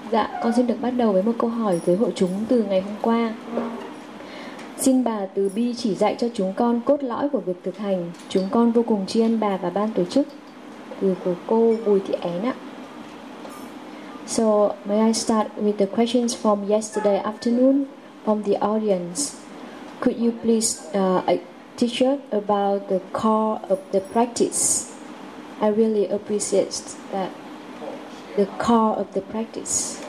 Dạ, con xin được bắt đầu với một câu hỏi tới hội chúng từ ngày hôm qua. Xin bà từ bi chỉ dạy cho chúng con cốt lõi của việc thực hành. Chúng con vô cùng tri ân bà và ban tổ chức. Từ của cô Bùi Thị Én ạ. So, may I start with the questions from yesterday afternoon from the audience? Could you please teach us about the core of the practice? I really appreciate that. The core of the practice.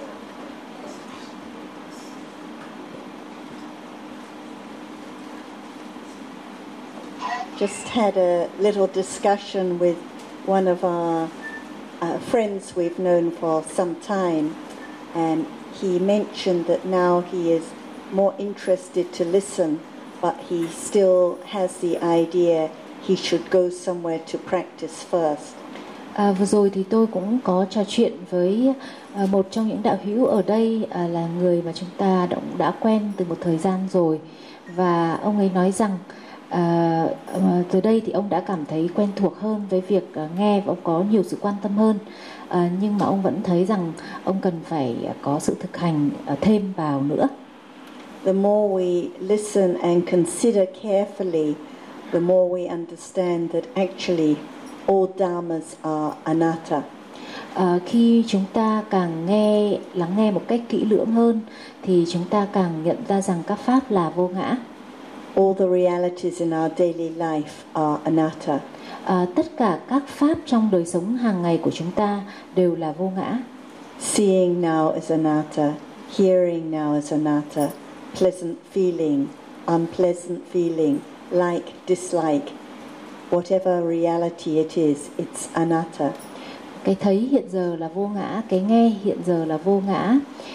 Just had a little discussion with one of our friends we've known for some time, and he mentioned that now he is more interested to listen, but he still has the idea he should go somewhere to practice first. Vừa rồi thì tôi cũng có trò chuyện với một trong những đạo hữu ở đây, là người mà chúng ta đã quen từ một thời gian rồi, và ông ấy nói rằng từ đây thì ông đã cảm thấy quen thuộc hơn với việc nghe, và ông có nhiều sự quan tâm hơn, nhưng mà ông vẫn thấy rằng ông cần phải có sự thực hành thêm vào nữa. The more we listen and consider carefully, the more we understand that actually all dharmas are anatta. Khi chúng ta càng lắng nghe một cách kỹ lưỡng hơn, thì chúng ta càng nhận ra rằng các pháp là vô ngã. All the realities in our daily life are anatta. Tất cả các pháp trong đời sống hàng ngày của chúng ta đều là vô ngã. Seeing now is anatta, hearing now is anatta, pleasant feeling, unpleasant feeling, like, dislike, whatever reality it is, it's anatta. Cái thấy hiện giờ là vô ngã, cái nghe hiện giờ là vô ngã,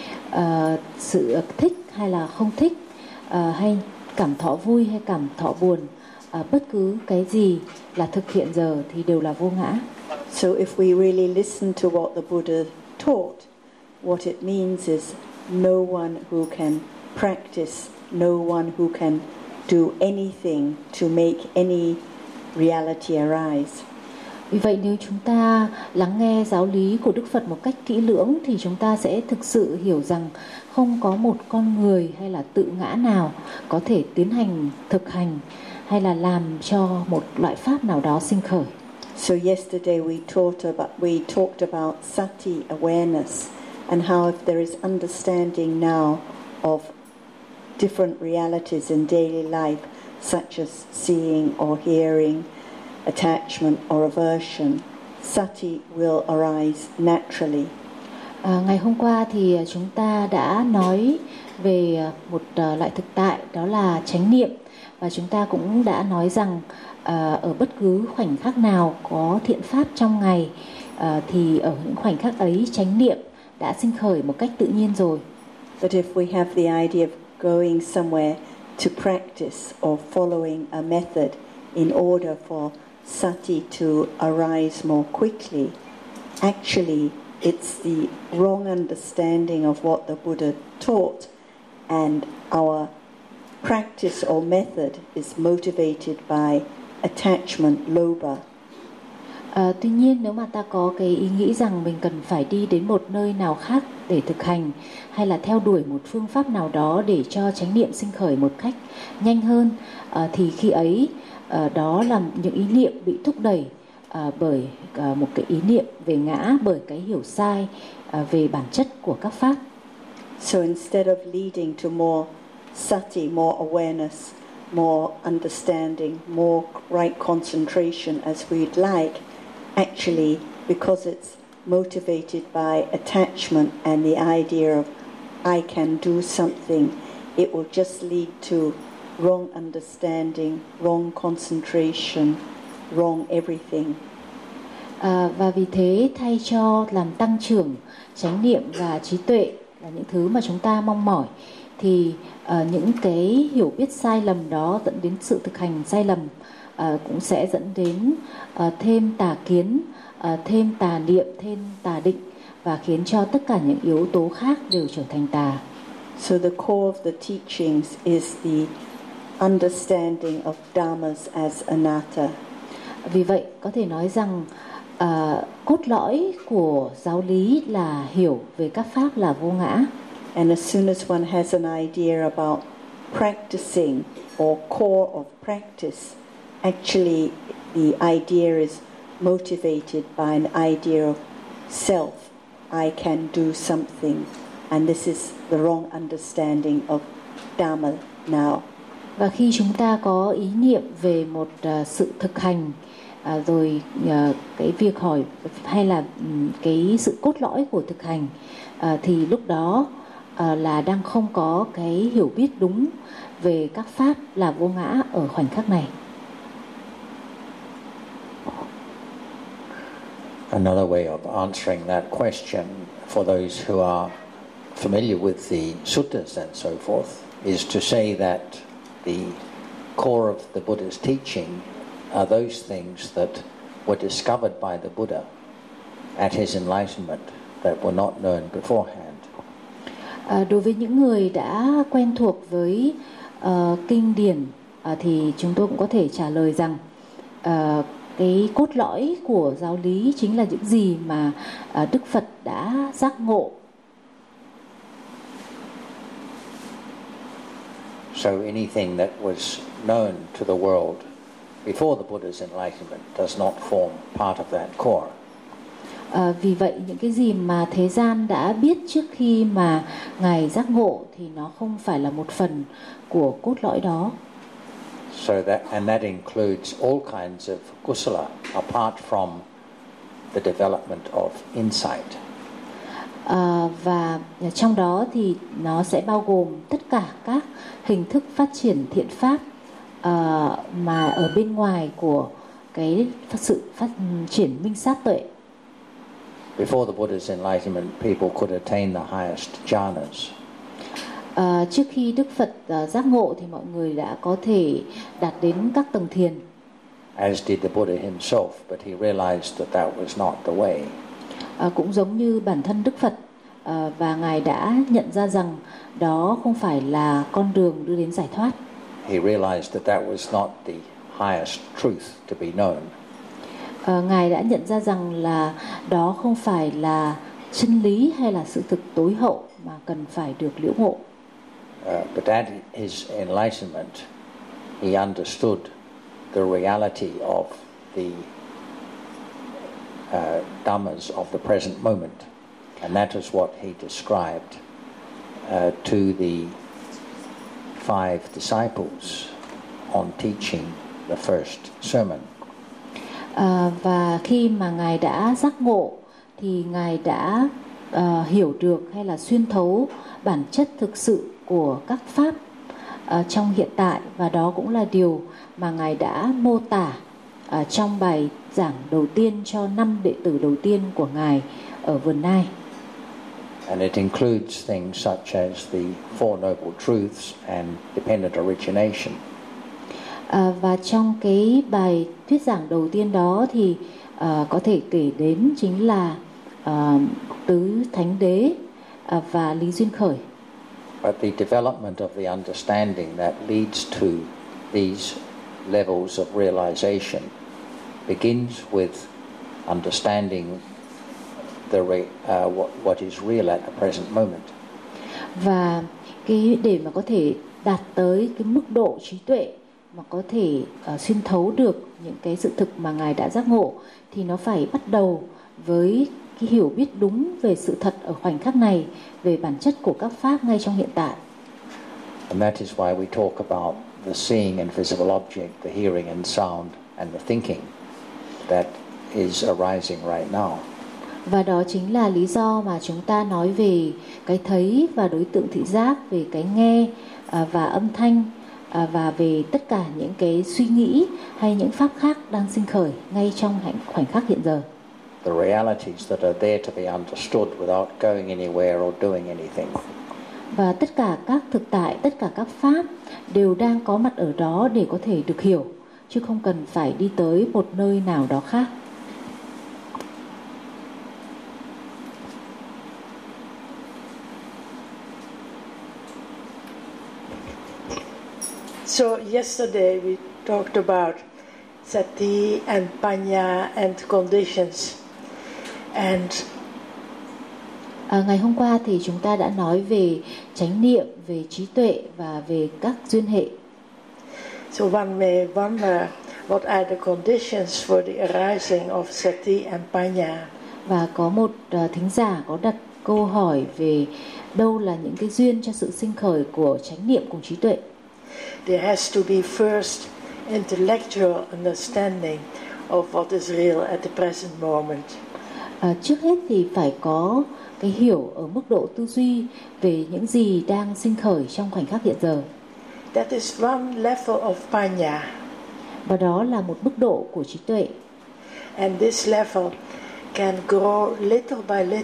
sự thích hay là không thích, hay cảm thọ vui hay cảm thọ buồn, bất cứ cái gì là thực hiện giờ thì đều là vô ngã. So if we really listen to what the Buddha taught, what it means is no one who can practice, no one who can do anything to make any reality arise. Vì vậy nếu chúng ta lắng nghe giáo lý của Đức Phật một cách kỹ lưỡng, thì chúng ta sẽ thực sự hiểu rằng không có một con người hay là tự ngã nào có thể tiến hành thực hành hay là làm cho một loại pháp nào đó sinh khởi. So yesterday we talked about sati awareness and how if there is understanding now of different realities in daily life, such as seeing or hearing, attachment or aversion, sati will arise naturally. Ngày hôm qua thì chúng ta đã nói về một loại thực tại, đó là chánh niệm, và chúng ta cũng đã nói rằng ở bất cứ khoảnh khắc nào có thiện pháp trong ngày, thì ở những khoảnh khắc ấy chánh niệm đã sinh khởi một cách tự nhiên rồi. But if we have the idea of going somewhere to practice or following a method in order for sati to arise more quickly, actually it's the wrong understanding of what the Buddha taught, and our practice or method is motivated by attachment, lobha. Tuy nhiên nếu mà ta có cái ý nghĩ rằng mình cần phải đi đến một nơi nào khác để thực hành, hay là theo đuổi một phương pháp nào đó để cho chánh niệm sinh khởi một cách nhanh hơn, thì khi ấy đó là những ý niệm bị thúc đẩy bởi một cái ý niệm về ngã, bởi cái hiểu sai về bản chất của các pháp. So instead of leading to more sati, more awareness, more understanding, more right concentration as we'd like, actually because it's motivated by attachment and the idea of I can do something, it will just lead to wrong understanding, wrong concentration, wrong everything. Và vì thế thay cho làm tăng trưởng chánh niệm và trí tuệ là những thứ mà chúng ta mong mỏi, thì những cái hiểu biết sai lầm đó dẫn đến sự thực hành sai lầm, cũng sẽ dẫn đến thêm tà kiến, thêm tà niệm, thêm tà định, và khiến cho tất cả những yếu tố khác đều trở thành tà. So the core of the teachings is the understanding of dhammas as anatta. Vì vậy có thể nói rằng Cốt lõi của giáo lý là hiểu về các pháp là vô ngã. And as soon as one has an idea about practicing or core of practice, actually the idea is motivated by an idea of self. I can do something, and this is the wrong understanding of Dhamma now. Và khi chúng ta có ý niệm về một sự thực hành, rồi cái việc hỏi hay là cái sự cốt lõi của thực hành, thì lúc đó là đang không có cái hiểu biết đúng về các pháp là vô ngã ở khoảnh khắc này. Another way of answering that question for those who are familiar with the suttas and so forth is to say that the core of the Buddha's teaching are those things that were discovered by the Buddha at his enlightenment that were not known beforehand. Đối với những người đã quen thuộc với kinh điển thì chúng tôi cũng có thể trả lời rằng cái cốt lõi của giáo lý chính là những gì mà Đức Phật đã giác ngộ. So anything that was known to the world before the Buddha's enlightenment does not form part of that core. Vì vậy những cái gì mà thế gian đã biết trước khi mà Ngài giác ngộ thì nó không phải là một phần của cốt lõi đó. So that includes all kinds of kusala apart from the development of insight. Và trong đó thì nó sẽ bao gồm tất cả các hình thức phát triển thiện pháp mà ở bên ngoài của cái sự phát triển minh sát tuệ. Before the Buddha's enlightenment, people could attain the highest jhanas. Trước khi Đức Phật giác ngộ thì mọi người đã có thể đạt đến các tầng thiền. As did the Buddha himself, but he realized that was not the way. Cũng giống như bản thân Đức Phật, và Ngài đã nhận ra rằng đó không phải là con đường đưa đến giải thoát. He realized that was not the highest truth to be known. Ngài đã nhận ra rằng là đó không phải là chân lý hay là sự thực tối hậu mà cần phải được liễu ngộ. But at his enlightenment, he understood the reality of the dhammas of the present moment, and that is what he described to the 5 disciples on teaching the first sermon. Và khi mà Ngài đã giác ngộ thì Ngài đã hiểu được hay là xuyên thấu bản chất thực sự của các pháp trong hiện tại, và đó cũng là điều mà Ngài đã mô tả trong bài giảng đầu tiên cho 5 đệ tử đầu tiên của Ngài ở vườn Nai. And it includes things such as the Four Noble Truths and dependent origination. Và trong cái bài thuyết giảng đầu tiên đó thì có thể kể đến chính là tứ thánh đế và lý duyên khởi. But the development of the understanding that leads to these levels of realization begins with understanding what is real at the present moment. Và cái để mà có thể đạt tới cái mức độ trí tuệ mà có thể xuyên thấu được những cái sự thực mà Ngài đã giác ngộ thì nó phải bắt đầu với cái hiểu biết đúng về sự thật ở khoảnh khắc này, về bản chất của các pháp ngay trong hiện tại. And that is why we talk about the seeing and visible object, the hearing and sound, and the thinking that is arising right now. Và đó chính là lý do mà chúng ta nói về cái thấy và đối tượng thị giác, về cái nghe và âm thanh, và về tất cả những cái suy nghĩ hay những pháp khác đang sinh khởi ngay trong khoảnh khắc hiện giờ. The realities that are there to be understood without going anywhere or doing anything. Và tất cả các thực tại, tất cả các pháp đều đang có mặt ở đó để có thể được hiểu, chứ không cần phải đi tới một nơi nào đó khác. So yesterday we talked about sati and panya and conditions. And ngày hôm qua thì chúng ta đã nói về chánh niệm, về trí tuệ và về các duyên hệ. so one may wonder what are the conditions for the arising of sati and panya. Và có một thính giả có đặt câu hỏi về đâu là những cái duyên cho sự sinh khởi của chánh niệm cùng trí tuệ. There has to be first intellectual understanding of what is real at the present moment. Trước hết thì phải có cái hiểu ở mức độ tư duy về những gì đang sinh khởi trong khoảnh khắc hiện giờ. That is one level of panya. Và đó là một mức độ của trí tuệ. And this level can grow little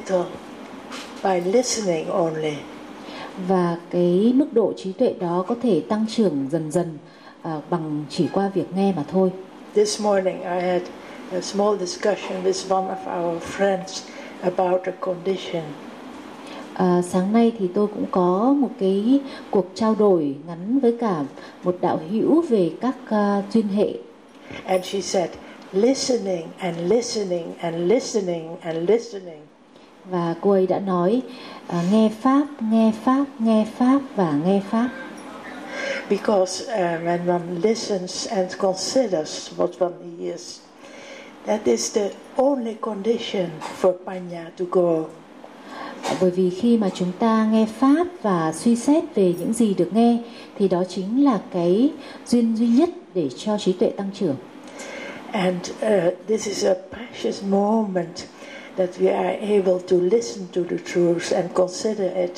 by listening only. Và cái mức độ trí tuệ đó có thể tăng trưởng dần dần bằng chỉ qua việc nghe mà thôi. This morning I had a small discussion with one of our friends about a condition. Sáng nay thì tôi cũng có một cái cuộc trao đổi ngắn với cả một đạo hữu về các duyên hệ. And she said, listening and listening and listening and listening. Và cô ấy đã nói nghe pháp, nghe pháp, nghe pháp và nghe pháp. Because when one listens and considers what one hears, that is the only condition for panya to grow. Bởi vì khi mà chúng ta nghe pháp và suy xét về những gì được nghe thì đó chính là cái duyên duy nhất để cho trí tuệ tăng trưởng. And this is a precious moment that we are able to listen to the truth and consider it.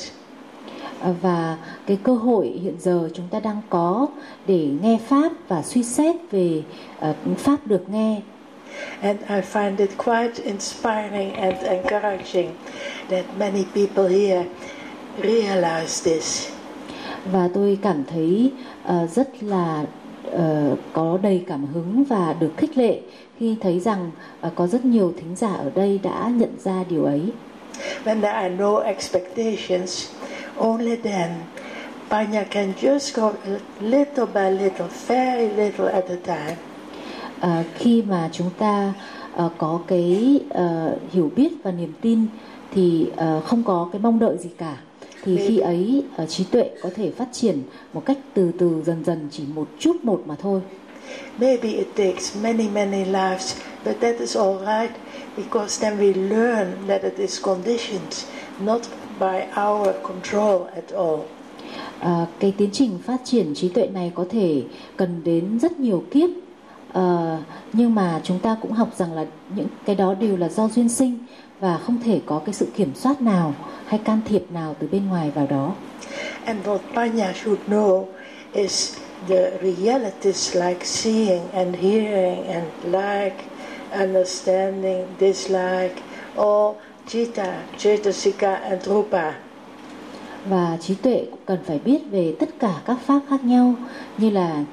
Và cái cơ hội hiện giờ chúng ta đang có để nghe pháp và suy xét về pháp được nghe. And I find it quite inspiring and encouraging that many people here realize this. Và tôi cảm thấy rất là có đầy cảm hứng và được khích lệ khi thấy rằng có rất nhiều thính giả ở đây đã nhận ra điều ấy. When there are no expectations, only then panya can just go little by little, very little at a time. Khi mà chúng ta có cái hiểu biết và niềm tin thì không có cái mong đợi gì cả, thì khi ấy trí tuệ có thể phát triển một cách từ từ dần dần, chỉ một chút một mà thôi. Maybe it takes many lives, but that is all right, because then we learn that it is conditioned not by our control at all. Cái tiến trình phát triển trí tuệ này có thể cần đến rất nhiều kiếp, nhưng mà chúng ta cũng học rằng là những cái đó đều là do duyên sinh và không thể có cái sự kiểm soát nào hay can thiệp nào từ bên ngoài vào đó. And what panya should know is the realities like seeing and hearing and like, understanding, dislike, all citta, cetasika and rupa. Và trí tuệ cũng cần phải biết về tất cả các pháp khác nhau, như là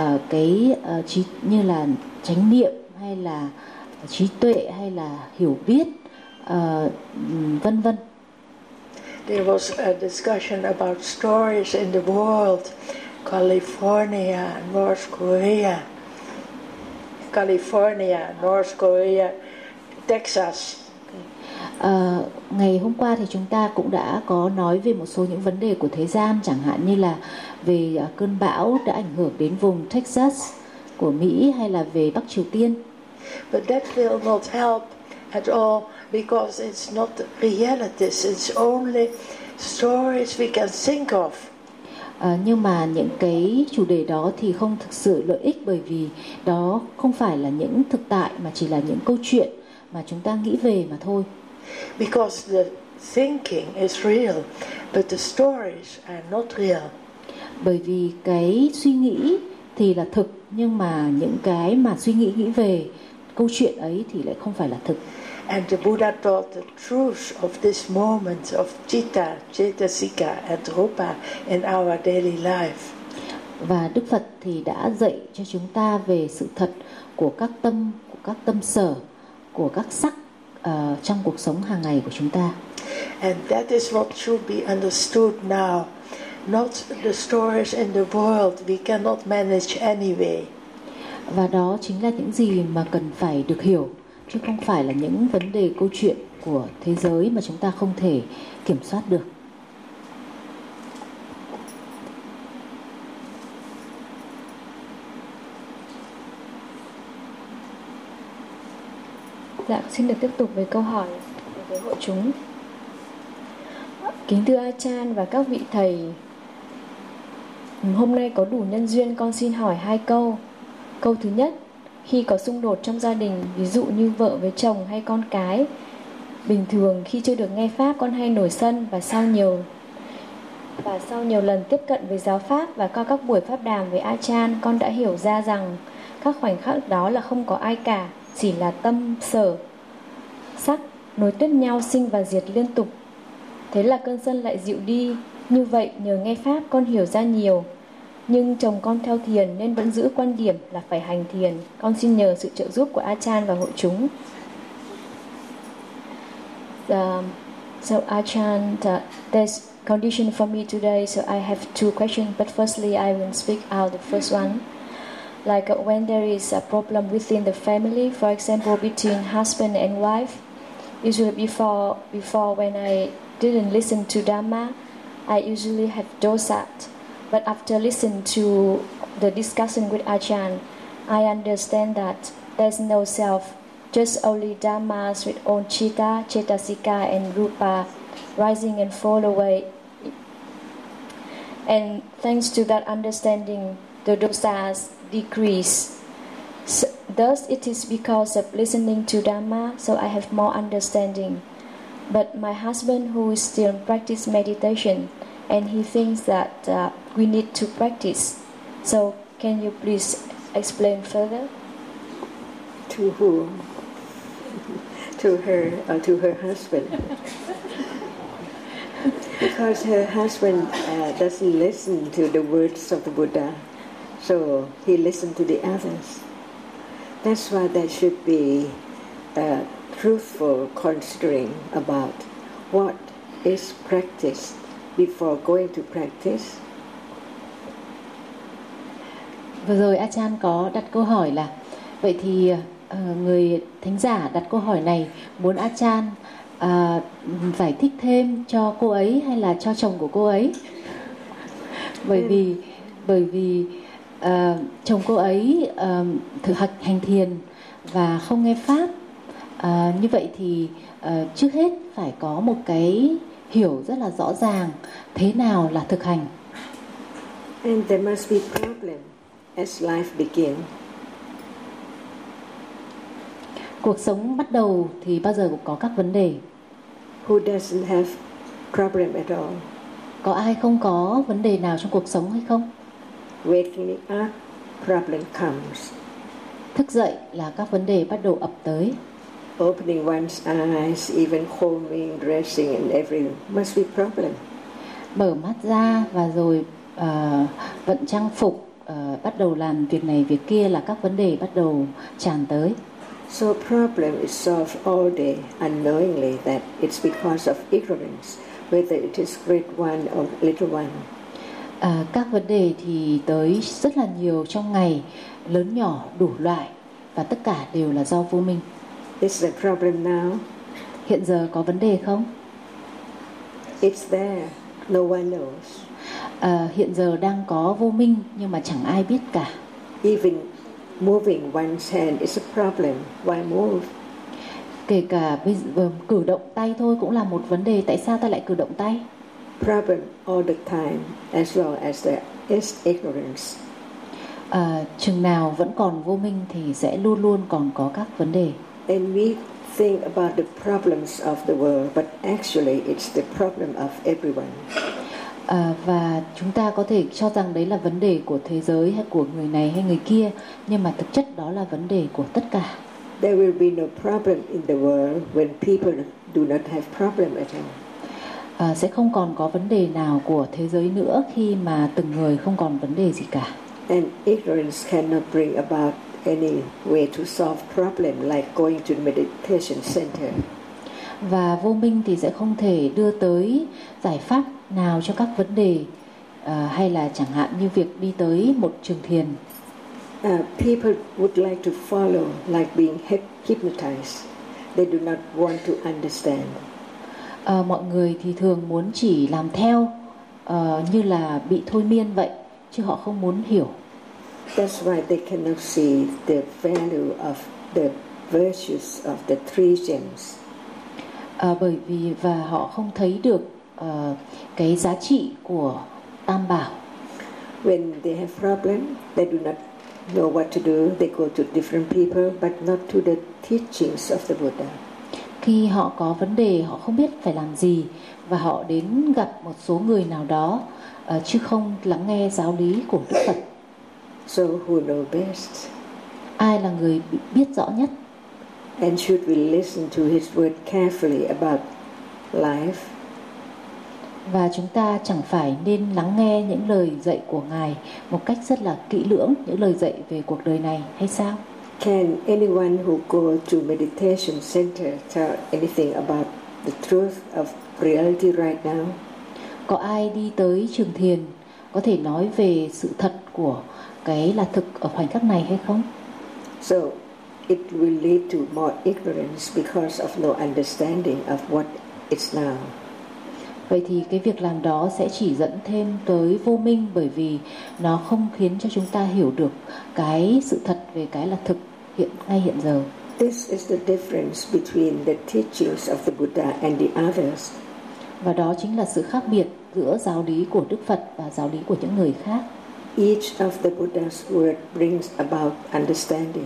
như là chánh niệm hay là trí tuệ hay là hiểu biết, vân vân. There was a discussion about stories in the world, California, North Korea, Texas. Ngày hôm qua thì chúng ta cũng đã có nói về một số những vấn đề của thế gian, chẳng hạn như là về cơn bão đã ảnh hưởng đến vùng Texas của Mỹ hay là về Bắc Triều Tiên. But that will not help at all, because it's not realities, it's only stories we can think of. Nhưng mà những cái chủ đề đó thì không thực sự lợi ích, bởi vì đó không phải là những thực tại mà chỉ là những câu chuyện mà chúng ta nghĩ về mà thôi. Because the thinking is real, but the stories are not real. Bởi vì cái suy nghĩ thì là thực, nhưng mà những cái mà suy nghĩ về câu chuyện ấy thì lại không phải là thực. And the Buddha taught the truth of this moment of citta, cetasika and rupa in our daily life. Và Đức Phật thì đã dạy cho chúng ta về sự thật của các tâm sở, của các sắc trong cuộc sống hàng ngày của chúng ta. And that is what should be understood now. Not the stories in the world we cannot manage anyway. Và đó chính là những gì mà cần phải được hiểu, chứ không phải là những vấn đề câu chuyện của thế giới mà chúng ta không thể kiểm soát được. Dạ, xin được tiếp tục với câu hỏi với hội chúng. Kính thưa Achan và các vị thầy, hôm nay có đủ nhân duyên con xin hỏi 2 câu. Câu thứ nhất, khi có xung đột trong gia đình, ví dụ như vợ với chồng hay con cái, bình thường khi chưa được nghe Pháp con hay nổi sân, và sau nhiều lần tiếp cận với giáo Pháp và qua các buổi Pháp đàm với Achan, con đã hiểu ra rằng các khoảnh khắc đó là không có ai cả, chỉ là tâm sở sắc nối tiếp nhau sinh và diệt liên tục. Thế là cơn sân lại dịu đi. Như vậy nhờ nghe Pháp con hiểu ra nhiều. Nhưng chồng con theo thiền nên vẫn giữ quan điểm là phải hành thiền. Con xin nhờ sự trợ giúp của Achan và hội chúng. So Achan, there's condition for me today, so I have 2 questions. But firstly, I will speak out the first one. Like when there is a problem within the family, for example, between husband and wife, usually before when I didn't listen to Dhamma, I usually have dosat. But after listening to the discussion with Achan, I understand that there's no self, just only Dhammas with own chitta, cetasika and rupa rising and fall away. And thanks to that understanding, the dosas decrease. So, thus it is because of listening to Dhamma, so I have more understanding. But my husband, who is still practice meditation, and he thinks that we need to practice. So can you please explain further? To whom? To her or to her husband? Because her husband doesn't listen to the words of the Buddha, so he listens to the others. That's why there should be truthful considering about what is practiced before going to practice. Vừa rồi Achan có đặt câu hỏi là vậy thì người thính giả đặt câu hỏi này muốn Achan giải thích thêm cho cô ấy hay là cho chồng của cô ấy, bởi vì chồng cô ấy thực hành thiền và không nghe Pháp. Như vậy thì trước hết phải có một cái hiểu rất là rõ ràng thế nào là thực hành. And there must be problem as life begins. Cuộc sống bắt đầu thì bao giờ cũng có các vấn đề. Who doesn't have problem at all? Có ai không có vấn đề nào trong cuộc sống hay không? Waking up, problem comes. Thức dậy là các vấn đề bắt đầu ập tới. Opening one's eyes, even combing, dressing and everything must be problem. Mở mắt ra và rồi vận trang phục, bắt đầu làm việc này việc kia là các vấn đề bắt đầu tràn tới. So problem is solved all day unknowingly that it's because of ignorance, whether it is great one or little one. Các vấn đề thì tới rất là nhiều trong ngày, lớn nhỏ đủ loại, và tất cả đều là do vô minh. Is the problem now? Hiện giờ có vấn đề không? It's there. No one knows. Hiện giờ đang có vô minh nhưng mà chẳng ai biết cả. Even moving one's hand is a problem. Why move? Kể cả bây giờ cử động tay thôi cũng là một vấn đề. Tại sao ta lại cử động tay? Problem all the time, as long as there is ignorance. Chừng nào vẫn còn vô minh thì sẽ luôn luôn còn có các vấn đề. And we think about the problems of the world, but actually it's the problem of everyone. Và chúng ta có thể cho rằng đấy là vấn đề của thế giới hay của người này hay người kia, nhưng mà thực chất đó là vấn đề của tất cả. There will be no problem in the world when people do not have problem at all. Sẽ không còn có vấn đề nào của thế giới nữa khi mà từng người không còn vấn đề gì cả. And ignorance cannot bring about any way to solve problem like going to the meditation center. Và vô minh thì sẽ không thể đưa tới giải pháp nào cho các vấn đề, hay là chẳng hạn như việc đi tới một trường thiền. People would like to follow, like being hypnotized. They do not want to understand. Mọi người thì thường muốn chỉ làm theo, như là bị thôi miên vậy, chứ họ không muốn hiểu. That's why they cannot see the value of the virtues of the three gems. Bởi vì và họ không thấy được cái giá trị của tam bảo. When they have problem, they do not know what to do. They go to different people, but not to the teachings of the Buddha. Khi họ có vấn đề, họ không biết phải làm gì và họ đến gặp một số người nào đó, chứ không lắng nghe giáo lý của Đức Phật. So who know best? Ai là người biết rõ nhất? And should we listen to his word carefully about life? Và chúng ta chẳng phải nên lắng nghe những lời dạy của Ngài một cách rất là kỹ lưỡng, những lời dạy về cuộc đời này hay sao? Can anyone who go to meditation center tell anything about the truth of reality right now? Có ai đi tới trường thiền có thể nói về sự thật của cái là thực ở khoảnh khắc này hay không? So it will lead to more ignorance because of no understanding of what is now. Vậy thì cái việc làm đó sẽ chỉ dẫn thêm tới vô minh, bởi vì nó không khiến cho chúng ta hiểu được cái sự thật về cái là thực ngay hiện giờ. This is the difference between the teachings of the Buddha and the others. Và đó chính là sự khác biệt giữa giáo lý của Đức Phật và giáo lý của những người khác. Each of the Buddha's word brings about understanding.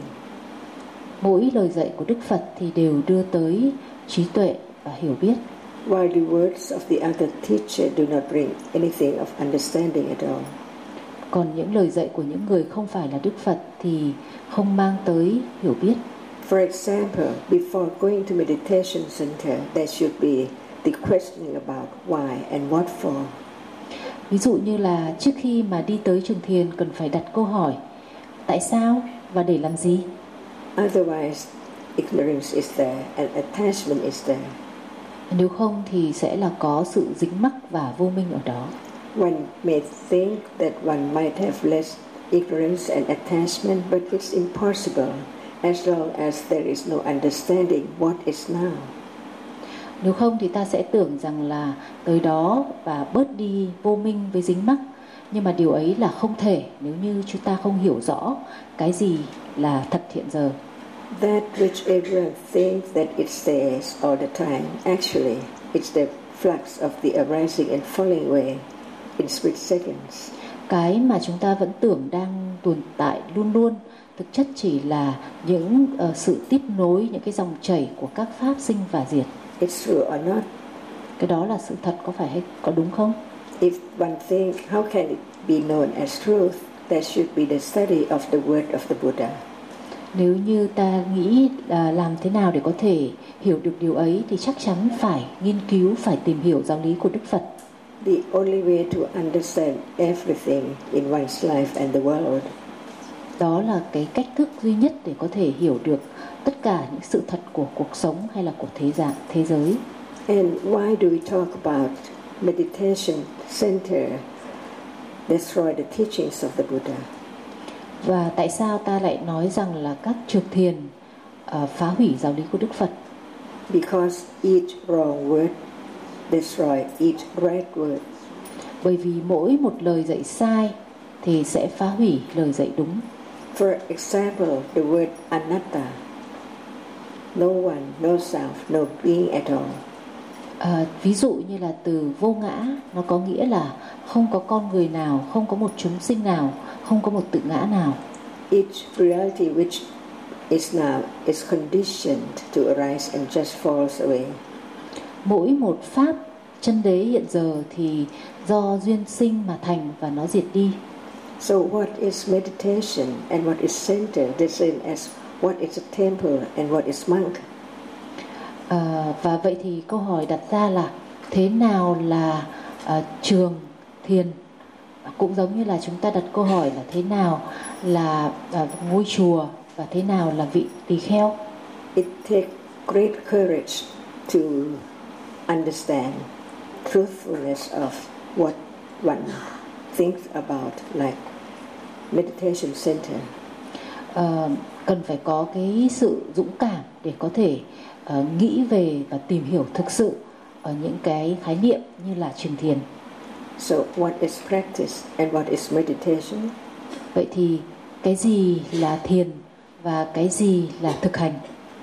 Mỗi lời dạy của Đức Phật thì đều đưa tới trí tuệ và hiểu biết. While the words of the other teacher do not bring anything of understanding at all. Còn những lời dạy của những người không phải là Đức Phật thì không mang tới hiểu biết. For example, before going to meditation center, there should be the questioning about why and what for. Ví dụ như là trước khi mà đi tới trường thiền cần phải đặt câu hỏi tại sao và để làm gì. Otherwise, ignorance is there and attachment is there. Nếu không thì sẽ là có sự dính mắc và vô minh ở đó. One may think that one might have less ignorance and attachment, but it's impossible as long as there is no understanding what is now. Nếu không thì ta sẽ tưởng rằng là tới đó và bớt đi vô minh với dính mắc, nhưng mà điều ấy là không thể nếu như chúng ta không hiểu rõ cái gì là thật hiện giờ. That which everyone thinks that it stays all the time, actually, it's the flux of the arising and falling away in split seconds. Cái mà chúng ta vẫn tưởng đang tồn tại luôn luôn, thực chất chỉ là những sự tiếp nối, những cái dòng chảy của các pháp sinh và diệt. It's true or not? Cái đó là sự thật, có phải hay có đúng không? If one thinks, how can it be known as truth? There should be the study of the word of the Buddha. Nếu như ta nghĩ làm thế nào để có thể hiểu được điều ấy thì chắc chắn phải nghiên cứu, phải tìm hiểu giáo lý của Đức Phật. The only way to understand everything in one's life and the world. Đó là cái cách thức duy nhất để có thể hiểu được tất cả những sự thật của cuộc sống hay là của thế giới. And why do we talk about meditation center destroy the teachings of the Buddha? Và tại sao ta lại nói rằng là các trường thiền phá hủy giáo lý của Đức Phật? Because each wrong word destroy each right word. Bởi vì mỗi một lời dạy sai thì sẽ phá hủy lời dạy đúng. For example, the word anatta. No one, no self, no being at all. Ví dụ như là từ vô ngã, nó có nghĩa là không có con người nào, không có một chúng sinh nào, không có một tự ngã nào. Each reality which is now is conditioned to arise and just falls away. Mỗi một pháp chân đế hiện giờ thì do duyên sinh mà thành và nó diệt đi. So what is meditation and what is center? The same as what is a temple and what is monk. Và vậy thì câu hỏi đặt ra là thế nào là trường thiền? Cũng giống như là chúng ta đặt câu hỏi là thế nào là ngôi chùa và thế nào là vị tỳ kheo. It takes great courage to understand truthfulness of what one thinks about, like meditation center. cần phải có cái sự dũng cảm để có thể nghĩ về và tìm hiểu thực sự những cái khái niệm như là trường thiền. So what is practice and what is meditation? Vậy thì cái gì là thiền và cái gì là thực hành?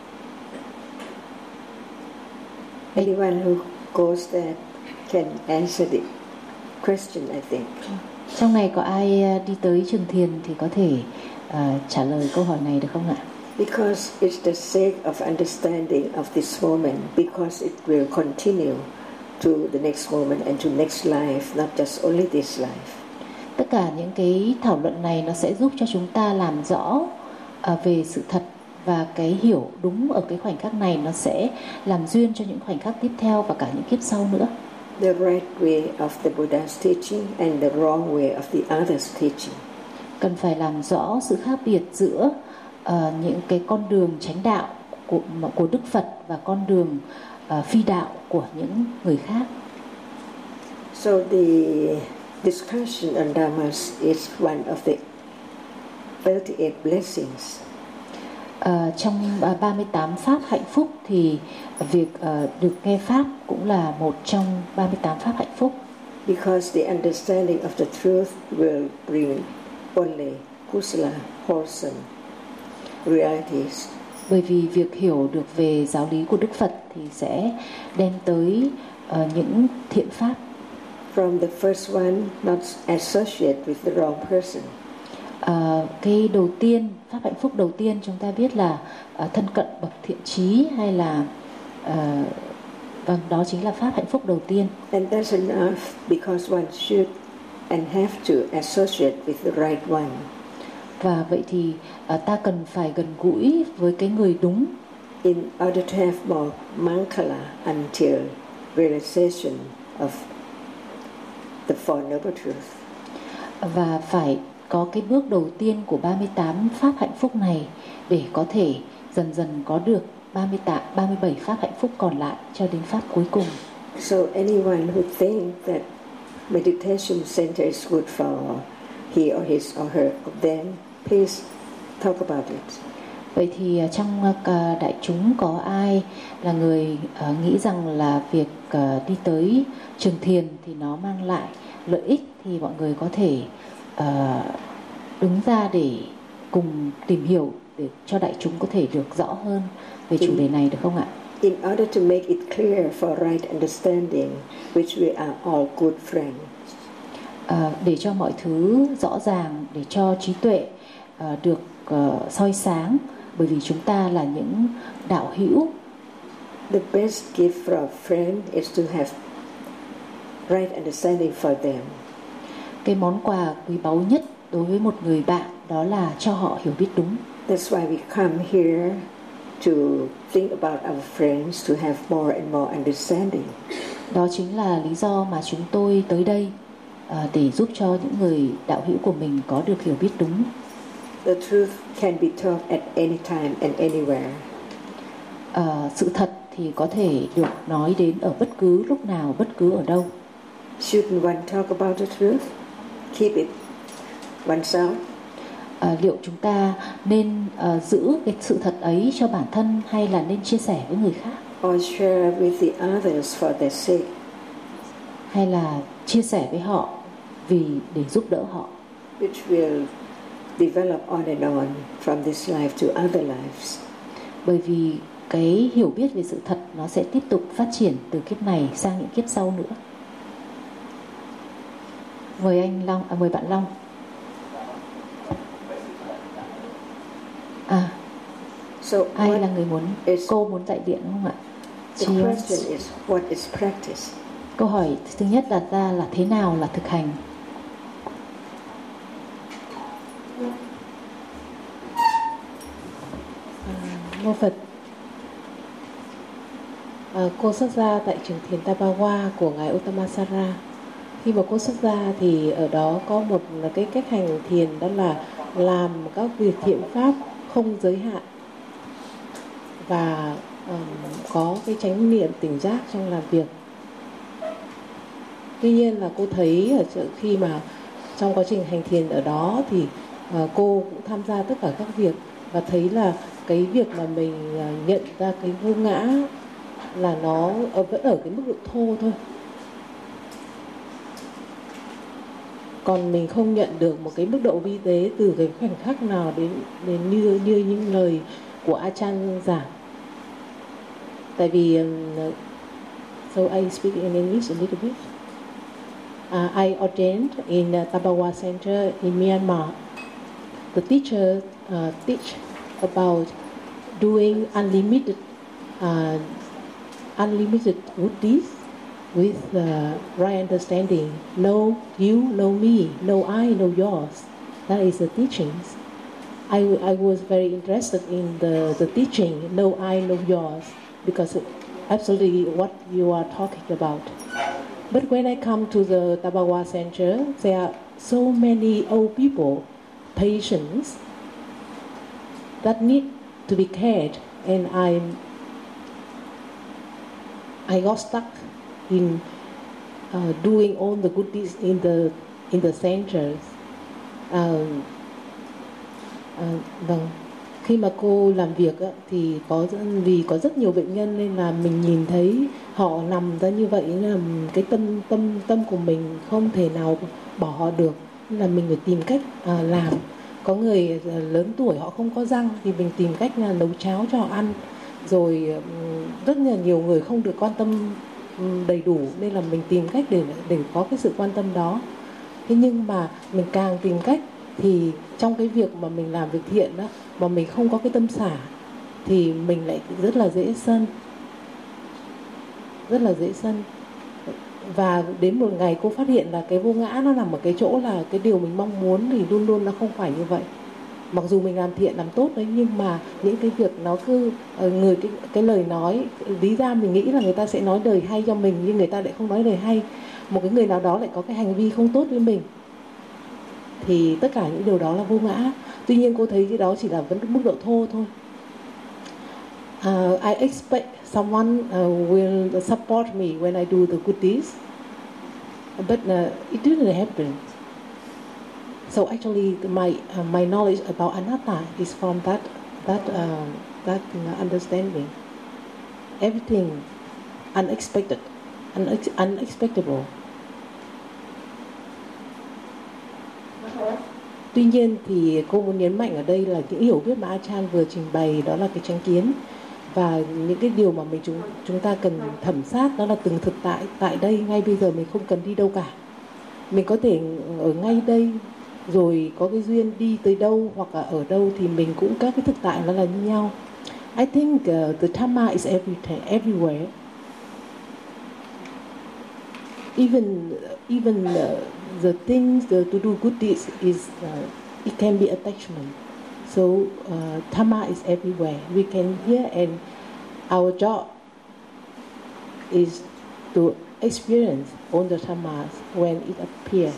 Anyone who goes there can answer the question, I think. Trong này có ai đi tới trường thiền thì có thể trả lời câu hỏi này được không ạ? Because it's the sake of understanding of this moment, because it will continue to the next moment and to next life, not just only this life. Tất cả những cái thảo luận này nó sẽ giúp cho chúng ta làm rõ về sự thật, và cái hiểu đúng ở cái khoảnh khắc này nó sẽ làm duyên cho những khoảnh khắc tiếp theo và cả những kiếp sau nữa. The right way of the Buddha's teaching and the wrong way of the others' teaching. Cần phải làm rõ sự khác biệt giữa những cái con đường chánh đạo của Đức Phật và con đường phi đạo của những người khác. So the discussion on Dhammas is one of the 38 blessings. Trong 38 pháp hạnh phúc thì việc được nghe pháp cũng là một trong 38 pháp hạnh phúc. Because the understanding of the truth will bring only kusala, wholesome realities. Bởi vì việc hiểu được về giáo lý của Đức Phật thì sẽ đem tới những thiện pháp. From the first one, not associate with the wrong person. Cái đầu tiên, pháp hạnh phúc đầu tiên chúng ta biết là thân cận bậc thiện trí, hay là vâng, đó chính là pháp hạnh phúc đầu tiên. And that's enough because one should and have to associate with the right one. Và vậy thì ta cần phải gần gũi với cái người đúng. In order to have more mankala until realization of the Four Noble Truths. Và phải có cái bước đầu tiên của 38 pháp hạnh phúc này để có thể dần dần có được 37 pháp hạnh phúc còn lại cho đến pháp cuối cùng. So anyone who thinks that meditation center is good for he or his or her, then please talk about it. Vậy thì trong đại chúng có ai là người nghĩ rằng là việc đi tới trường thiền thì nó mang lại lợi ích, thì mọi người có thể đứng ra để cùng tìm hiểu để cho đại chúng có thể được rõ hơn về chủ đề này được không ạ? In order to make it clear for right understanding, which we are all good friends. Để cho mọi thứ rõ ràng, để cho trí tuệ được soi sáng, bởi vì chúng ta là những đạo hữu. The best gift for a friend is to have right understanding for them. Cái món quà quý báu nhất đối với một người bạn đó là cho họ hiểu biết đúng. That's why we come here to think about our friends, to have more and more understanding. Đó chính là lý do mà chúng tôi tới đây, để giúp cho những người đạo hữu của mình có được hiểu biết đúng. The truth can be taught at any time and anywhere. Sự thật thì có thể được nói đến ở bất cứ lúc nào, bất cứ ở đâu. Shouldn't one talk about the truth? Keep it oneself. Liệu chúng ta nên giữ cái sự thật ấy cho bản thân hay là nên chia sẻ với người khác? Or share with the others for their sake. Hay là chia sẻ với họ để giúp đỡ họ. Which will develop on and on from this life to other lives. Bởi vì cái hiểu biết về sự thật nó sẽ tiếp tục phát triển từ kiếp này sang những kiếp sau nữa. Mời anh Long, mời bạn Long. So ai là người muốn cô muốn đại diện không ạ? The question is what is practice? Câu hỏi thứ nhất đặt ra là thế nào là thực hành? Mô Phật. Cô xuất gia tại trường thiền Tapawa của ngài Uttamassara. Khi mà cô xuất gia thì ở đó có một cái cách hành thiền, đó là làm các việc thiện pháp không giới hạn và có cái chánh niệm tỉnh giác trong làm việc. Tuy nhiên là cô thấy khi mà trong quá trình hành thiền ở đó thì cô cũng tham gia tất cả các việc và thấy là cái việc mà mình nhận ra cái vô ngã là nó vẫn ở cái mức độ thô thôi. Còn mình không nhận được một cái mức độ vi tế từ cái khoảnh khắc nào đến như những lời của Achan giảng. Tại vì so I speak in English a little bit. I ordained in Tabawa Center in Myanmar. The teacher teach about doing unlimited good deeds with right understanding. No you, no me, no I, no yours. That is the teachings. I was very interested in the teaching, no I, no yours, because absolutely what you are talking about. But when I come to the Tabawa Center, there are so many old people, patients, that need to be cared, and I got stuck in doing all the good deeds in the centers. Vâng, khi mà cô làm việc á, thì vì có rất nhiều bệnh nhân nên là mình nhìn thấy họ nằm ra như vậy, là cái tâm của mình không thể nào bỏ được, nên là mình phải tìm cách làm. Có người lớn tuổi họ không có răng thì mình tìm cách là nấu cháo cho họ ăn. Rồi rất là nhiều người không được quan tâm đầy đủ, nên là mình tìm cách để có cái sự quan tâm đó. Thế nhưng mà mình càng tìm cách thì trong cái việc mà mình làm việc thiện đó, mà mình không có cái tâm xả thì mình lại rất là dễ sân. Và đến một ngày cô phát hiện là cái vô ngã nó nằm ở cái chỗ là cái điều mình mong muốn thì luôn luôn nó không phải như vậy. Mặc dù mình làm thiện làm tốt đấy, nhưng mà những cái việc nó cứ cái lời nói, lý ra mình nghĩ là người ta sẽ nói lời hay cho mình, nhưng người ta lại không nói lời hay. Một cái người nào đó lại có cái hành vi không tốt với mình, thì tất cả những điều đó là vô ngã. Tuy nhiên cô thấy cái đó chỉ là vấn mức độ thô thôi. I expect someone will support me when I do the good deeds, but it didn't happen. So actually, my knowledge about anatta is from that understanding. Everything unexpected, unexpectable. Tuy nhiên thì cô muốn nhấn mạnh ở đây là những hiểu biết mà Achan vừa trình bày đó là cái chánh kiến, và những cái điều mà chúng ta cần thẩm sát đó là từng thực tại đây, ngay bây giờ. Mình không cần đi đâu cả, mình có thể ở ngay đây, rồi có cái duyên đi tới đâu hoặc là ở đâu thì mình cũng các cái thực tại nó là như nhau. I think the Dhamma is everywhere. Even the things to do good deeds is it can be attachment. So Dhamma is everywhere. We can hear, and our job is to experience all the Dhammas when it appears.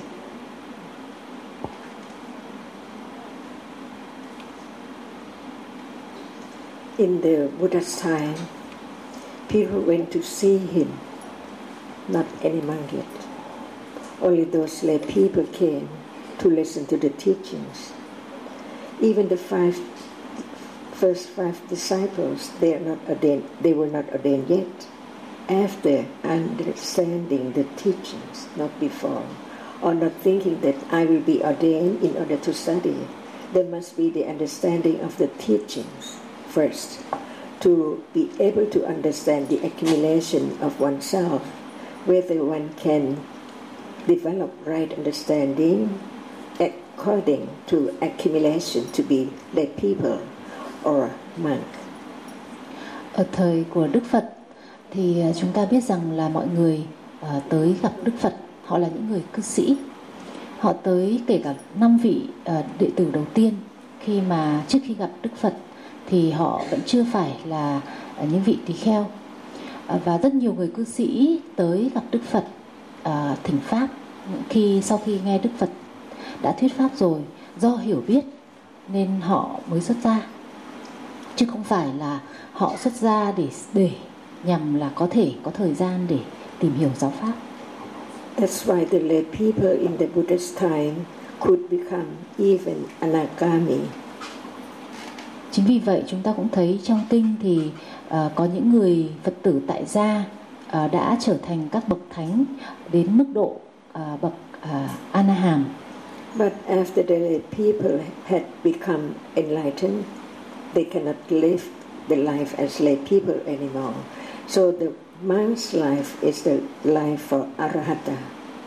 In the Buddha's time, people went to see him, not any monk yet. Only those lay people came to listen to the teachings. Even the first five disciples, they were not ordained yet. After understanding the teachings, not before, or not thinking that I will be ordained in order to study, there must be the understanding of the teachings first, to be able to understand the accumulation of oneself, whether one can develop right understanding according to accumulation to be lay people or monk. Ở thời của Đức Phật thì chúng ta biết rằng là mọi người tới gặp Đức Phật, họ là những người cư sĩ. Họ tới kể cả 5 vị đệ tử đầu tiên, khi mà trước khi gặp Đức Phật thì họ vẫn chưa phải là những vị tỳ kheo. Và rất nhiều người cư sĩ tới gặp Đức Phật thỉnh pháp sau khi nghe Đức Phật đã thuyết pháp rồi, do hiểu biết nên họ mới xuất gia, chứ không phải là họ xuất gia để nhằm là có thể có thời gian để tìm hiểu giáo pháp. That's why the lay people in the Buddha's time could become even anagami. Chính vì vậy chúng ta cũng thấy trong kinh thì có những người Phật tử tại gia đã trở thành các bậc thánh đến mức độ bậc A-la-hán. But after the people had become enlightened, they cannot live the life as lay people anymore. So the monk's life is the life for Arahata.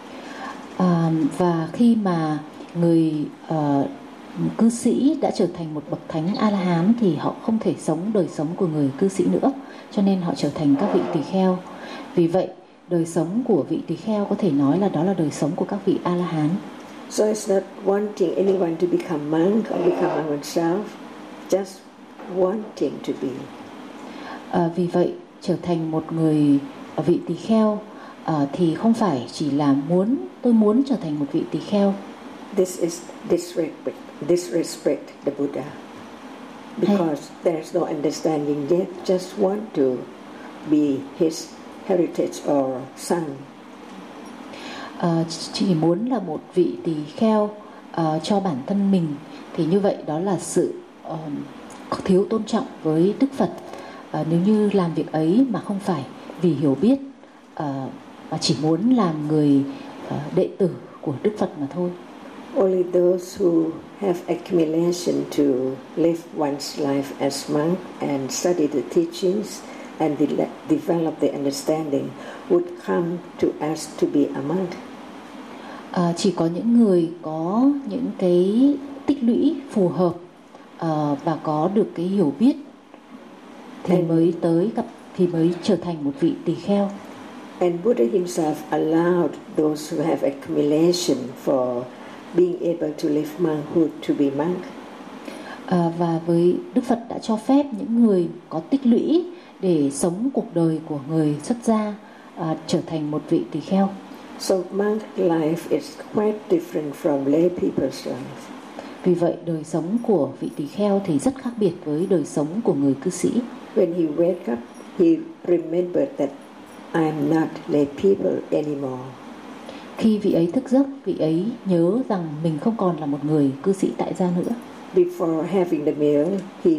Và khi mà người cư sĩ đã trở thành một bậc thánh A-la-hán thì họ không thể sống đời sống của người cư sĩ nữa, cho nên họ trở thành các vị tỳ kheo. Vì vậy đời sống của vị tỳ kheo có thể nói là đó là đời sống của các vị A-la-hán. So it's not wanting anyone to become monk or become oneself, just wanting to be. Vì vậy trở thành một người vị tỳ kheo thì không phải chỉ là tôi muốn trở thành một vị tỳ kheo. This is disrespect the Buddha, because there's no understanding yet. Just want to be his heritage or son. Chỉ muốn là một vị tỳ kheo cho bản thân mình thì như vậy đó là sự thiếu tôn trọng với Đức Phật. Nếu như làm việc ấy mà không phải vì hiểu biết mà chỉ muốn làm người đệ tử của Đức Phật mà thôi. Only those who have accumulation to live one's life as monk and study the teachings and develop the understanding would come to ask to be a monk. Chỉ có những người có những cái tích lũy phù hợp và có được cái hiểu biết thì mới trở thành một vị tỳ kheo. And Buddha himself allowed those who have accumulation for being able to live monkhood to be monk. Và với Đức Phật đã cho phép những người có tích lũy để sống cuộc đời của người xuất gia trở thành một vị tỳ kheo. So monk life is quite different from lay people's life. Vì vậy đời sống của vị tỳ kheo thì rất khác biệt với đời sống của người cư sĩ. When he wake up, he remembered that I'm not lay people anymore. Khi vị ấy thức giấc, vị ấy nhớ rằng mình không còn là một người cư sĩ tại gia nữa. Before having the meal, he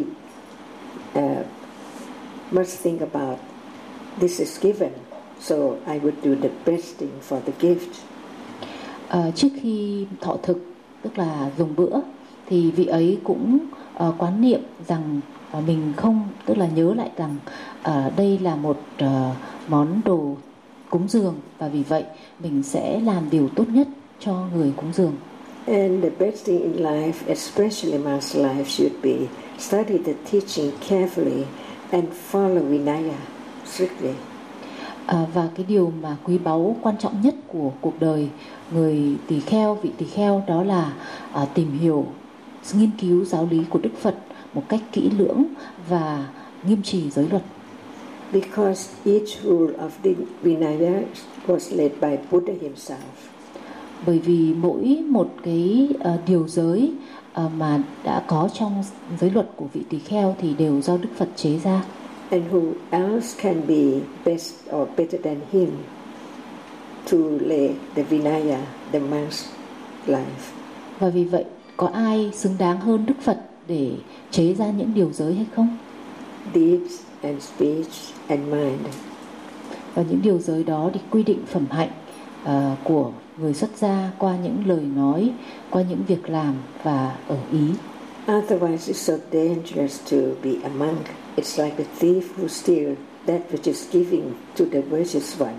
must think about this is given, so I would do the best thing for the gift. Trước khi thọ thực, tức là dùng bữa, thì vị ấy cũng quán niệm rằng mình không, tức là nhớ lại rằng đây là một món đồ cúng dường và vì vậy mình sẽ làm điều tốt nhất cho người cúng dường. And the best thing in life, especially mass life, should be study the teaching carefully and follow Vinaya strictly. Và cái điều mà quý báu quan trọng nhất của cuộc đời người tỳ kheo, vị tỳ kheo đó là tìm hiểu, nghiên cứu giáo lý của Đức Phật một cách kỹ lưỡng và nghiêm trì giới luật. Because each rule of the Vinaya was led by Buddha himself. Bởi vì mỗi một cái điều giới mà đã có trong giới luật của vị tỳ kheo thì đều do Đức Phật chế ra. And who else can be best or better than him to lay the Vinaya, the monk's life? Và vì vậy có ai xứng đáng hơn Đức Phật để chế ra những điều giới hay không? Deeds and speech and mind. Và những điều giới đó thì quy định phẩm hạnh của người xuất gia qua những lời nói, qua những việc làm và ở ý. Otherwise it's so dangerous to be a monk. It's like a thief who steals that which is giving to the virtuous one.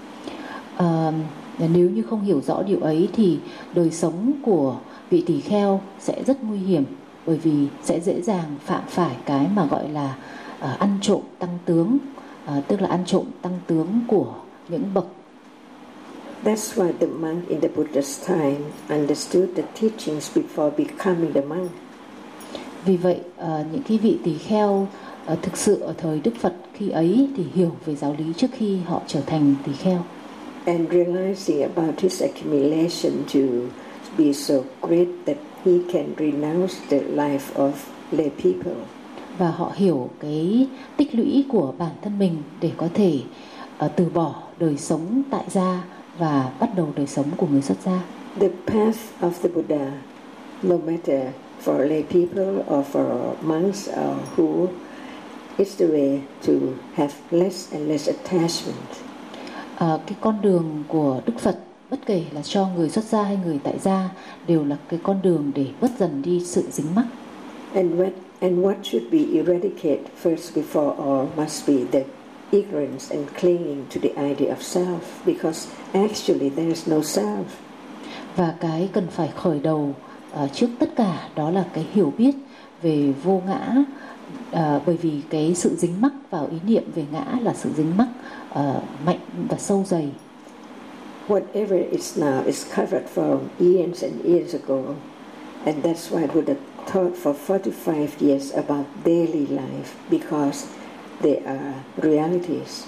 Nếu như không hiểu rõ điều ấy thì đời sống của vị tỳ kheo sẽ rất nguy hiểm, bởi vì sẽ dễ dàng phạm phải cái mà gọi là ăn trộm tăng tướng, tức là ăn trộm tăng tướng của những bậc. That's why the monk in the Buddha's time understood the teachings before becoming the monk. Vì vậy những cái vị tỳ kheo thực sự ở thời Đức Phật khi ấy thì hiểu về giáo lý trước khi họ trở thành tỳ kheo. And realizing about his accumulation to be so great that he can renounce the life of lay people. Và họ hiểu cái tích lũy của bản thân mình để có thể từ bỏ đời sống tại gia và bắt đầu đời sống của người xuất gia. The path of the Buddha, no matter for lay people or for monks or who, it's the way to have less and less attachment. Cái con đường của Đức Phật, bất kể là cho người xuất gia hay người tại gia, đều là cái con đường để bớt dần đi sự dính mắc. And what should be eradicated first before all must be the ignorance and clinging to the idea of self, because actually there is no self. Và cái cần phải khởi đầu trước tất cả đó là cái hiểu biết về vô ngã, bởi vì cái sự dính mắc vào ý niệm về ngã là sự dính mắc mạnh và sâu dày. Whatever is now is covered from years and years ago, and that's why Buddha taught for 45 years about daily life, because they are realities.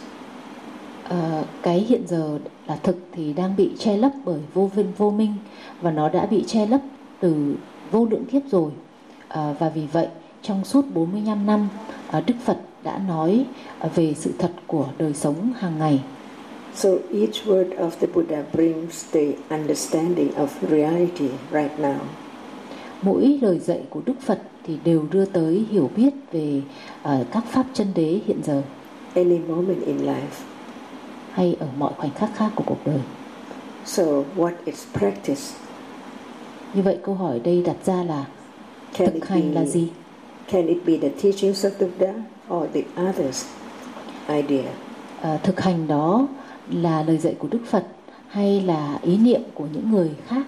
Cái hiện giờ là thực thì đang bị che lấp bởi vô minh, và nó đã bị che lấp từ vô lượng kiếp rồi. Và vì vậy trong suốt 45 năm Đức Phật đã nói về sự thật của đời sống hàng ngày. So each word of the Buddha brings the understanding of reality right now. Mỗi lời dạy của Đức Phật thì đều đưa tới hiểu biết về các pháp chân đế hiện giờ. Any moment in life. Hay ở mọi khoảnh khắc khác của cuộc đời. So what is practice? Như vậy câu hỏi đây đặt ra là thực hành là gì? Can it be the teachings of the Buddha or the others' idea? Thực hành đó là lời dạy của Đức Phật hay là ý niệm của những người khác?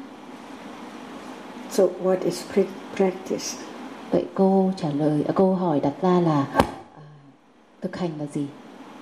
So what is practice? Vậy câu hỏi đặt ra là thực hành là gì?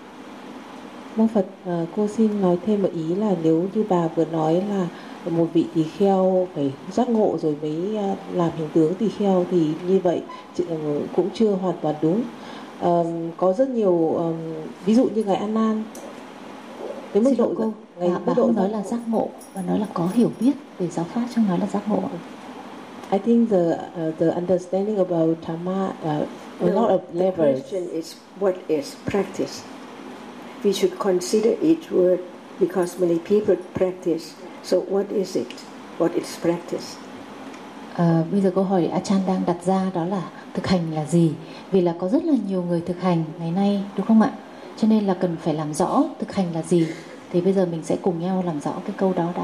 Mô Phật, cô xin nói thêm một ý là nếu như bà vừa nói là một vị tỳ kheo phải giác ngộ rồi mới làm hình tướng tỳ kheo, thì như vậy cũng chưa hoàn toàn đúng. Có rất nhiều ví dụ như ngài An Nan, cái mức độ cô bà không nói là giác ngộ, và nói là có hiểu biết về giáo pháp, trong nói là giác ngộ. I think the understanding about Dhamma a lot of levels. The question is what is practice? We should consider each word, because many people practice. So what is it? What is practice? Bây giờ câu hỏi Achan đang đặt ra đó là thực hành là gì? Vì là có rất là nhiều người thực hành ngày nay, đúng không ạ? Cho nên là cần phải làm rõ thực hành là gì. Thì bây giờ mình sẽ cùng nhau làm rõ cái câu đó đã.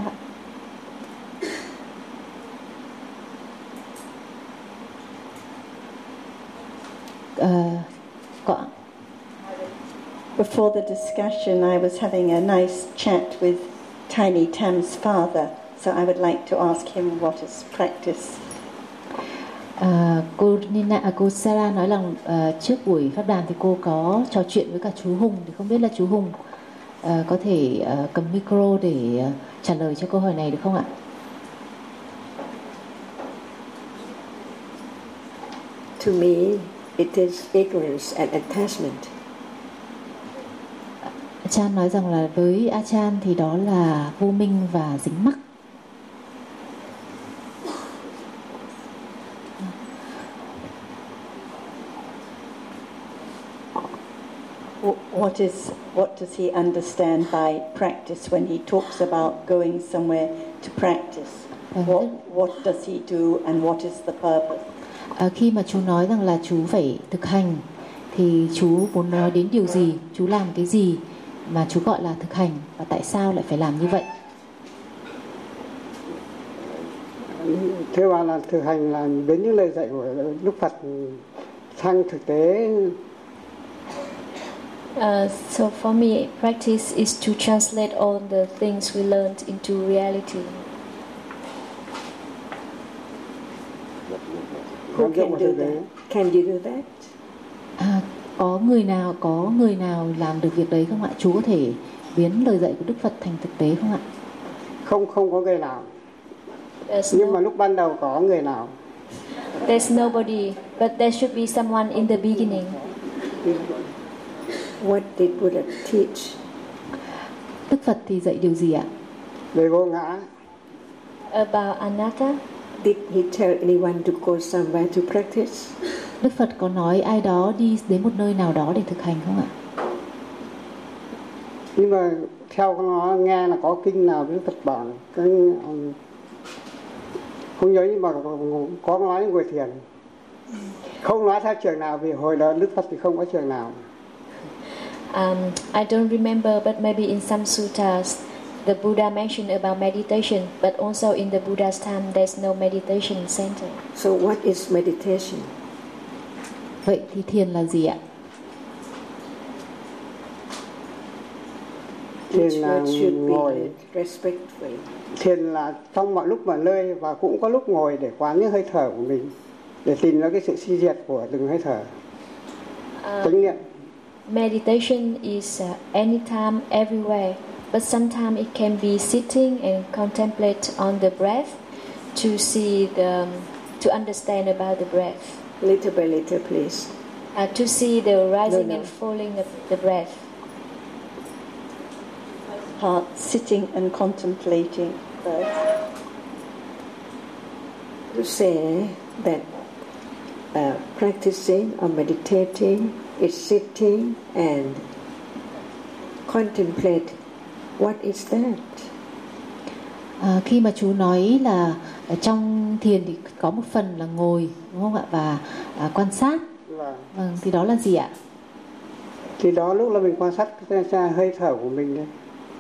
Before the discussion, I was having a nice chat with Tiny Tam's father, so I would like to ask him what is practice. Cô Sarah nói rằng trước buổi pháp đàn thì cô có trò chuyện với cả chú Hùng, thì không biết là chú Hùng có thể cầm micro để trả lời cho câu hỏi này được không ạ? To me, it is ignorance and attachment. Achan nói rằng là với Achan thì đó là vô minh và dính mắc. What does he understand by practice when he talks about going somewhere to practice? What does he do and what is the purpose? Khi mà chú nói rằng là chú phải thực hành thì chú muốn nói đến điều gì, chú làm cái gì mà chú gọi là thực hành, và tại sao lại phải làm như vậy? Thưa bà, là thực hành là đến những lời dạy của Đức Phật sang thực tế. So for me, practice is to translate all the things we learned into reality. Who can do that? Can you do that? Có người nào làm được việc đấy không ạ? Chú có thể biến lời dạy của Đức Phật thành thực tế không ạ? Không có người nào. Nhưng mà lúc ban đầu có người nào. There's nobody, but there should be someone in the beginning. What did Buddha teach? Đức Phật thì dạy điều gì ạ? Về vô ngã. About anatta. Did he tell anyone to go somewhere to practice? Đức Phật có nói ai đó đi đến một nơi nào đó để thực hành không ạ? Nhưng mà theo nó nghe là có kinh nào Đức Phật bảo Không nhớ nhưng mà có nói ngồi thiền. Không nói theo trường nào vì hồi đó Đức Phật thì không có trường nào. I don't remember, but maybe in some suttas, the Buddha mentioned about meditation, but also in the Buddha's time, there's no meditation center. So what is meditation? Vậy thì thiền là gì ạ? Thiền là ngồi. Respectfully. Thiền là trong mọi lúc mọi nơi và cũng có lúc ngồi để quán những hơi thở của mình, để tìm ra cái sự suy diệt của từng hơi thở. Chánh niệm. Meditation is anytime, everywhere, but sometimes it can be sitting and contemplate on the breath to see to understand about the breath. Little by little, please. To see the rising and falling of the breath. Sitting and contemplating breath. To say that practicing or meditating is sitting and contemplate. What is that? Khi mà chú nói là trong thiền thì có một phần là ngồi, đúng không ạ? Và quan sát. Vâng, thì đó là gì ạ? Thì đó lúc là mình quan sát cái hơi thở của mình đấy.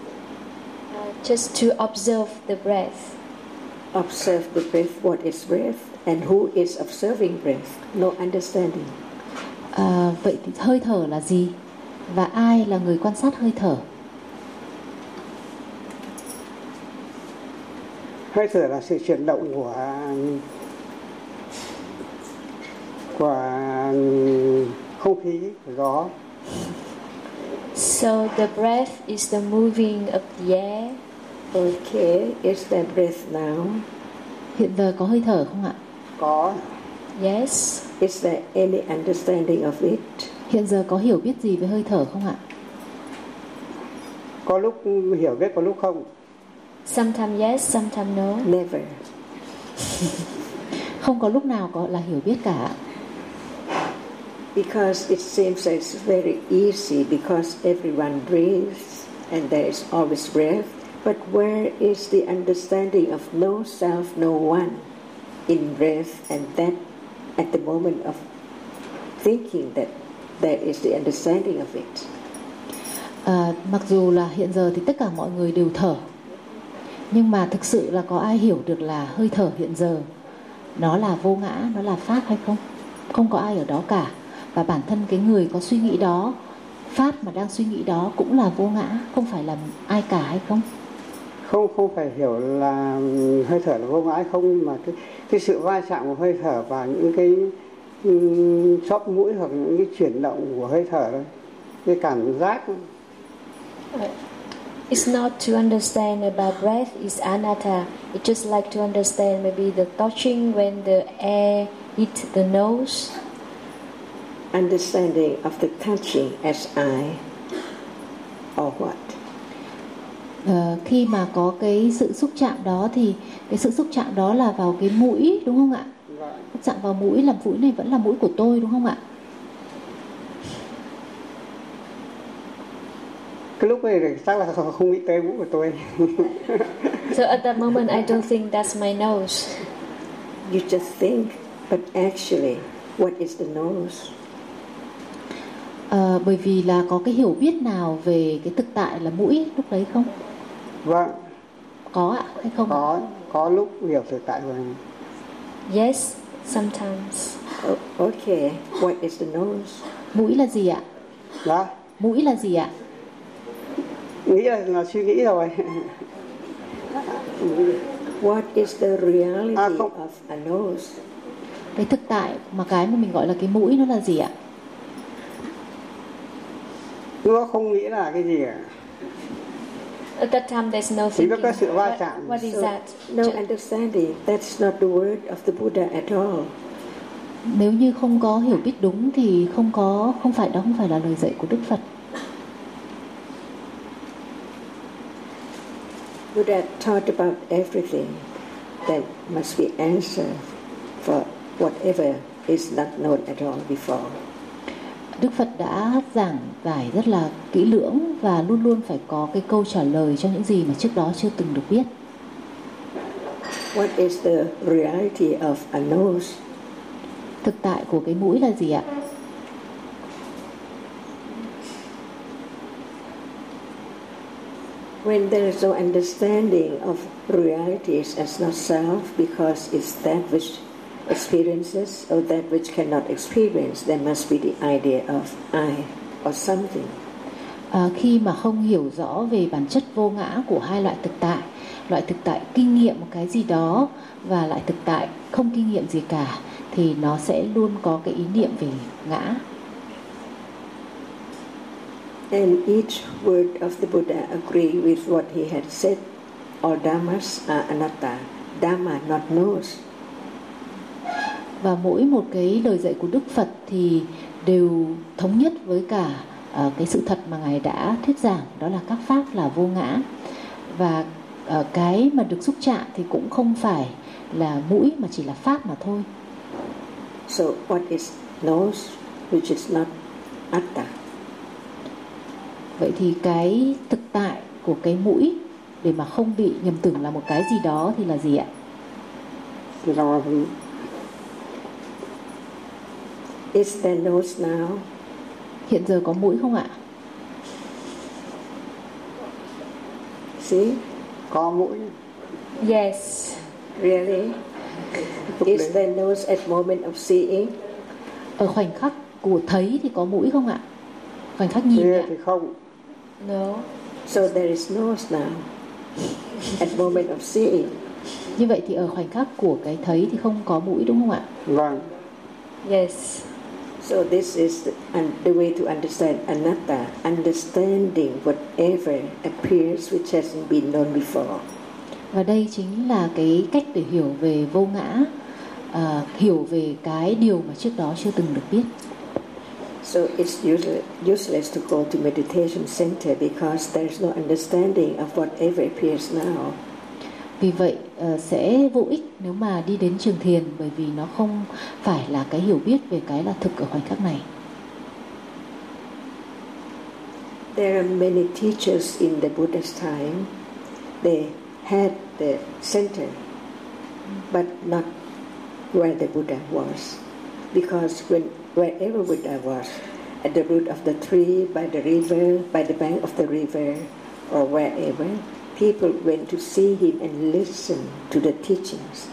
Just to observe the breath. Observe the breath. What is breath? And who is observing breath? No understanding. Vậy thì hơi thở là gì? Và ai là người quan sát hơi thở? Hơi thở là sự chuyển động của không khí, của gió. So the breath is the moving of the air. Okay, is there breath now? Hiện giờ có hơi thở không ạ? Có. Yes. Is there any understanding of it? Hiện giờ có hiểu biết gì về hơi thở không ạ? Có lúc hiểu biết, có lúc không. Sometimes yes, sometimes no. Never. Không có lúc nào có là hiểu biết cả. Because it seems it's very easy because everyone breathes and there is always breath. But where is the understanding of no self, no one in breath, and that at the moment of thinking that there is the understanding of it? Mặc dù là hiện giờ thì tất cả mọi người đều thở, nhưng mà thực sự là có ai hiểu được là hơi thở hiện giờ nó là vô ngã, nó là pháp hay không? Không có ai ở đó cả. Và bản thân cái người có suy nghĩ đó, pháp mà đang suy nghĩ đó cũng là vô ngã, không phải là ai cả hay không? Không phải hiểu là hơi thở là vô ngã hay không, nhưng mà cái sự va chạm của hơi thở và những cái xóp mũi hoặc những cái chuyển động của hơi thở thôi, cái cảm giác. It's not to understand about breath is anatta. It's just like to understand maybe the touching when the air hit the nose. Understanding of the touching as I or what? Khi mà có cái sự xúc chạm đó thì cái sự xúc chạm đó là vào cái mũi, đúng không ạ? Xúc chạm vào mũi, làm mũi này vẫn là mũi của tôi, đúng không ạ? Cái lúc này thì chắc là không nghĩ tới mũi của tôi. So at that moment I don't think that's my nose. You just think, but actually, what is the nose? Bởi vì là có cái hiểu biết nào về cái thực tại là mũi lúc đấy không? Vâng. Có ạ, hay không? Có lúc hiểu thực tại rồi. Yes, sometimes. Okay, what is the nose? Mũi là gì ạ? Đó. Mũi là gì ạ? Nghĩ là suy nghĩ rồi. What is the reality of a nose? Cái thực tại mà cái mà mình gọi là cái mũi nó là gì ạ? Nó không nghĩ là cái gì cả. At that time there's no Chỉ thinking. có cái sự va chạm. What is that? No understanding. That's not the word of the Buddha at all. Nếu như không có hiểu biết đúng thì không phải là lời dạy của Đức Phật. Buddha taught about everything that must be answered for whatever is not known at all before. Đức Phật đã giảng giải rất là kỹ lưỡng và luôn luôn phải có cái câu trả lời cho những gì mà trước đó chưa từng được biết. What is the reality of a nose? Thực tại của cái mũi là gì ạ? When there is no understanding of realities as not self, because it's that which experiences or that which cannot experience, there must be the idea of I or something. Khi mà không hiểu rõ về bản chất vô ngã của hai loại thực tại kinh nghiệm một cái gì đó và loại thực tại không kinh nghiệm gì cả, thì nó sẽ luôn có cái ý niệm về ngã. And each word of the Buddha agree with what he had said. All dhammas are anatta. Dhamma not knows. Và mỗi một cái lời dạy của Đức Phật thì đều thống nhất với cả cái sự thật mà Ngài đã thuyết giảng, đó là các pháp là vô ngã. Và cái mà được xúc chạm thì cũng không phải là mũi mà chỉ là pháp mà thôi. So what is nose, which is not atta? Vậy thì cái thực tại của cái mũi để mà không bị nhầm tưởng là một cái gì đó thì là gì ạ? Is there nose now? Hiện giờ có mũi không ạ? See? Có mũi. Yes. Really? Is there nose at moment of seeing? Ở khoảnh khắc của thấy thì có mũi không ạ? Khoảnh khắc nhìn ạ? Thì không. No. So there is nose now at moment of seeing. Như vậy thì ở khoảnh khắc của cái thấy thì không có mũi đúng không ạ? Vâng. Yes. So this is the way to understand anatta, understanding whatever appears which hasn't been known before. Và đây chính là cái cách để hiểu về vô ngã, hiểu về cái điều mà trước đó chưa từng được biết. So it's useless to go to meditation center because there's no understanding of whatever appears now. Vì vậy sẽ vô ích nếu mà đi đến trường thiền, bởi vì nó không phải là cái hiểu biết về cái là thực ở khoảnh khắc này. There are many teachers in the Buddha's time. They had the center, but not where the Buddha was. Because wherever Buddha was, at the root of the tree, by the river, by the bank of the river, or wherever, people went to see him and listen to the teachings.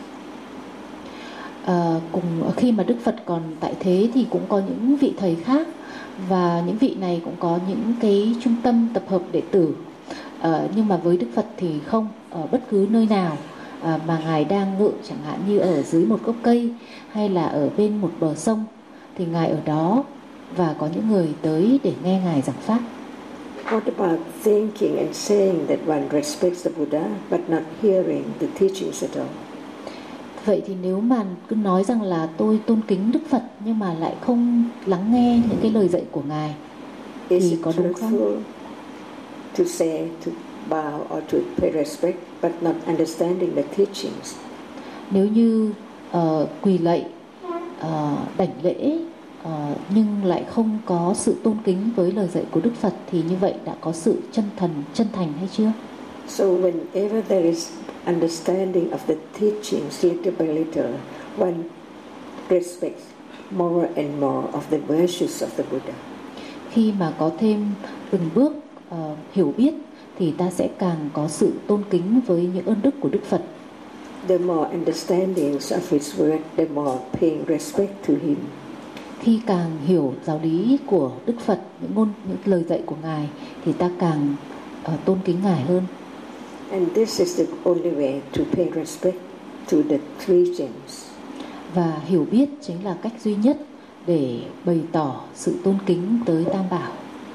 Cùng khi mà Đức Phật còn tại thế thì cũng có những vị thầy khác, và những vị này cũng có những cái trung tâm tập hợp đệ tử. Nhưng mà với Đức Phật thì không, ở bất cứ nơi nào mà Ngài đang ngự, chẳng hạn như ở dưới một gốc cây hay là ở bên một bờ sông, thì Ngài ở đó và có những người tới để nghe Ngài giảng pháp. What about thinking and saying that one respects the Buddha but not hearing the teachings at all? Vậy thì nếu mà cứ nói rằng là tôi tôn kính Đức Phật nhưng mà lại không lắng nghe những cái lời dạy của Ngài thì có đúng không? To say, to bow or to pay respect but not understanding the teachings. Nếu như quỳ lạy, đảnh lễ nhưng lại không có sự tôn kính với lời dạy của Đức Phật thì như vậy đã có sự chân thành hay chưa? So whenever there is understanding of the teachings little by little, one respects more and more of the virtues of the Buddha. Khi mà có thêm từng bước hiểu biết thì ta sẽ càng có sự tôn kính với những ơn đức của Đức Phật. The more understandings of his word, the more paying respect to him. Khi càng hiểu giáo lý của Đức Phật, những lời dạy của Ngài thì ta càng tôn kính Ngài hơn. And this is the only way to pay respect to the three gems. Và hiểu biết chính là cách duy nhất để bày tỏ sự tôn kính tới Tam Bảo.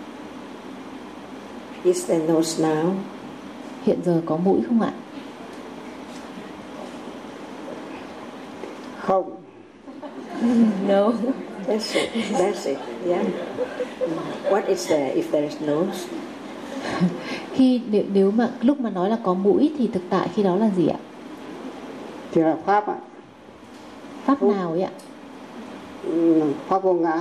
Is there nose now? Hiện giờ có mũi không ạ? Không. No. That's it. Yeah. What is there if there is nose? Khi nếu mà lúc mà nói là có mũi thì thực tại khi đó là gì ạ? Thì là pháp ạ. Pháp nào ấy ạ? Pháp vô ngã.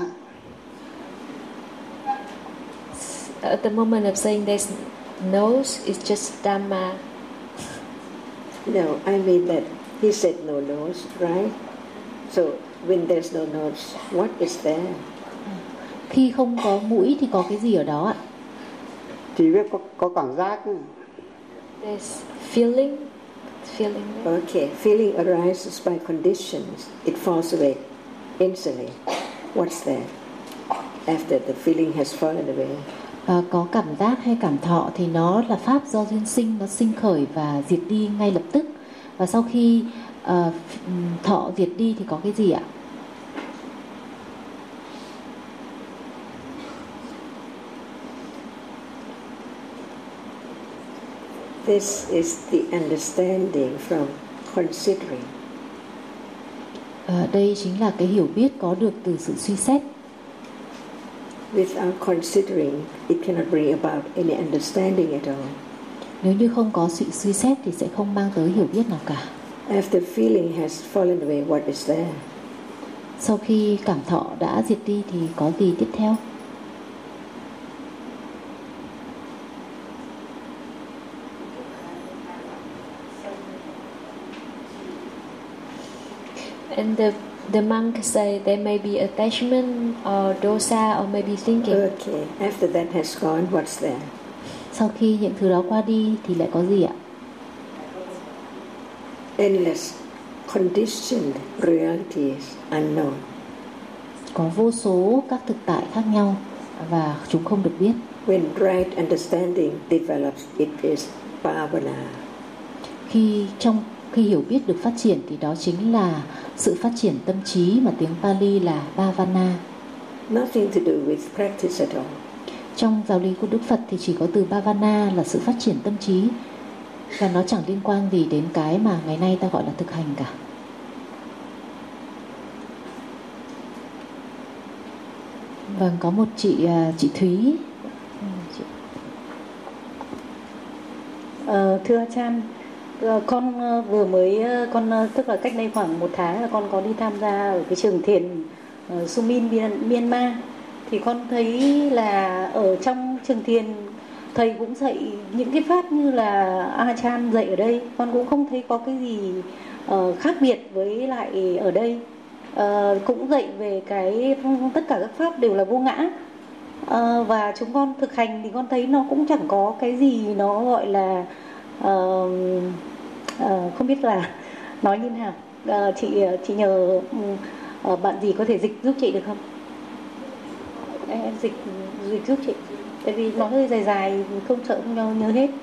At the moment of saying there's nose, it's just Dhamma. No, I mean that He said no notes, right? So when there's no notes, what is there? Khi không có mũi thì có cái gì ở đó ạ? Chỉ biết có cảm giác. There's feeling. Okay, feeling arises by conditions. It falls away instantly. What's there after the feeling has fallen away? Có cảm giác hay cảm thọ thì nó là pháp do duyên sinh, nó sinh khởi và diệt đi ngay lập tức. Và sau khi thọ diệt đi thì có cái gì ạ? This is the understanding from considering. Đây chính là cái hiểu biết có được từ sự suy xét. Without considering, it cannot bring about any understanding at all. Nếu như không có sự suy xét thì sẽ không mang tới hiểu biết nào cả. After feeling has fallen away, what is there? Sau khi cảm thọ đã diệt đi thì có gì tiếp theo? And the monk say there may be attachment or dosa or maybe thinking. Okay, after that has gone, what's there? Sau khi những thứ đó qua đi thì lại có gì ạ? Endless conditioned realities unknown. Có vô số các thực tại khác nhau và chúng không được biết. When right understanding develops, it is bhavana. Khi hiểu biết được phát triển thì đó chính là sự phát triển tâm trí mà tiếng Pali là bhavana. Nothing to do with practice at all. Trong giáo lý của Đức Phật thì chỉ có từ bhavana là sự phát triển tâm trí, và nó chẳng liên quan gì đến cái mà ngày nay ta gọi là thực hành cả. Vâng, có một chị Thúy. Thưa Achan, con vừa mới tức là cách đây khoảng 1 tháng là con có đi tham gia ở cái trường thiền Sumin Myanmar. Thì con thấy là ở trong trường thiền thầy cũng dạy những cái pháp như là Achan dạy ở đây. Con cũng không thấy có cái gì khác biệt với lại ở đây. Cũng dạy về cái tất cả các pháp đều là vô ngã. Và chúng con thực hành thì con thấy nó cũng chẳng có cái gì nó gọi là không biết là nói như thế nào. Chị nhờ bạn gì có thể dịch giúp chị được không? Em dịch giúp chị, tại vì nó hơi dài không sợ không nhớ hết.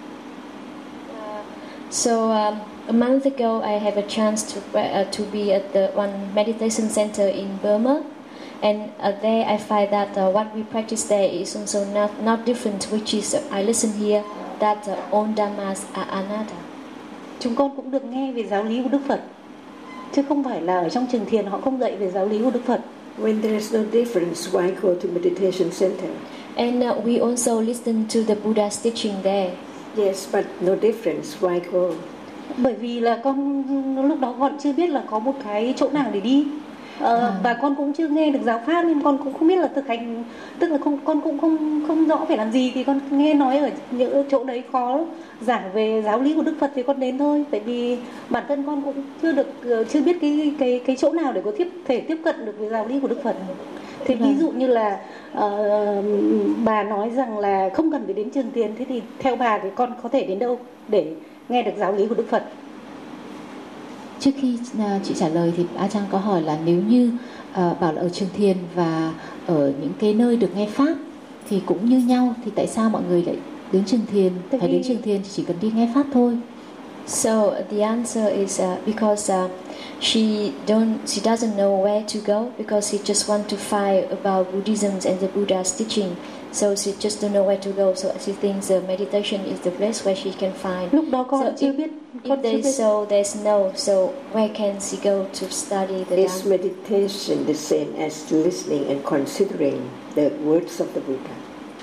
So a month ago, I have a chance to be at the one meditation center in Burma, and there I find that what we practice there is also not different, which is I listen here that all dhammas are anatta. Chúng con cũng được nghe về giáo lý của Đức Phật, chứ không phải là ở trong trường thiền họ không dạy về giáo lý của Đức Phật. When there is no difference, why go to meditation center? And we also listen to the Buddha's teaching there. Yes, but no difference, why go? Bởi vì là con lúc đó còn chưa biết là có một cái chỗ nào để đi. Và con cũng chưa nghe được giáo pháp nên con cũng không biết là thực hành, tức là con cũng không rõ phải làm gì, thì con nghe nói ở những chỗ đấy có giảng về giáo lý của Đức Phật thì con đến thôi. Tại vì bản thân con cũng chưa biết cái chỗ nào để có thể tiếp cận được với giáo lý của Đức Phật. Thì ví dụ như là bà nói rằng là không cần phải đến trường thiền, thế thì theo bà thì con có thể đến đâu để nghe được giáo lý của Đức Phật? Trước khi chị trả lời thì A Trang có hỏi là nếu như bảo là ở trường thiền và ở những cái nơi được nghe pháp thì cũng như nhau, thì tại sao mọi người lại đến trường thiền? Phải đến trường thiền thì chỉ cần đi nghe pháp thôi. So the answer is because she doesn't know where to go, because she just want to find about Buddhism and the Buddha's teaching. So she just don't know where to go. So she thinks the meditation is the place where she can find. Lúc đó con chưa biết. So there's no. So where can she go to study the Dhamma? Is meditation the same as listening and considering the words of the Buddha?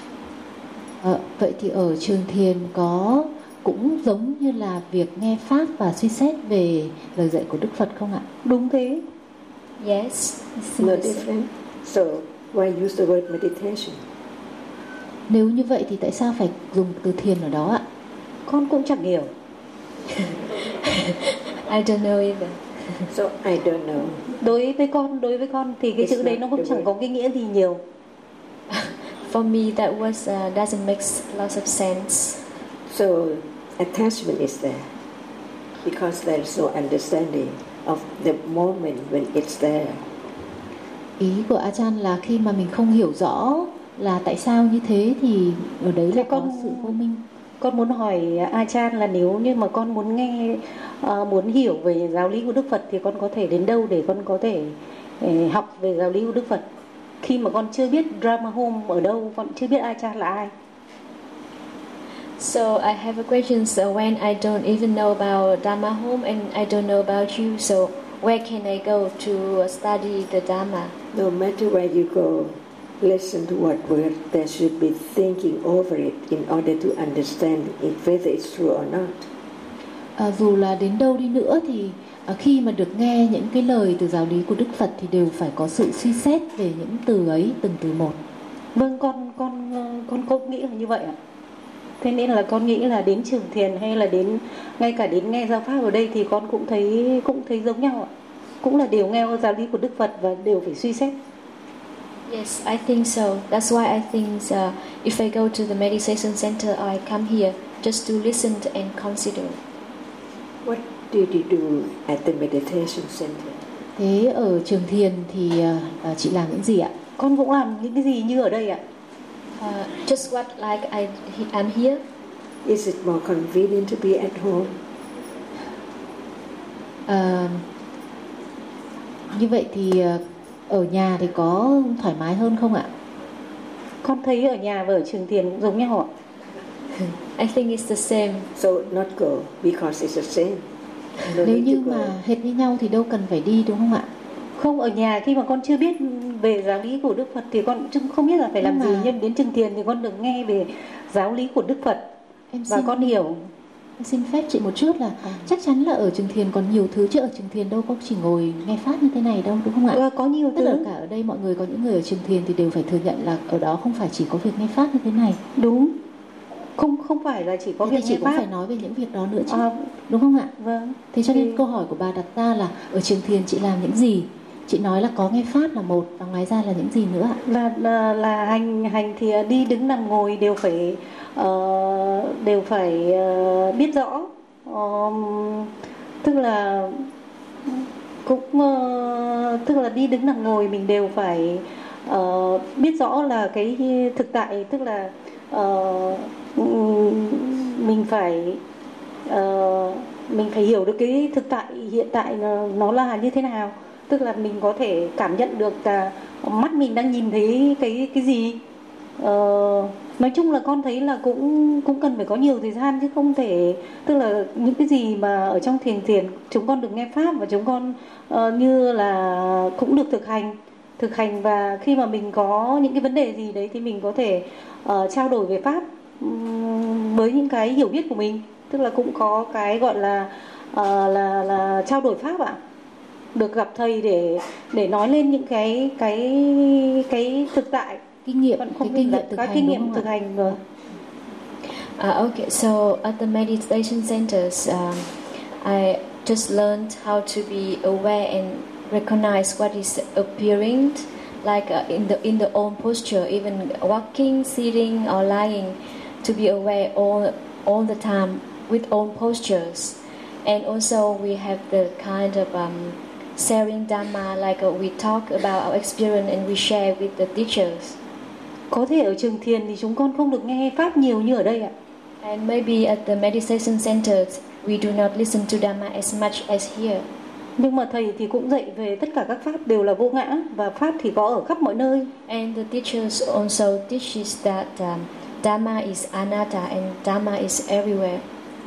Vậy thì ở trường thiền cũng giống như là việc nghe pháp và suy xét về lời dạy của Đức Phật không ạ? Đúng thế. Yes. No different. So why use the word meditation? Nếu như vậy thì tại sao phải dùng từ thiền ở đó ạ? Con cũng chẳng hiểu. I don't know either. So I don't know. Đối với con thì cái chữ đấy nó cũng chẳng có cái nghĩa gì nhiều. For me, that word doesn't make lots of sense. So attachment is there because there is no understanding of the moment when it's there. Ý của Ajahn là khi mà mình không hiểu rõ là tại sao như thế thì ở đấy là có sự vô minh. Con muốn hỏi Ajahn là nếu như mà con muốn nghe, muốn hiểu về giáo lý của Đức Phật thì con có thể đến đâu để con có thể học về giáo lý của Đức Phật? Khi mà con chưa biết Dharma Home ở đâu, con chưa biết Ajahn là ai. So I have a question. So when I don't even know about Dharma Home and I don't know about you, so where can I go to study the Dharma? No matter where you go, listen to what word. There should be thinking over it in order to understand it, whether it's true or not. Dù là đến đâu đi nữa thì khi mà được nghe những cái lời từ giáo lý của Đức Phật thì đều phải có sự suy xét về những từ ấy từng từ một. Vâng, con cũng nghĩ là như vậy ạ. Thế nên là con nghĩ là đến trường thiền hay là đến ngay cả đến nghe giáo pháp ở đây thì con cũng thấy giống nhau ạ. Cũng là đều nghe giáo lý của Đức Phật và đều phải suy xét. Yes, I think so. That's why I think if I go to the meditation center or I come here just to listen and consider. What did you do at the meditation center? Thế ở trường thiền thì chị làm những gì ạ? Con cũng làm những cái gì như ở đây ạ? Just what like I'm here. Is it more convenient to be at home? Như vậy thì ở nhà thì có thoải mái hơn không ạ? Con thấy ở nhà và ở trường thiền cũng giống nhau ạ. I think it's the same. So not go because it's the same. Nếu như mà hệt như nhau thì đâu cần phải đi đúng không ạ? Không, ở nhà khi mà con chưa biết về giáo lý của Đức Phật thì con không biết là phải làm gì, nhưng đến trường thiền thì con được nghe về giáo lý của Đức Phật và con hiểu. Em xin phép chị một chút là chắc chắn là ở trường thiền còn nhiều thứ chứ ở trường thiền đâu có chỉ ngồi nghe pháp như thế này đâu đúng không ạ? Có nhiều thứ. Tất cả ở đây mọi người có những người ở trường thiền thì đều phải thừa nhận là ở đó không phải chỉ có việc nghe pháp như thế này. Đúng. Không phải là chỉ có việc nghe pháp. Chị cũng phải nói về những việc đó nữa chứ. Đúng không ạ? Vâng. Thế cho nên câu hỏi của bà đặt ra là ở trường thiền chị làm những gì? Chị nói là có nghe pháp là một và ngoài ra là những gì nữa ạ? Là hành thì đi đứng nằm ngồi đều phải biết rõ, tức là đi đứng nằm ngồi mình đều phải biết rõ là cái thực tại, tức là mình phải hiểu được cái thực tại hiện tại nó là như thế nào, tức là mình có thể cảm nhận được là mắt mình đang nhìn thấy cái gì. Nói chung là con thấy là cũng cần phải có nhiều thời gian chứ không thể, tức là những cái gì mà ở trong thiền chúng con được nghe pháp và chúng con như là cũng được thực hành và khi mà mình có những cái vấn đề gì đấy thì mình có thể trao đổi về pháp với những cái hiểu biết của mình, tức là cũng có cái gọi là trao đổi pháp ạ. Được gặp thầy để nói lên những cái thực tại kinh nghiệm, cái kinh nghiệm thực hành rồi. Okay, so at the meditation centers, I just learned how to be aware and recognize what is appearing, like in the own posture, even walking, sitting, or lying, to be aware all the time with own postures. And also we have the kind of sharing Dhamma, like we talk about our experience and we share with the teachers. Có thể ở trường thiền thì chúng con không được nghe pháp nhiều như ở đây ạ. And maybe at the meditation centers we do not listen to Dhamma as much as here. Nhưng mà thầy thì cũng dạy về tất cả các pháp đều là vô ngã và pháp thì có ở khắp mọi nơi. And the teachers also teaches that Dhamma is anatta and Dhamma is everywhere.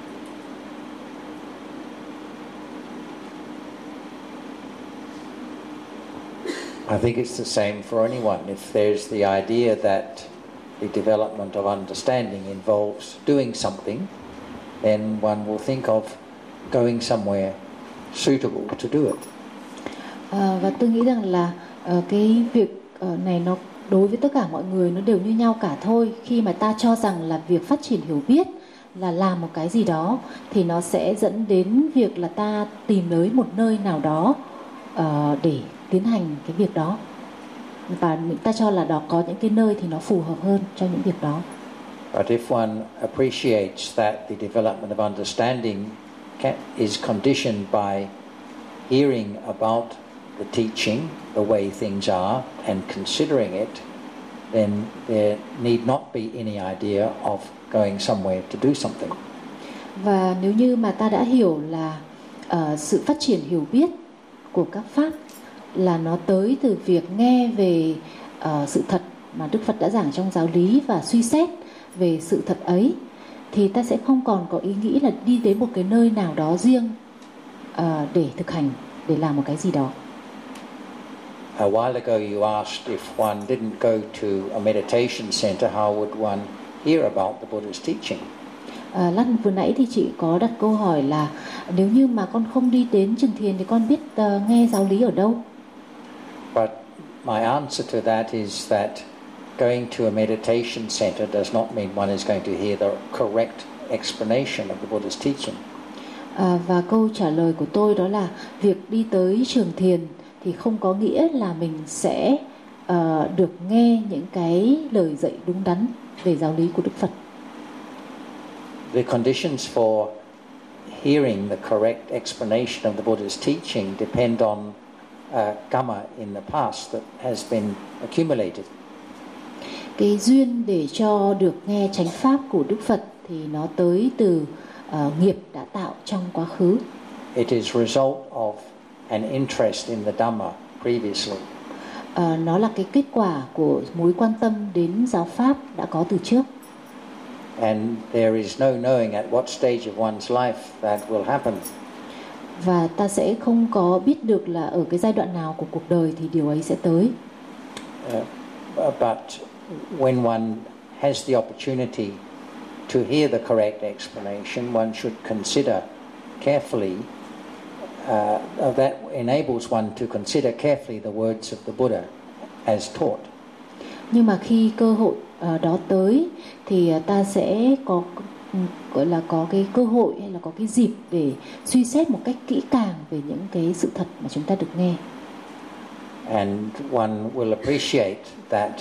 I think it's the same for anyone. If there's the idea that the development of understanding involves doing something, then one will think of going somewhere suitable to do it. Và tôi nghĩ rằng là cái việc này nó đối với tất cả mọi người nó đều như nhau cả thôi. Khi mà ta cho rằng là việc phát triển hiểu biết là làm một cái gì đó thì nó sẽ dẫn đến việc là ta tìm tới một nơi nào đó để tiến hành cái việc đó, và ta cho là đó có những cái nơi thì nó phù hợp hơn cho những việc đó. But if one appreciates that the development of understanding is conditioned by hearing about the teaching, the way things are, and considering it, then there need not be any idea of going somewhere to do something. Và nếu như mà ta đã hiểu là sự phát triển hiểu biết của các pháp là nó tới từ việc nghe về sự thật mà Đức Phật đã giảng trong giáo lý và suy xét về sự thật ấy, thì ta sẽ không còn có ý nghĩ là đi đến một cái nơi nào đó riêng để thực hành, để làm một cái gì đó. A while ago you asked if one didn't go to a meditation center, how would one hear about the Buddha's teaching? Lát vừa nãy thì chị có đặt câu hỏi là nếu như mà con không đi đến trường thiền thì con biết nghe giáo lý ở đâu? But my answer to that is that going to a meditation center does not mean one is going to hear the correct explanation of the Buddha's teaching. Và câu trả lời của tôi đó là việc đi tới trường thiền thì không có nghĩa là mình sẽ được nghe những cái lời dạy đúng đắn về giáo lý của Đức Phật. The conditions for hearing the correct explanation of the Buddha's teaching depend on karma in the past that has been accumulated. Cái duyên để cho được nghe chánh pháp của Đức Phật thì nó tới từ nghiệp đã tạo trong quá khứ. It is result of an interest in the Dhamma previously. Nó là cái kết quả của mối quan tâm đến giáo pháp đã có từ trước. And there is no knowing at what stage of one's life that will happen. Và ta sẽ không có biết được là ở cái giai đoạn nào của cuộc đời thì điều ấy sẽ tới. But when one has the opportunity to hear the correct explanation, one should consider carefully. That enables one to consider carefully the words of the Buddha as taught. Nhưng mà khi cơ hội đó tới thì ta sẽ có gọi là có cái cơ hội hay là có cái dịp để suy xét một cách kỹ càng về những cái sự thật mà chúng ta được nghe. And one will appreciate that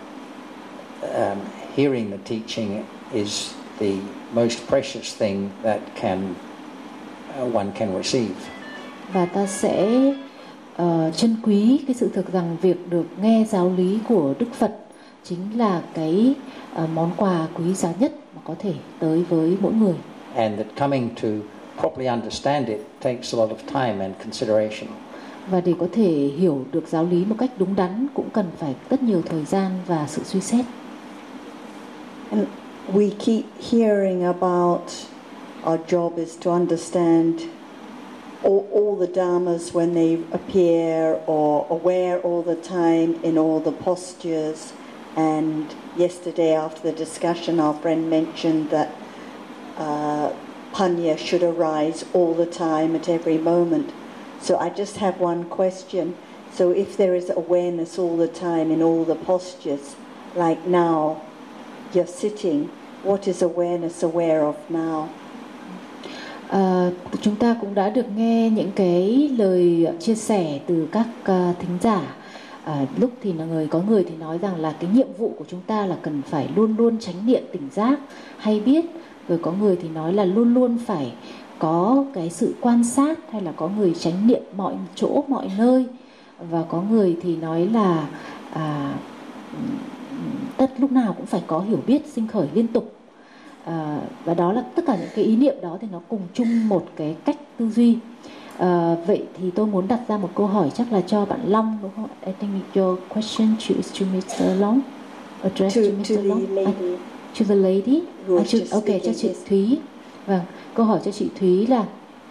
hearing the teaching is the most precious thing that one can receive. Và ta sẽ trân quý cái sự thực rằng việc được nghe giáo lý của Đức Phật chính là cái món quà quý giá nhất mà có thể tới với mỗi người. And that coming to properly understand it takes a lot of time and consideration. Và để có thể hiểu được giáo lý một cách đúng đắn cũng cần phải rất nhiều thời gian và sự suy xét. And we keep hearing about our job is to understand all the dharmas when they appear, or aware all the time in all the postures. And yesterday after the discussion our friend mentioned that Panya should arise all the time at every moment. So I just have one question. So if there is awareness all the time in all the postures, like now you're sitting, what is awareness aware of now? Chúng ta cũng đã được nghe những cái lời chia sẻ từ các thính giả. Lúc thì có người thì nói rằng là cái nhiệm vụ của chúng ta là cần phải luôn luôn chánh niệm tỉnh giác hay biết, rồi có người thì nói là luôn luôn phải có cái sự quan sát, hay là có người chánh niệm mọi chỗ mọi nơi, và có người thì nói là lúc nào cũng phải có hiểu biết sinh khởi liên tục. Và đó là tất cả những cái ý niệm đó thì nó cùng chung một cái cách tư duy. Vậy thì tôi muốn đặt ra một câu hỏi chắc là cho bạn Long, đúng không? I think your question is to Mr. Long, addressed to Mr. Long, to the lady. Okay, cho chị Thúy. Vâng, câu hỏi cho chị Thúy là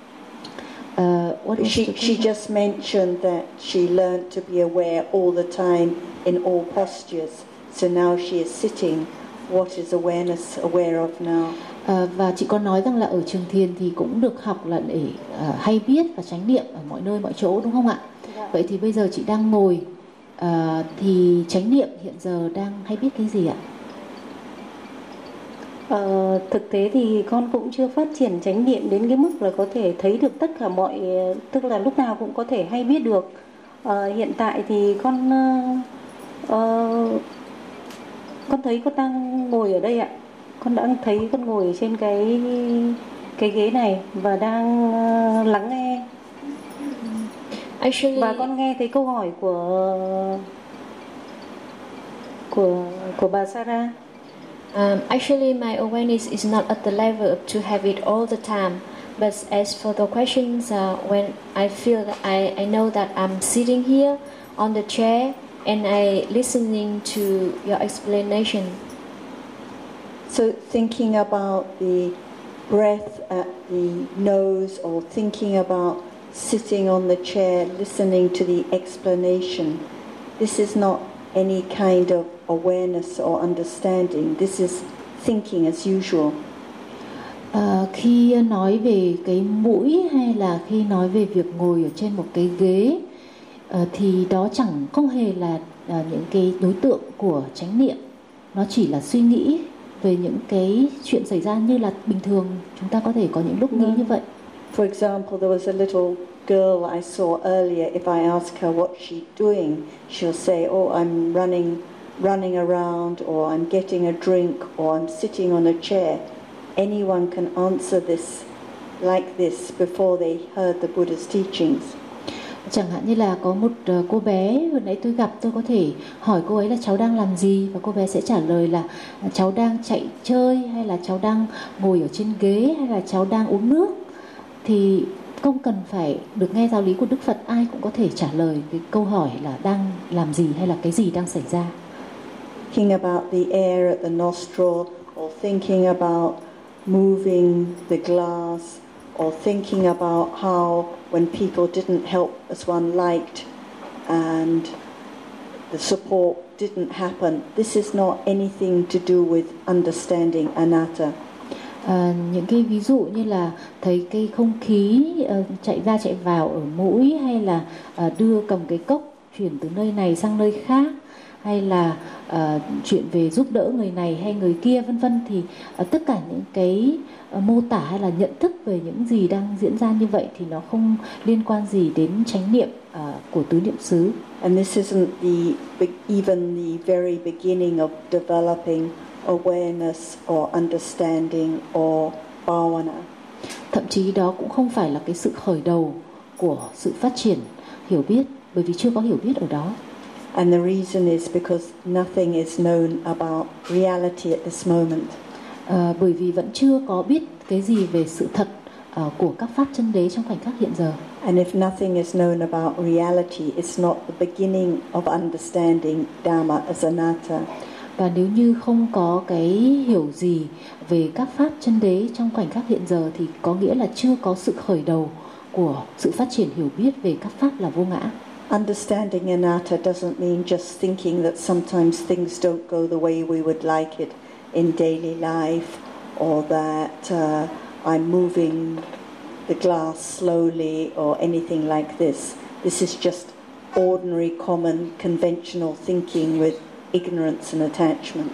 she just mentioned that she learned to be aware all the time in all postures. So now she is sitting. What is awareness aware of now? Và chị có nói rằng là ở trường thiền thì cũng được học là để hay biết và chánh niệm ở mọi nơi mọi chỗ, đúng không ạ? Vậy thì bây giờ chị đang ngồi thì chánh niệm hiện giờ đang hay biết cái gì ạ? Thực tế thì con cũng chưa phát triển chánh niệm đến cái mức là có thể thấy được tất cả mọi, tức là lúc nào cũng có thể hay biết được. Hiện tại thì con thấy con đang ngồi ở đây ạ. Con đang thấy con ngồi trên cái ghế này và đang lắng nghe. Actually, Và con nghe thấy câu hỏi của bà Sarah. Actually, my awareness is not at the level to have it all the time. But as for the questions, when I feel that I know that I'm sitting here on the chair and I listening to your explanation. So thinking about the breath at the nose, or thinking about sitting on the chair, listening to the explanation, this is not any kind of awareness or understanding. This is thinking as usual. Khi nói về cái mũi hay là khi nói về việc ngồi ở trên một cái ghế thì đó không hề là những cái đối tượng của chánh niệm. Nó chỉ là suy nghĩ về những cái chuyện xảy ra như là bình thường chúng ta có thể có những lúc nghĩ như vậy. For example, there was a little girl I saw earlier. If I ask her what she's doing, she'll say, "Oh, I'm running around, or I'm getting a drink, or I'm sitting on a chair." Anyone can answer this like this before they heard the Buddha's teachings. Chẳng hạn như là có một cô bé vừa nãy tôi gặp, tôi có thể hỏi cô ấy là cháu đang làm gì, và cô bé sẽ trả lời là cháu đang chạy chơi, hay là cháu đang ngồi ở trên ghế, hay là cháu đang uống nước. Thì không cần phải được nghe giáo lý của Đức Phật, ai cũng có thể trả lời cái câu hỏi là đang làm gì hay là cái gì đang xảy ra. Thinking about the air at the nostril, or thinking about moving the glass, or thinking about how when people didn't help as one liked and the support didn't happen, this is not anything to do with understanding anatta. Những cái ví dụ như là thấy cái không khí chạy ra chạy vào ở mũi, hay là đưa cầm cái cốc chuyển từ nơi này sang nơi khác, hay là chuyện về giúp đỡ người này hay người kia vân vân, thì tất cả những cái mô tả hay là nhận thức về những gì đang diễn ra như vậy thì nó không liên quan gì đến chánh niệm của tứ niệm xứ. And this isn't even the very beginning of developing awareness or understanding or bhavana. Thậm chí đó cũng không phải là cái sự khởi đầu của sự phát triển hiểu biết, bởi vì chưa có hiểu biết ở đó. And the reason is because nothing is known about reality at this moment. Bởi vì vẫn chưa có biết cái gì về sự thật của các pháp chân đế trong khoảnh khắc hiện giờ. And if nothing is known about reality, it's not the beginning of understanding Dhamma as anatta. Và nếu như không có cái hiểu gì về các pháp chân đế trong khoảnh khắc hiện giờ thì có nghĩa là chưa có sự khởi đầu của sự phát triển hiểu biết về các pháp là vô ngã. Understanding anatta doesn't mean just thinking that sometimes things don't go the way we would like it in daily life, or that I'm moving the glass slowly or anything like this. This is just ordinary, common, conventional thinking with ignorance and attachment.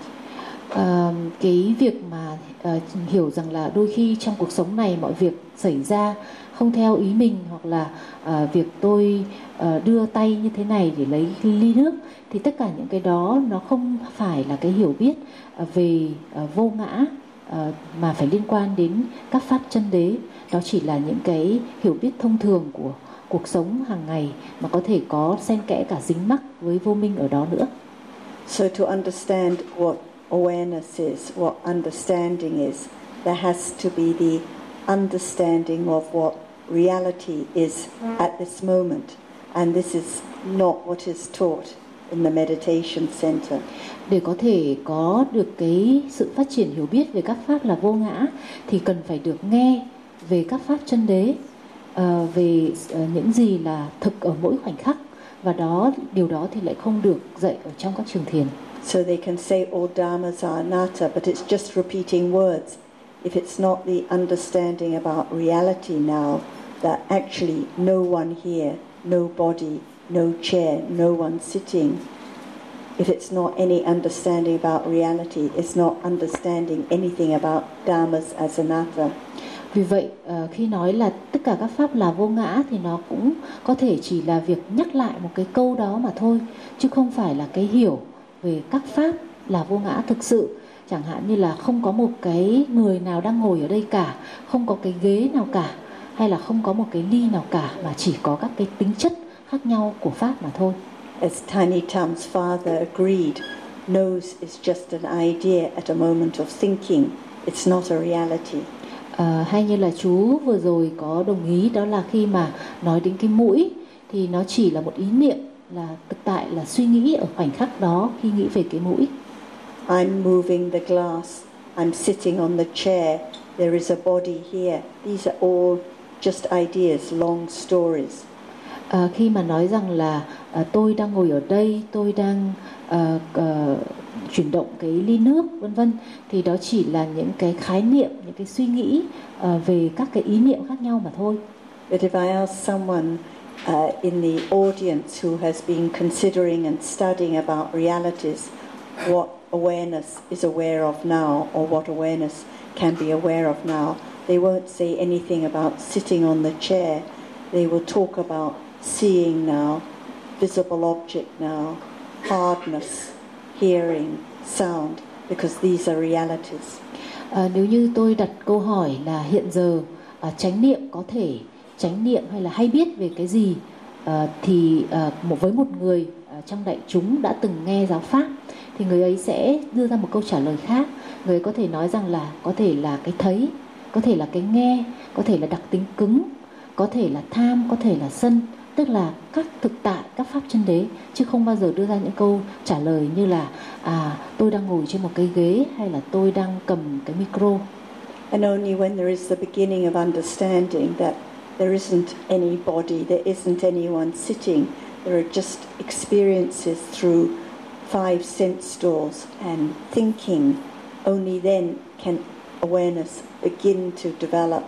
Cái việc mà hiểu rằng là đôi khi trong cuộc sống này mọi việc xảy ra không theo ý mình, hoặc là việc tôi đưa tay như thế này để lấy ly nước, thì tất cả những cái đó nó không phải là cái hiểu biết về vô ngã mà phải liên quan đến các pháp chân đế. Đó chỉ là những cái hiểu biết thông thường của cuộc sống hàng ngày mà có thể có xen kẽ cả dính mắc với vô minh ở đó nữa. So to understand what awareness is, what understanding is, there has to be the understanding of what reality is at this moment. And this is not what is taught in the meditation center. Để có thể có được cái sự phát triển hiểu biết về các pháp là vô ngã thì cần phải được nghe về các pháp chân đế, về những gì là thực ở mỗi khoảnh khắc, và điều đó thì lại không được dạy ở trong các trường thiền. So they can say all dhammas are anatta, but it's just repeating words. If it's not the understanding about reality now, that actually no one here, no body, no chair, no one sitting, if it's not any understanding about reality, it's not understanding anything about dhammas as anatta. Vì vậy khi nói là tất cả các pháp là vô ngã thì nó cũng có thể chỉ là việc nhắc lại một cái câu đó mà thôi, chứ không phải là cái hiểu về các pháp là vô ngã thực sự. Chẳng hạn như là không có một cái người nào đang ngồi ở đây cả, không có cái ghế nào cả, hay là không có một cái ly nào cả, mà chỉ có các cái tính chất khác nhau của pháp mà thôi. As Tiny Tam's father agreed, nose is just an idea at a moment of thinking. It's not a reality. Hay như là chú vừa rồi có đồng ý, đó là khi mà nói đến cái mũi thì nó chỉ là một ý niệm, là thực tại là suy nghĩ ở khoảnh khắc đó khi nghĩ về cái mũi. I'm moving the glass. I'm sitting on the chair. There is a body here. These are all just ideas, long stories. Khi mà nói rằng là tôi đang ngồi ở đây, tôi đang chuyển động cái ly nước, vân vân, thì đó chỉ là những cái khái niệm, những cái suy nghĩ về các cái ý niệm khác nhau mà thôi. But if I ask someone in the audience who has been considering and studying about realities, what awareness is aware of now, or what awareness can be aware of now, they won't say anything about sitting on the chair. They will talk about seeing now, visible object now, hardness, hearing, sound, because these are realities. Nếu như tôi đặt câu hỏi là hiện giờ chánh niệm có thể chánh niệm hay là hay biết về cái gì, thì với một người trong đại chúng đã từng nghe giáo pháp, thì người ấy sẽ đưa ra một câu trả lời khác. Người ấy có thể nói rằng là có thể là cái thấy, có thể là cái nghe, có thể là đặc tính cứng, có thể là tham, có thể là sân, tức là các thực tại, các pháp chân đế, chứ không bao giờ đưa ra những câu trả lời như là tôi đang ngồi trên một cái ghế, hay là tôi đang cầm cái micro. And only when there is the beginning of understanding that there isn't any body, there isn't anyone sitting, there are just experiences through 5 sense doors and thinking, only then can awareness begin to develop.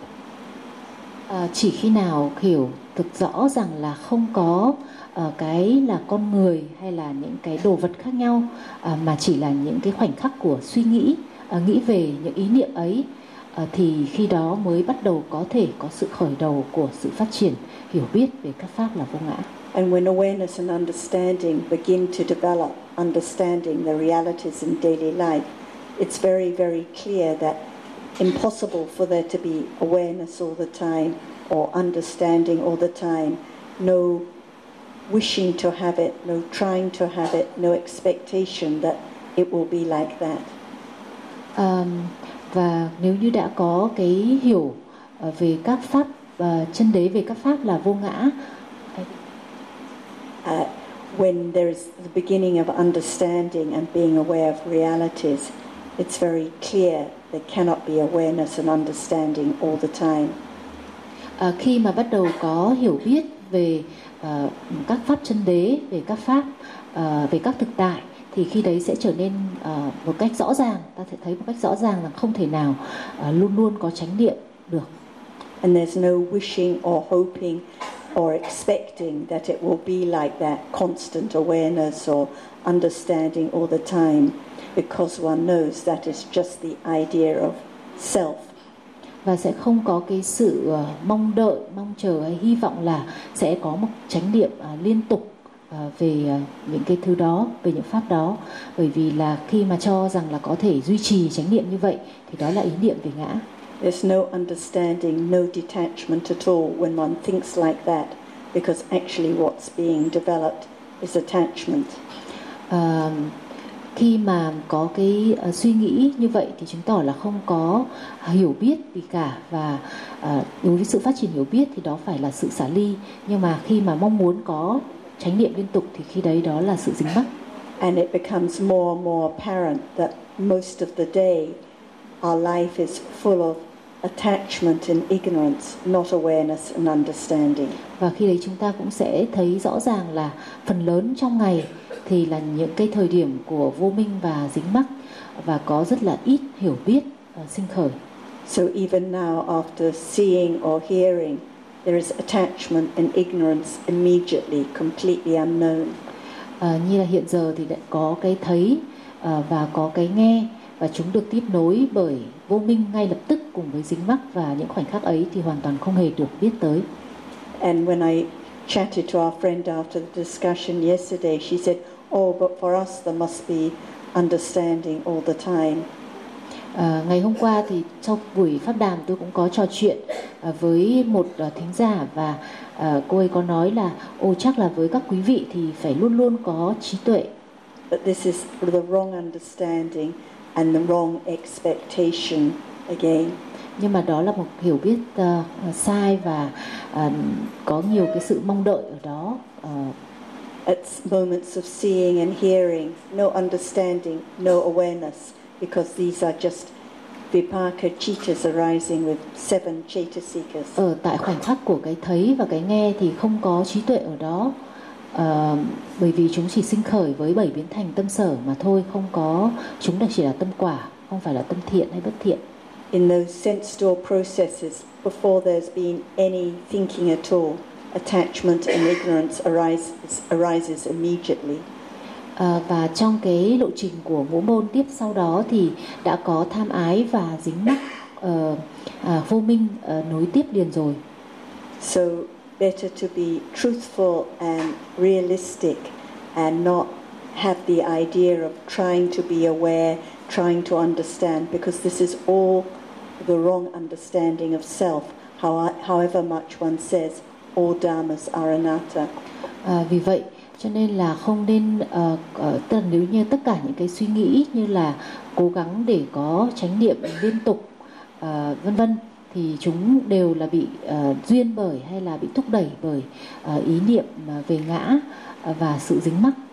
Chỉ khi nào hiểu thực rõ rằng là không có cái là con người hay là những cái đồ vật khác nhau, mà chỉ là những cái khoảnh khắc của suy nghĩ, nghĩ về những ý niệm ấy, thì khi đó mới bắt đầu có thể có sự khởi đầu của sự phát triển hiểu biết về các pháp là vô ngã. And when awareness and understanding begin to develop, understanding the realities in daily life, it's very, very clear that impossible for there to be awareness all the time or understanding all the time. No wishing to have it, no trying to have it, no expectation that it will be like that. Và nếu như đã có cái hiểu về các pháp chân đế, về các pháp là vô ngã, when there is the beginning of understanding and being aware of realities, it's very clear there cannot be awareness and understanding all the time. Khi mà bắt đầu có hiểu biết về các pháp chân đế, về các pháp, về các thực tại, thì khi đấy sẽ trở nên một cách rõ ràng, ta sẽ thấy một cách rõ ràng là không thể nào luôn luôn có chánh niệm được. And there's no wishing or hoping or expecting that it will be like that, constant awareness or understanding all the time, because one knows that is just the idea of self. Và sẽ không có cái sự mong đợi, mong chờ hay hy vọng là sẽ có một chánh niệm liên tục về những cái thứ đó, về những pháp đó. Bởi vì là khi mà cho rằng là có thể duy trì chánh niệm như vậy thì đó là ý niệm về ngã. There's no understanding, no detachment at all when one thinks like that, because actually what's being developed is attachment. Khi mà có cái suy nghĩ như vậy thì chứng tỏ là không có hiểu biết gì cả, và đối với sự phát triển hiểu biết thì đó phải là sự xả ly. Nhưng mà khi mà mong muốn có chánh niệm liên tục thì khi đấy đó là sự dính mắc. And it becomes more and more apparent that most of the day our life is full of attachment and ignorance, not awareness and understanding. Và khi đấy chúng ta cũng sẽ thấy rõ ràng là phần lớn trong ngày thì là những cái thời điểm của vô minh và dính mắc, và có rất là ít hiểu biết sinh khởi. So even now, after seeing or hearing, there is attachment and ignorance immediately, completely unknown. Như là hiện giờ thì đã có cái thấy và có cái nghe, và chúng được tiếp nối bởi vô minh ngay lập tức cùng với dính mắc, và những khoảnh khắc ấy thì hoàn toàn không hề được biết tới. And when I chatted to our friend after the discussion yesterday, she said, "Oh, but for us there must be understanding all the time." Ngày hôm qua thì trong buổi pháp đàm tôi cũng có trò chuyện với một thính giả, và cô ấy có nói là chắc là với các quý vị thì phải luôn luôn có trí tuệ. But this is the wrong understanding and the wrong expectation again. Nhưng mà đó là một hiểu biết sai, và có nhiều cái sự mong đợi ở đó. At moments of seeing and hearing, no understanding, no awareness, because these are just vipaka citas arising with 7 chaitasikas. Ở tại khoảnh khắc của cái thấy và cái nghe thì không có trí tuệ ở đó, bởi vì chúng chỉ sinh khởi với 7 biến thành tâm sở mà thôi, không có, chúng chỉ là tâm quả, không phải là tâm thiện hay bất thiện. In those sense door processes, before there's been any thinking at all, attachment and ignorance arises immediately. Và trong cái lộ trình của ngũ môn tiếp sau đó thì đã có tham ái và dính mắc, vô minh nối tiếp liền rồi. So better to be truthful and realistic and not have the idea of trying to be aware, trying to understand, because this is all the wrong understanding of self. However much one says all dharmas are anatta. Vì vậy cho nên là không nên nếu như tất cả những cái suy nghĩ như là cố gắng để có chánh niệm liên tục vân vân thì chúng đều là bị duyên bởi hay là bị thúc đẩy bởi ý niệm về ngã và sự dính mắc.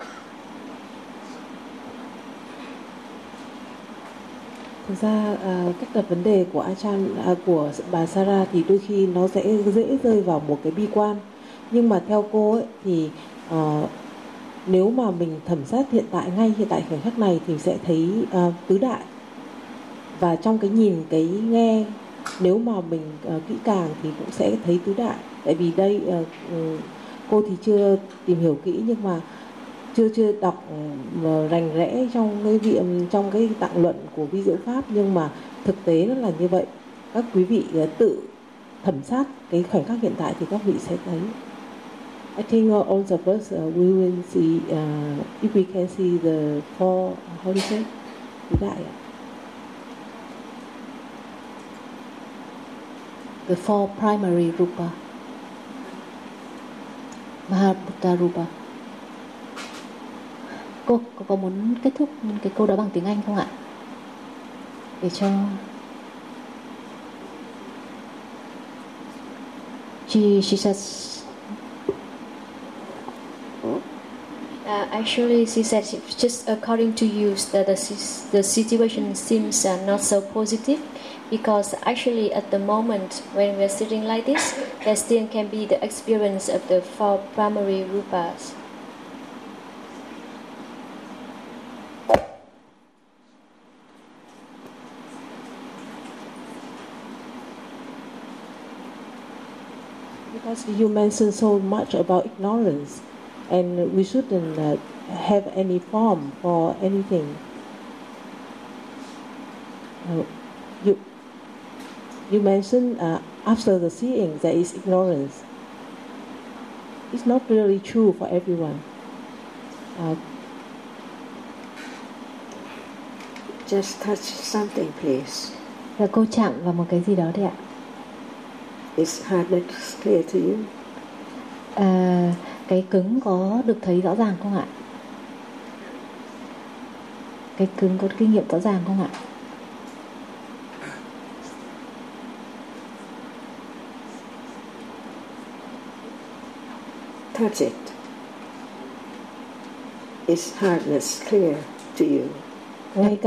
Thực ra cách đặt vấn đề của của bà Sarah thì đôi khi nó sẽ dễ rơi vào một cái bi quan, nhưng mà theo cô ấy thì nếu mà mình thẩm sát hiện tại, ngay hiện tại khoảnh khắc này thì sẽ thấy tứ đại, và trong cái nhìn cái nghe nếu mà mình kỹ càng thì cũng sẽ thấy tứ đại. Tại vì đây cô thì chưa tìm hiểu kỹ, nhưng mà chưa đọc rành rẽ trong cái tạng luận của Vi Diệu Pháp, nhưng mà thực tế nó là như vậy. Các quý vị tự thẩm sát cái khoảnh khắc hiện tại thì các vị sẽ thấy. I think all of us we will see if we can see the four, how do you say, tứ đại. The four primary rupa, Mahabhuta rupa. Cô có muốn kết thúc cái câu đó bằng tiếng Anh không ạ? Để cho she says. Actually, she said just according to you that the situation seems not so positive, because actually at the moment when we're sitting like this, there still can be the experience of the four primary rupas. Because you mentioned so much about ignorance, and we shouldn't have any form for anything. You mentioned after the seeing there is ignorance. It's not really true for everyone. Just touch something, please. Là cô chạm vào một cái gì đó đi ạ. Is hardness clear to you? Cái cứng có được thấy rõ ràng không ạ? Cái cứng có kinh nghiệm rõ ràng không ạ? Touch it. Is hardness clear to you? Ngay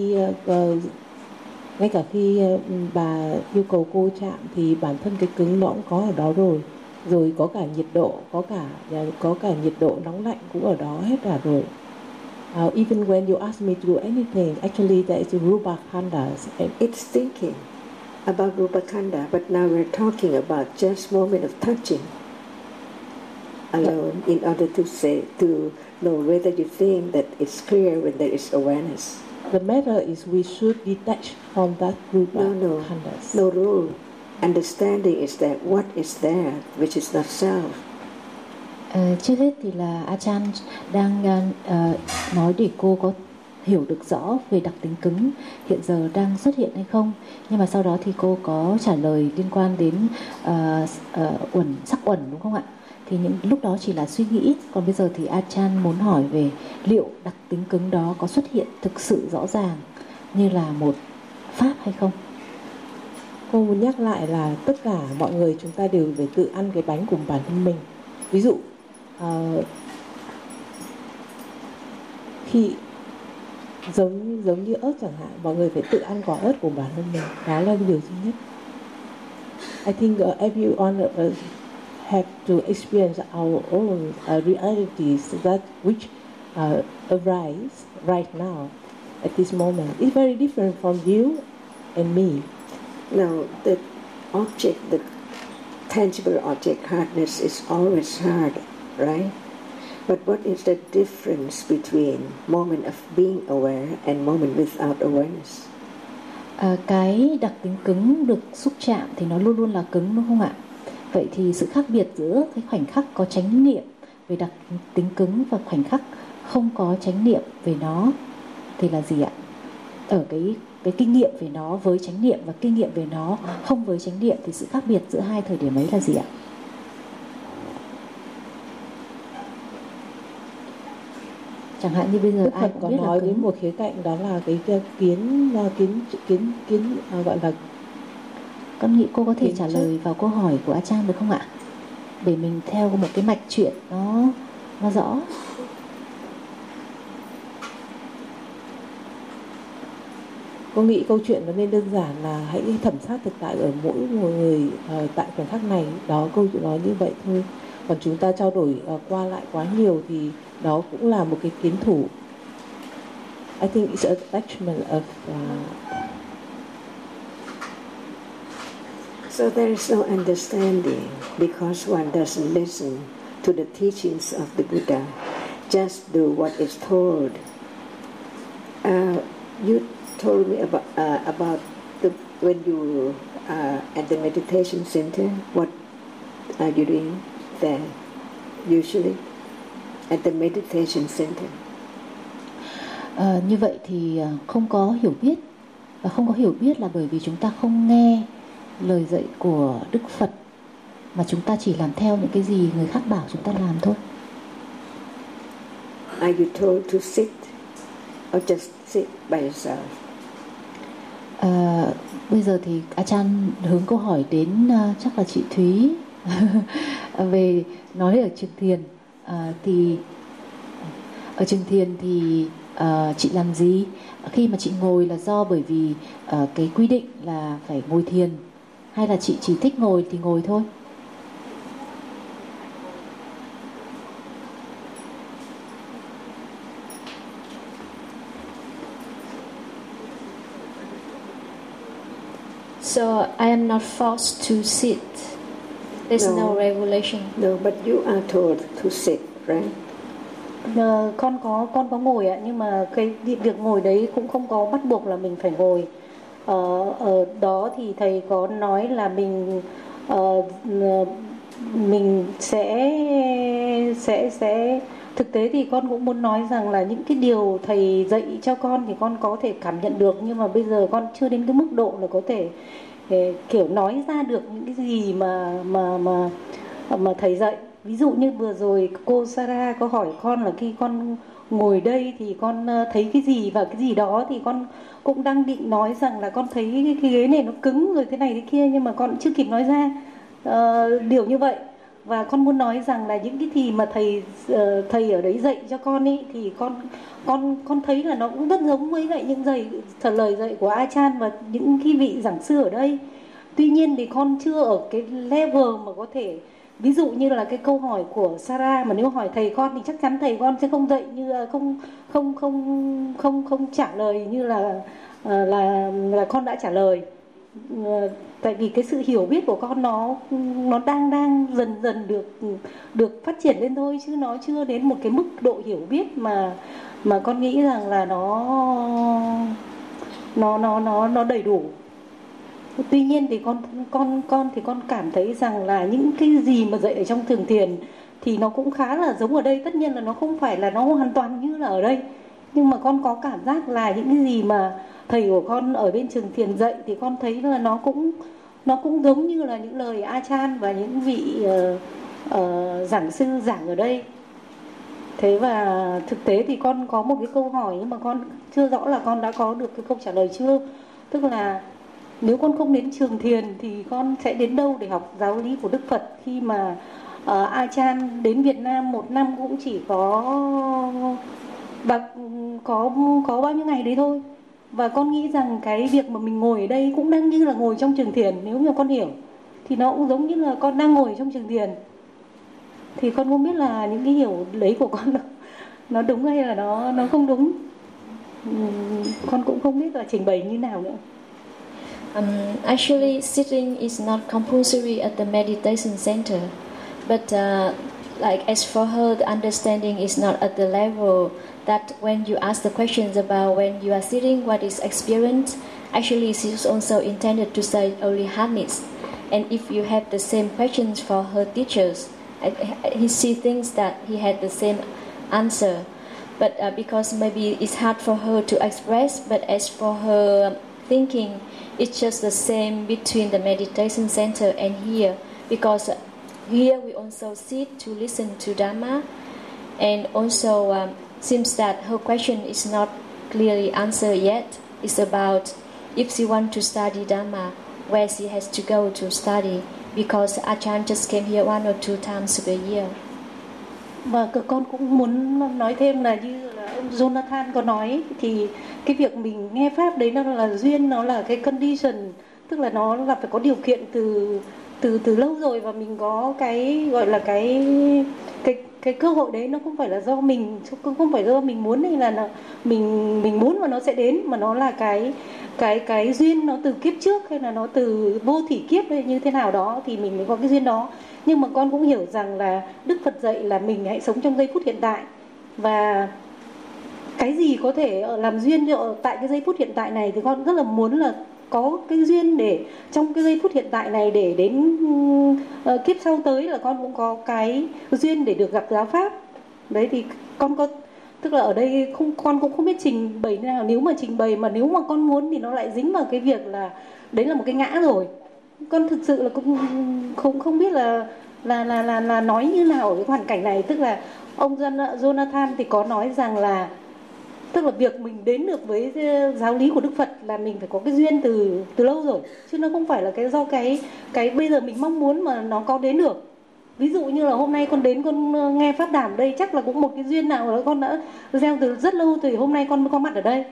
cả khi bà yêu cầu cô chạm thì bản thân cái cứng nó cũng có ở đó rồi có cả nhiệt độ, có cả nhiệt độ nóng lạnh cũng ở đó hết cả rồi. Even when you ask me to do anything, actually there is a rupa khanda. It's thinking about rupa khanda, but now we're talking about just moment of touching. alone in order to know whether you think that it's clear when there is awareness. The matter is we should detach from that group of No khandhas. No rule. Understanding is that what is there, which is not self. Trước hết thì là Ajahn đang nói để cô có hiểu được rõ về đặc tính cứng hiện giờ đang xuất hiện hay không. Nhưng mà sau đó thì cô có trả lời liên quan đến sắc uẩn, đúng không ạ? Thì những lúc đó chỉ là suy nghĩ. Còn bây giờ thì Ajahn muốn hỏi về liệu đặc tính cứng đó có xuất hiện thực sự rõ ràng như là một pháp hay không. Cô muốn nhắc lại là tất cả mọi người chúng ta đều phải tự ăn cái bánh của bản thân mình. Ví dụ khi giống như ớt chẳng hạn, mọi người phải tự ăn quả ớt của bản thân mình. Đó là điều duy nhất. I think everyone have to experience our own realities that which arise right now at this moment. It's very different from you and me. Now, the object, the tangible object, hardness is always hard, right? But what is the difference between moment of being aware and moment without awareness? Cái đặc tính cứng được xúc chạm thì nó luôn luôn là cứng, đúng không ạ? Vậy thì sự khác biệt giữa cái khoảnh khắc có chánh niệm về đặc tính cứng và khoảnh khắc không có chánh niệm về nó thì là gì ạ? Ở cái kinh nghiệm về nó với chánh niệm và kinh nghiệm về nó không với chánh niệm thì sự khác biệt giữa hai thời điểm ấy là gì ạ? Chẳng hạn như bây giờ ai cũng có biết nói là cứng. đến một khía cạnh đó là cái kiến gọi là. Con nghĩ cô có thể trả lời vào câu hỏi của Ajahn được không ạ? Để mình theo một cái mạch chuyện nó rõ. Cô nghĩ câu chuyện nó nên đơn giản là hãy thẩm sát thực tại ở mỗi một người tại khoảnh khắc này. Đó, câu chuyện nói như vậy thôi. Còn chúng ta trao đổi qua lại quá nhiều thì đó cũng là một cái kiến thủ. I think it's an attachment of So there is no understanding because one doesn't listen to the teachings of the Buddha. Just do what is told. You told me about when you at the meditation center. What are you doing there usually at the meditation center? Như vậy thì không có hiểu biết. Và không có hiểu biết là bởi vì chúng ta không nghe lời dạy của Đức Phật, mà chúng ta chỉ làm theo những cái gì người khác bảo chúng ta làm thôi. Are you told to sit or just sit by yourself? Bây giờ thì Ajahn hướng câu hỏi đến chắc là chị Thúy về nói ở trường thiền. Thì ở trường thiền thì chị làm gì? Khi mà chị ngồi là do bởi vì cái quy định là phải ngồi thiền, hay là chị chỉ thích ngồi thì ngồi thôi? So I am not forced to sit. There's no regulation. No, but you are told to sit, right? Con có ngồi ạ, nhưng mà cái việc ngồi đấy cũng không có bắt buộc là mình phải ngồi. Ở đó thì thầy có nói là mình sẽ thực tế thì con cũng muốn nói rằng là những cái điều thầy dạy cho con thì con có thể cảm nhận được, nhưng mà bây giờ con chưa đến cái mức độ là có thể kiểu nói ra được những cái gì mà thầy dạy. Ví dụ như vừa rồi cô Sarah có hỏi con là khi con ngồi đây thì con thấy cái gì và cái gì đó, thì con cũng đang định nói rằng là con thấy cái ghế này nó cứng rồi thế này thế kia, nhưng mà con chưa kịp nói ra điều như vậy. Và con muốn nói rằng là những cái gì mà thầy ở đấy dạy cho con ấy thì con thấy là nó cũng rất giống với lại những lời dạy của Ajahn và những cái vị giảng sư ở đây. Tuy nhiên thì con chưa ở cái level mà có thể, ví dụ như là cái câu hỏi của Sarah mà nếu hỏi thầy con thì chắc chắn thầy con sẽ không dạy như là không trả lời như là con đã trả lời. tại vì cái sự hiểu biết của con nó đang dần dần được phát triển lên thôi, chứ nó chưa đến một cái mức độ hiểu biết mà con nghĩ rằng là nó đầy đủ. Tuy nhiên thì con cảm thấy rằng là những cái gì mà dạy ở trong Thường Thiền thì nó cũng khá là giống ở đây. Tất nhiên là nó không phải là nó hoàn toàn như là ở đây, nhưng mà con có cảm giác là những cái gì mà thầy của con ở bên Trường Thiền dạy thì con thấy là nó cũng giống như là những lời A Chan và những vị giảng sư giảng ở đây. Thế và thực tế thì con có một cái câu hỏi nhưng mà con chưa rõ là con đã có được cái câu trả lời chưa. Tức là nếu con không đến Trường Thiền thì con sẽ đến đâu để học giáo lý của Đức Phật, khi mà A Chan đến Việt Nam một năm cũng chỉ có bao nhiêu ngày đấy thôi. Và con nghĩ rằng cái việc mà mình ngồi ở đây cũng đang như là ngồi trong Trường Thiền. Nếu như con hiểu thì nó cũng giống như là con đang ngồi trong Trường Thiền. Thì con không biết là những cái hiểu lấy của con nó đúng hay là nó không đúng. Con cũng không biết là trình bày như nào nữa. Actually, sitting is not compulsory at the meditation center, but like as for her, the understanding is not at the level that when you ask the questions about when you are sitting, what is experience. Actually, she's also intended to say only habits. And if you have the same questions for her teachers, she thinks that he had the same answer. But because maybe it's hard for her to express, but as for her thinking, it's just the same between the meditation center and here, because here we also sit to listen to Dhamma, and also seems that her question is not clearly answered yet. It's about if she wants to study Dhamma, where she has to go to study, because Ajahn just came here 1 or 2 times a year. Và con cũng muốn nói thêm là như là ông Jonathan có nói, thì cái việc mình nghe pháp đấy nó là duyên, nó là cái condition, tức là nó là phải có điều kiện từ lâu rồi, và mình có cái gọi là cái cơ hội đấy, nó không phải là do mình, không phải do mình muốn hay là mình muốn mà nó sẽ đến, mà nó là cái duyên nó từ kiếp trước hay là nó từ vô thỉ kiếp hay như thế nào đó thì mình mới có cái duyên đó. Nhưng mà con cũng hiểu rằng là Đức Phật dạy là mình hãy sống trong giây phút hiện tại, và cái gì có thể làm duyên tại cái giây phút hiện tại này thì con rất là muốn là có cái duyên để trong cái giây phút hiện tại này, để đến kiếp sau tới là con cũng có cái duyên để được gặp giáo pháp. Đấy thì con có, tức là ở đây con cũng không biết trình bày thế nào. Nếu mà trình bày mà nếu mà con muốn thì nó lại dính vào cái việc là đấy là một cái ngã rồi. Con thực sự là cũng không biết là nói như nào ở cái hoàn cảnh này. Tức là ông Jonathan thì có nói rằng là tức là việc mình đến được với giáo lý của Đức Phật là mình phải có cái duyên từ lâu rồi, chứ nó không phải là cái do cái bây giờ mình mong muốn mà nó có đến được. Ví dụ như là hôm nay con đến con nghe pháp đàm đây, chắc là cũng một cái duyên nào đó con đã gieo từ rất lâu, từ hôm nay con mới có mặt ở đây.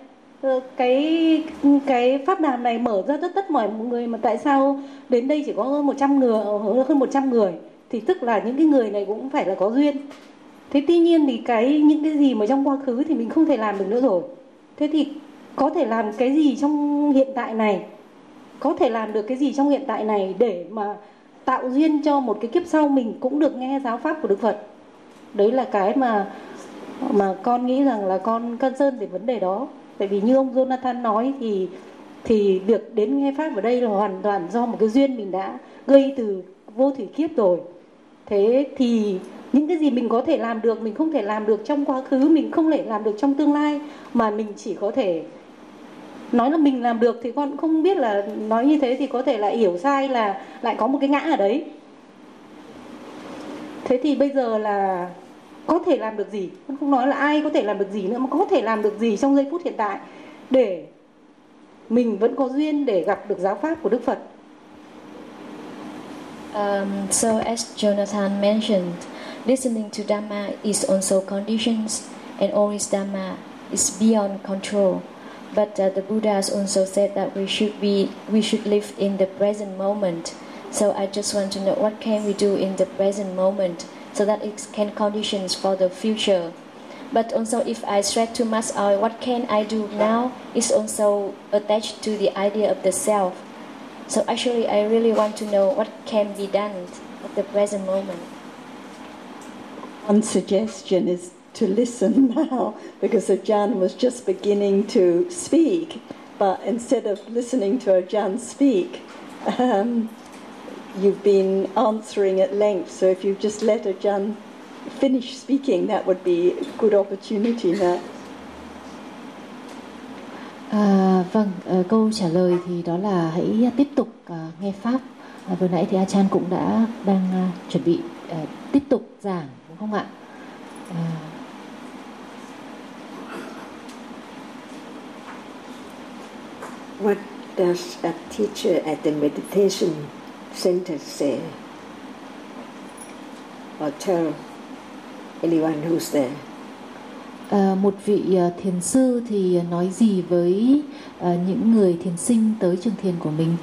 Cái pháp đàm này mở ra tất mọi người, mà tại sao đến đây chỉ có hơn 100 người thì tức là những cái người này cũng phải là có duyên. Thế tuy nhiên thì những cái gì mà trong quá khứ thì mình không thể làm được nữa rồi. Thế thì có thể làm cái gì trong hiện tại này, có thể làm được cái gì trong hiện tại này để mà tạo duyên cho một cái kiếp sau mình cũng được nghe giáo pháp của Đức Phật. Đấy là cái mà con nghĩ rằng là con concern về vấn đề đó. Tại vì như ông Jonathan nói thì việc đến nghe pháp ở đây là hoàn toàn do một cái duyên mình đã gây từ vô thủy kiếp rồi. Thế thì những cái gì mình có thể làm được, mình không thể làm được trong quá khứ, mình không thể làm được trong tương lai, mà mình chỉ có thể nói là mình làm được, thì con cũng không biết là nói như thế thì có thể lại hiểu sai là lại có một cái ngã ở đấy. Thế thì bây giờ là có thể làm được gì? Con không nói là ai có thể làm được gì nữa, mà có thể làm được gì trong giây phút hiện tại để mình vẫn có duyên để gặp được giáo pháp của Đức Phật. So as Jonathan mentioned, listening to Dhamma is also conditions, and all is Dhamma is beyond control. But the Buddhas also said that we should live in the present moment. So I just want to know, what can we do in the present moment so that it can conditions for the future. But also, if I stress too much out, what can I do now is also attached to the idea of the self. So actually, I really want to know what can be done at the present moment. One suggestion is to listen now, because Ajahn was just beginning to speak, but instead of listening to Ajahn speak, you've been answering at length, so if you just let Ajahn finish speaking, that would be a good opportunity now. Vâng, câu trả lời thì đó là hãy tiếp tục nghe Pháp. Vừa nãy thì Ajahn cũng đang chuẩn bị tiếp tục giảng, đúng không ạ? What does a teacher at the meditation center say or tell anyone who's there? Một vị thiền sư thì nói gì với những người thiền sinh tới trường thiền của mình?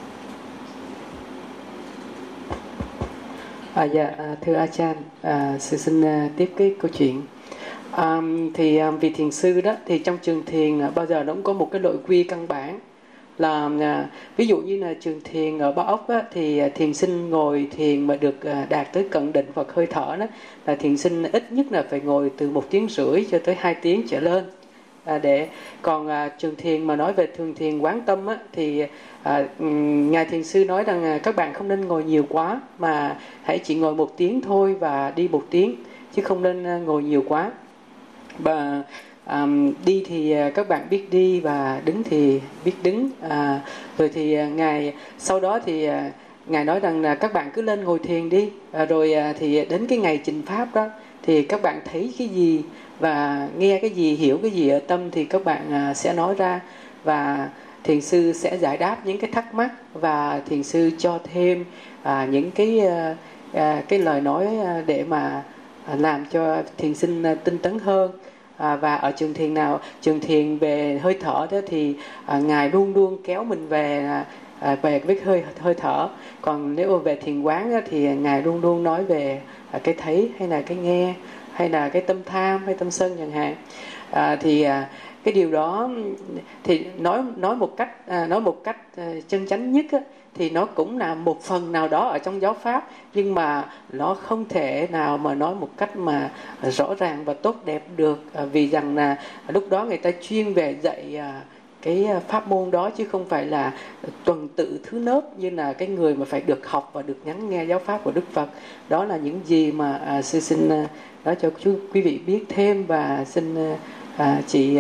Thưa Ajahn, sư xin tiếp cái câu chuyện. Thì vị thiền sư đó thì trong trường thiền bao giờ nó cũng có một cái nội quy căn bản là ví dụ như là trường thiền ở Ba Ốc á, thì thiền sinh ngồi thiền mà được đạt tới cận định hoặc hơi thở đó là thiền sinh ít nhất là phải ngồi từ 1 tiếng rưỡi cho tới 2 tiếng trở lên. Còn trường thiền mà nói về thường thiền quán tâm á, thì ngài thiền sư nói rằng các bạn không nên ngồi nhiều quá, mà hãy chỉ ngồi 1 tiếng thôi và đi 1 tiếng, chứ không nên ngồi nhiều quá. Và đi thì các bạn biết đi, và đứng thì biết đứng. Rồi thì ngài sau đó thì ngài nói rằng là các bạn cứ lên ngồi thiền đi, rồi thì đến cái ngày trình pháp đó thì các bạn thấy cái gì và nghe cái gì, hiểu cái gì ở tâm thì các bạn sẽ nói ra, và thiền sư sẽ giải đáp những cái thắc mắc, và thiền sư cho thêm những cái lời nói để mà làm cho thiền sinh tinh tấn hơn. Và ở trường thiền nào, trường thiền về hơi thở đó thì ngài luôn luôn kéo mình về với hơi thở. Còn nếu về thiền quán đó, thì ngài luôn luôn nói về cái thấy hay là cái nghe hay là cái tâm tham hay tâm sân chẳng hạn. Thì cái điều đó thì nói một cách chân chánh nhất á, thì nó cũng là một phần nào đó ở trong giáo pháp, nhưng mà nó không thể nào mà nói một cách mà rõ ràng và tốt đẹp được, vì rằng là lúc đó người ta chuyên về dạy cái pháp môn đó, chứ không phải là tuần tự thứ nớp như là cái người mà phải được học và được lắng nghe giáo pháp của Đức Phật. Đó là những gì mà sư xin nói cho quý vị biết thêm, và xin chị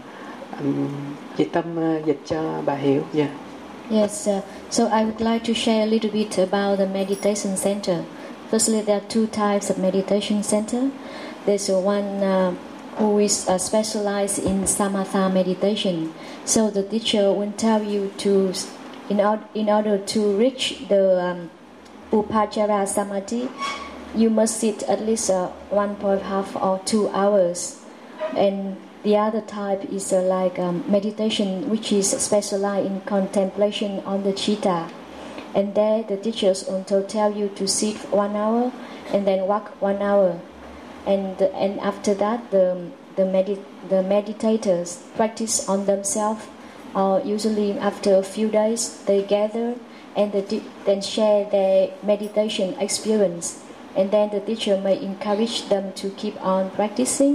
Tâm dịch cho bà hiểu. Yeah. Yes, so I would like to share a little bit about the meditation center. Firstly, there are 2 types of meditation center. There's one who is specialized in samatha meditation. So the teacher will tell you to, in order to reach the Upachara Samadhi, you must sit at least 1.5 or 2 hours. And the other type is like meditation, which is specialized in contemplation on the citta. And there the teachers also tell you to sit 1 hour and then walk 1 hour. And after that, the meditators practice on themselves. Or usually after a few days, they gather and then share their meditation experience. And then the teacher may encourage them to keep on practicing.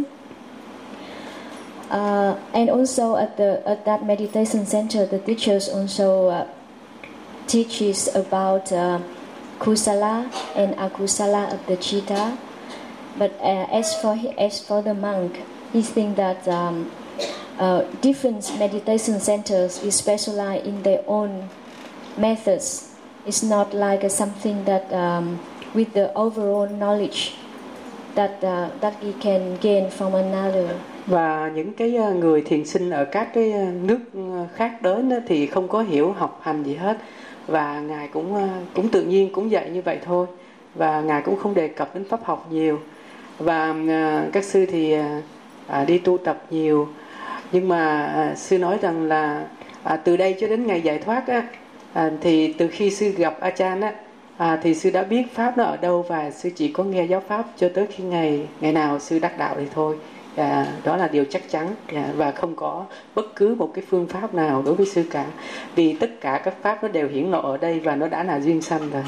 And also at that meditation center, the teachers also teaches about kusala and akusala of the citta. But as for the monk, he thinks that different meditation centers is specialized in their own methods. It's not like something that with the overall knowledge that he can gain from another. Và những cái người thiền sinh ở các cái nước khác đến đó thì không có hiểu học hành gì hết, và ngài cũng tự nhiên cũng dạy như vậy thôi, và ngài cũng không đề cập đến pháp học nhiều. Và các sư thì đi tu tập nhiều, nhưng mà sư nói rằng là từ đây cho đến ngày giải thoát á, thì từ khi sư gặp Ajahn á, thì sư đã biết pháp nó ở đâu, và sư chỉ có nghe giáo pháp cho tới khi ngày nào sư đắc đạo thì thôi. Đó là điều chắc chắn, và không có bất cứ một cái phương pháp nào đối với sư cả, vì tất cả các pháp nó đều hiển lộ ở đây và nó đã là duyên sanh rồi.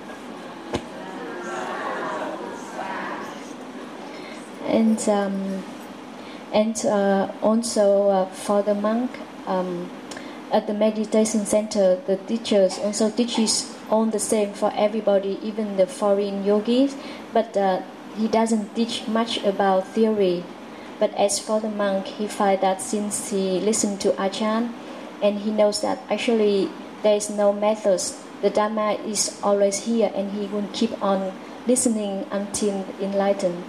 And also for the monk at the meditation center, the teachers also teaches all the same for everybody, even the foreign yogis. But he doesn't teach much about theory. But as for the monk, he finds that since he listened to Ajahn, and he knows that actually there is no methods, the Dhamma is always here, and he will keep on listening until enlightened.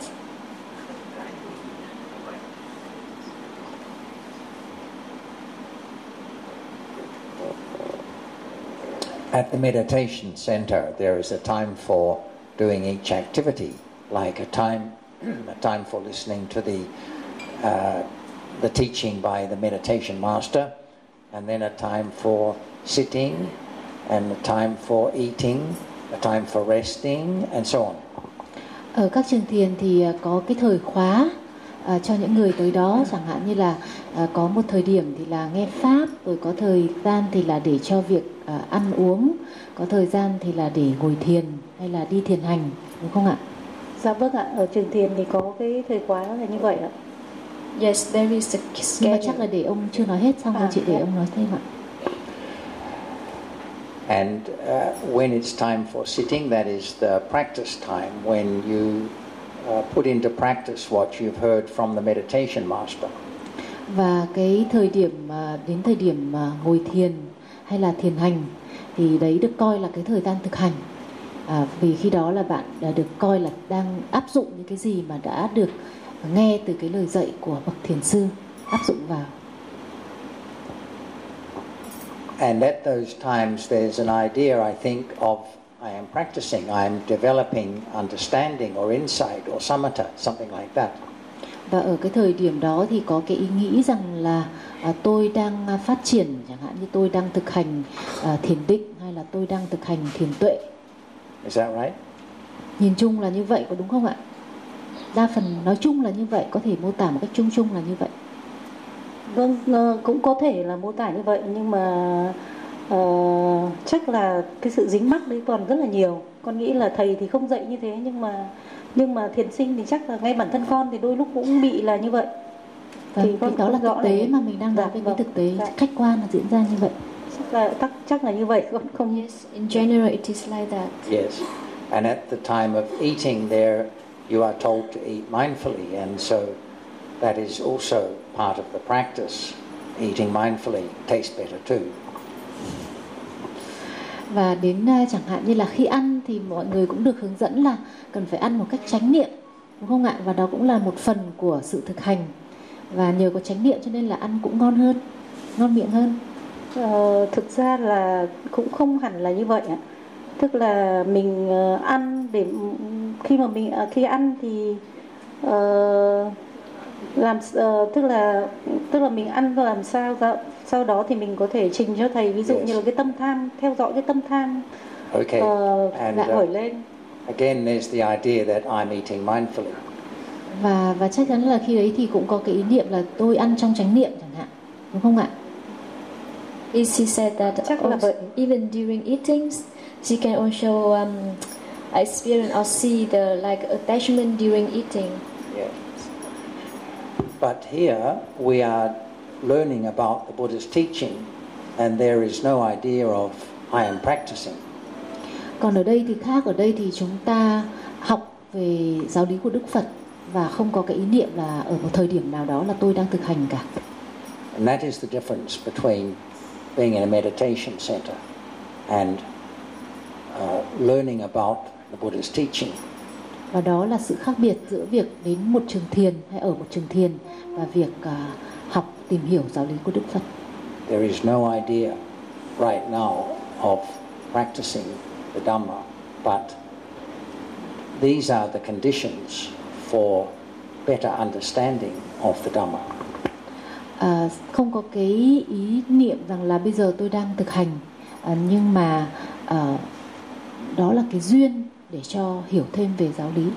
At the meditation center, there is a time for doing each activity, like a time for listening to the teaching by the meditation master, and then a time for sitting, and a time for eating, a time for resting, and so on. Ở các trường thiền thì có cái thời khóa cho những người tới đó, chẳng hạn như là có một thời điểm thì là nghe pháp, rồi có thời gian thì là để cho việc ăn uống, có thời gian thì là để ngồi thiền hay là đi thiền hành, đúng không ạ? Dạ vâng ạ, ở trường thiền thì có cái thời khóa là như vậy ạ. Yes, there is a schedule. Nhưng mà chắc là để ông chưa nói hết, xong rồi chị để ông nói thêm ạ. And when it's time for sitting, that is the practice time, when you put into practice what you've heard from the meditation master. Và cái thời điểm đến thời điểm ngồi thiền hay là thiền hành thì đấy được coi là cái thời gian thực hành, vì khi đó là bạn được coi là đang áp dụng những cái gì mà đã được nghe từ cái lời dạy của bậc thiền sư, áp dụng vào. And at those times there's an idea, I think, of I am practicing, I am developing understanding or insight or samatha, something like that. Và ở cái thời điểm đó thì có cái ý nghĩ rằng là tôi đang phát triển, chẳng hạn như tôi đang thực hành thiền định, hay là tôi đang thực hành thiền tuệ. Is that right? Nhìn chung là như vậy, có đúng không ạ? Đa phần nói chung là như vậy, có thể mô tả một cách chung chung là như vậy. Vâng, cũng có thể là mô tả như vậy, nhưng mà chắc là cái sự dính mắc đấy còn rất là nhiều. Con nghĩ là thầy thì không dạy như thế, nhưng mà thiền sinh thì chắc là ngay bản thân con thì đôi lúc cũng bị là như vậy. Thì đó là thực tế mà mình đang nói về cái thực tế khách quan là diễn ra như vậy. Chắc là như vậy, con không. Yes, in general it is like that. Yes, and at the time of eating there, you are told to eat mindfully, and so that is also part of the practice. Eating mindfully tastes better too. Và đến chẳng hạn như là khi ăn thì mọi người cũng được hướng dẫn là cần phải ăn một cách chánh niệm, đúng không ạ? Và đó cũng là một phần của sự thực hành. Và nhờ có chánh niệm cho nên là ăn cũng ngon hơn, ngon miệng hơn. Thực ra là cũng không hẳn là như vậy ạ. Tức là mình ăn để khi ăn thì tức là mình ăn làm sao sau đó thì mình có thể trình cho thầy, ví dụ như là cái tâm tham, theo dõi cái tâm tham nổi lên. Again, there's the idea that I'm eating mindfully. Và chắc chắn là khi đấy thì cũng có cái ý niệm là tôi ăn trong chánh niệm chẳng hạn, đúng không ạ? He said that also, even during eating, she can also experience or see the like attachment during eating. Yes. But here we are learning about the Buddha's teaching, and there is no idea of I am practicing. Còn ở đây thì khác, ở đây thì chúng ta học về giáo lý của Đức Phật và không có cái ý niệm là ở một thời điểm nào đó là tôi đang thực hành cả. And that is the difference between being in a meditation center and learning about the Buddha's teaching. Và đó là sự khác biệt giữa việc đến một trường thiền hay ở một trường thiền và việc học tìm hiểu giáo lý của Đức Phật. There is no idea right now of practicing the Dhamma, but these are the conditions for better understanding of the Dhamma. Không có cái ý niệm rằng là bây giờ tôi đang thực hành, nhưng mà đó là cái duyên để cho hiểu thêm về giáo lý.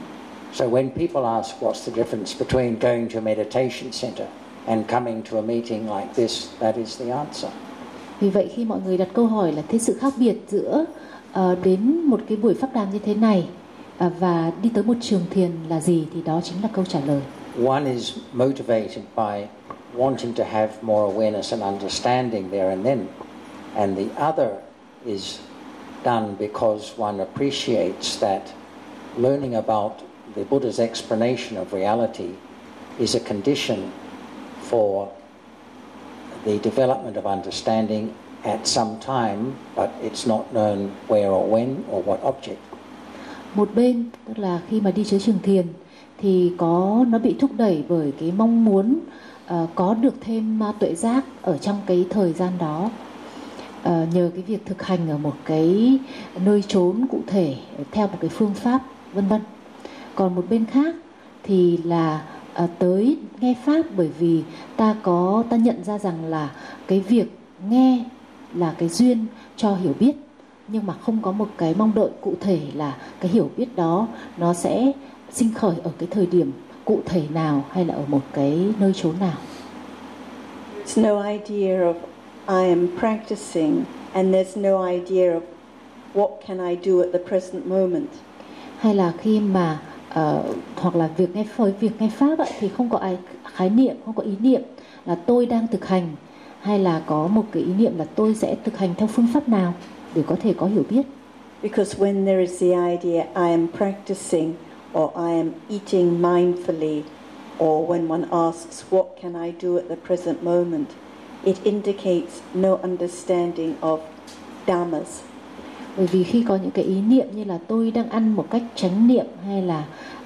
So when people ask what's the difference between going to a meditation center and coming to a meeting like this, that is the answer. Vì vậy khi mọi người đặt câu hỏi là thế sự khác biệt giữa đến một cái buổi pháp đàm như thế này và đi tới một trường thiền là gì, thì đó chính là câu trả lời. One is motivated by wanting to have more awareness and understanding there and then, and the other is done because one appreciates that learning about the Buddha's explanation of reality is a condition for the development of understanding at some time, but it's not known where or when or what object. Một bên tức là khi mà đi tới trường thiền thì nó bị thúc đẩy bởi cái mong muốn có được thêm tuệ giác ở trong cái thời gian đó, nhờ cái việc thực hành ở một cái nơi chốn cụ thể theo một cái phương pháp vân vân. Còn một bên khác thì là tới nghe pháp bởi vì ta nhận ra rằng là cái việc nghe là cái duyên cho hiểu biết, nhưng mà không có một cái mong đợi cụ thể là cái hiểu biết đó nó sẽ sinh khởi ở cái thời điểm cụ thể nào hay là ở một cái nơi chốn nào. There's no idea of I am practicing and there's no idea of what can I do at the present moment. Hay là khi mà hoặc là việc nghe pháp ấy, thì không có khái niệm, không có ý niệm là tôi đang thực hành, hay là có một cái ý niệm là tôi sẽ thực hành theo phương pháp nào để có thể có hiểu biết. Because when there is the idea I am practicing or I am eating mindfully, or when one asks what can I do at the present moment, it indicates no understanding of dhammas. Bởi vì khi có những cái ý niệm như là tôi đang ăn một cách chánh niệm, hay là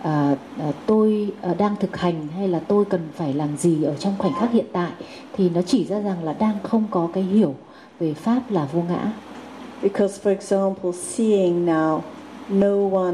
tôi đang thực hành, hay là tôi cần phải làm gì ở trong khoảnh khắc hiện tại, thì nó chỉ ra rằng là đang không có cái hiểu về pháp là vô ngã. Because for example, seeing now, no one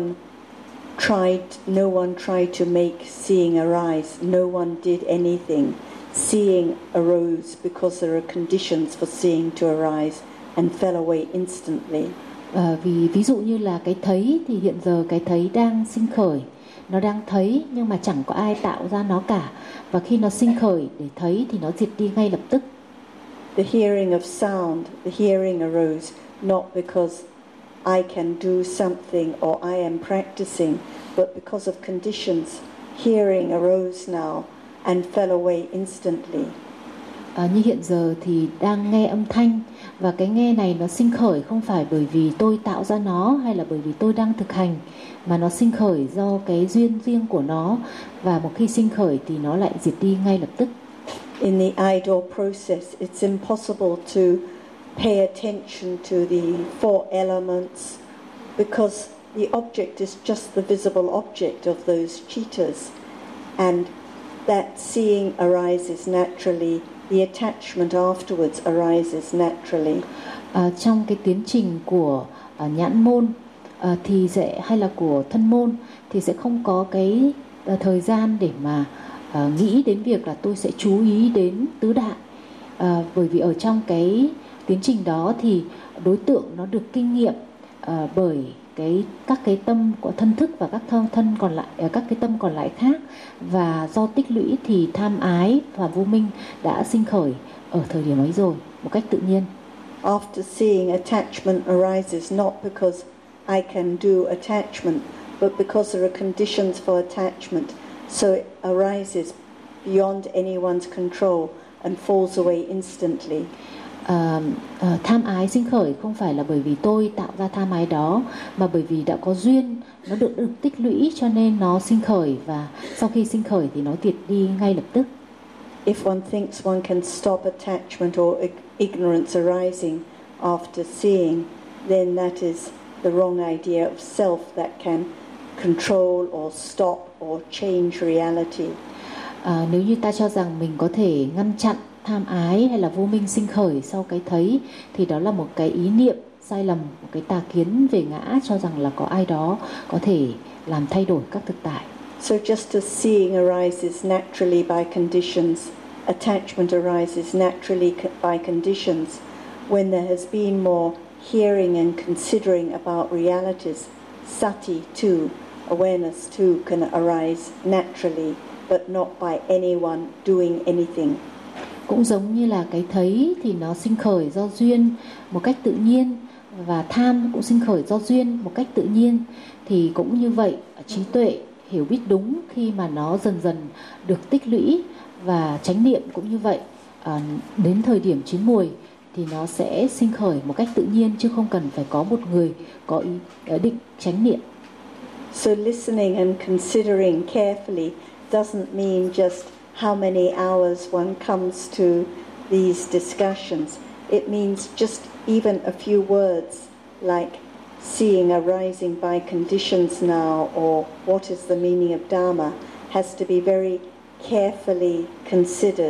tried to make seeing arise. No one did anything. Seeing arose because there are conditions for seeing to arise and fell away instantly. Vì ví dụ như là cái thấy thì hiện giờ cái thấy đang sinh khởi, nó đang thấy nhưng mà chẳng có ai tạo ra nó cả, và khi nó sinh khởi để thấy thì nó diệt đi ngay lập tức. The hearing of sound, the hearing arose not because I can do something or I am practicing, but because of conditions. Hearing arose now and fell away instantly. Như hiện giờ thì đang nghe âm thanh, và cái nghe này nó sinh khởi không phải bởi vì tôi tạo ra nó hay là bởi vì tôi đang thực hành, mà nó sinh khởi do cái duyên riêng của nó, và một khi sinh khởi thì nó lại diệt đi ngay lập tức. In the idle process, it's impossible to pay attention to the four elements because the object is just the visible object of those chittas, and that seeing arises naturally. The attachment afterwards arises naturally. Trong cái tiến trình của nhãn môn thì hay là của thân môn thì sẽ không có cái thời gian để mà nghĩ đến việc là tôi sẽ chú ý đến tứ đại, bởi vì ở trong cái tiến trình đó thì đối tượng nó được kinh nghiệm bởi các cái tâm của thân thức và các thân còn lại, các cái tâm còn lại khác, và do tích lũy thì tham ái và vô minh đã sinh khởi ở thời điểm ấy rồi một cách tự nhiên. After seeing, attachment arises not because I can do attachment, but because there are conditions for attachment, so it arises beyond anyone's control and falls away instantly. Tham ái sinh khởi không phải là bởi vì tôi tạo ra tham ái đó, mà bởi vì đã có duyên, nó được tích lũy cho nên nó sinh khởi, và sau khi sinh khởi thì nó diệt đi ngay lập tức. If one thinks one can stop attachment or ignorance arising after seeing, then that is the wrong idea of self that can control or stop or change reality. Nếu như ta cho rằng mình có thể ngăn chặn tham ái hay là vô minh sinh khởi sau cái thấy, thì đó là một cái ý niệm sai lầm, một cái tà kiến về ngã, cho rằng là có ai đó có thể làm thay đổi các thực tại. So just as seeing arises naturally by conditions, attachment arises naturally by conditions. When there has been more hearing and considering about realities, sati too awareness too can arise naturally, but not by anyone doing anything. Cũng giống như là cái thấy thì nó sinh khởi do duyên một cách tự nhiên, và tham cũng sinh khởi do duyên một cách tự nhiên, thì cũng như vậy trí tuệ hiểu biết đúng khi mà nó dần dần được tích lũy, và chánh niệm cũng như vậy, đến thời điểm chín muồi thì nó sẽ sinh khởi một cách tự nhiên, chứ không cần phải có một người có ý định chánh niệm. So listening and considering carefully doesn't mean just how many hours one comes to these discussions. It means just even a few words like seeing arising by conditions now, or what is the meaning of Dharma, has to be very carefully considered.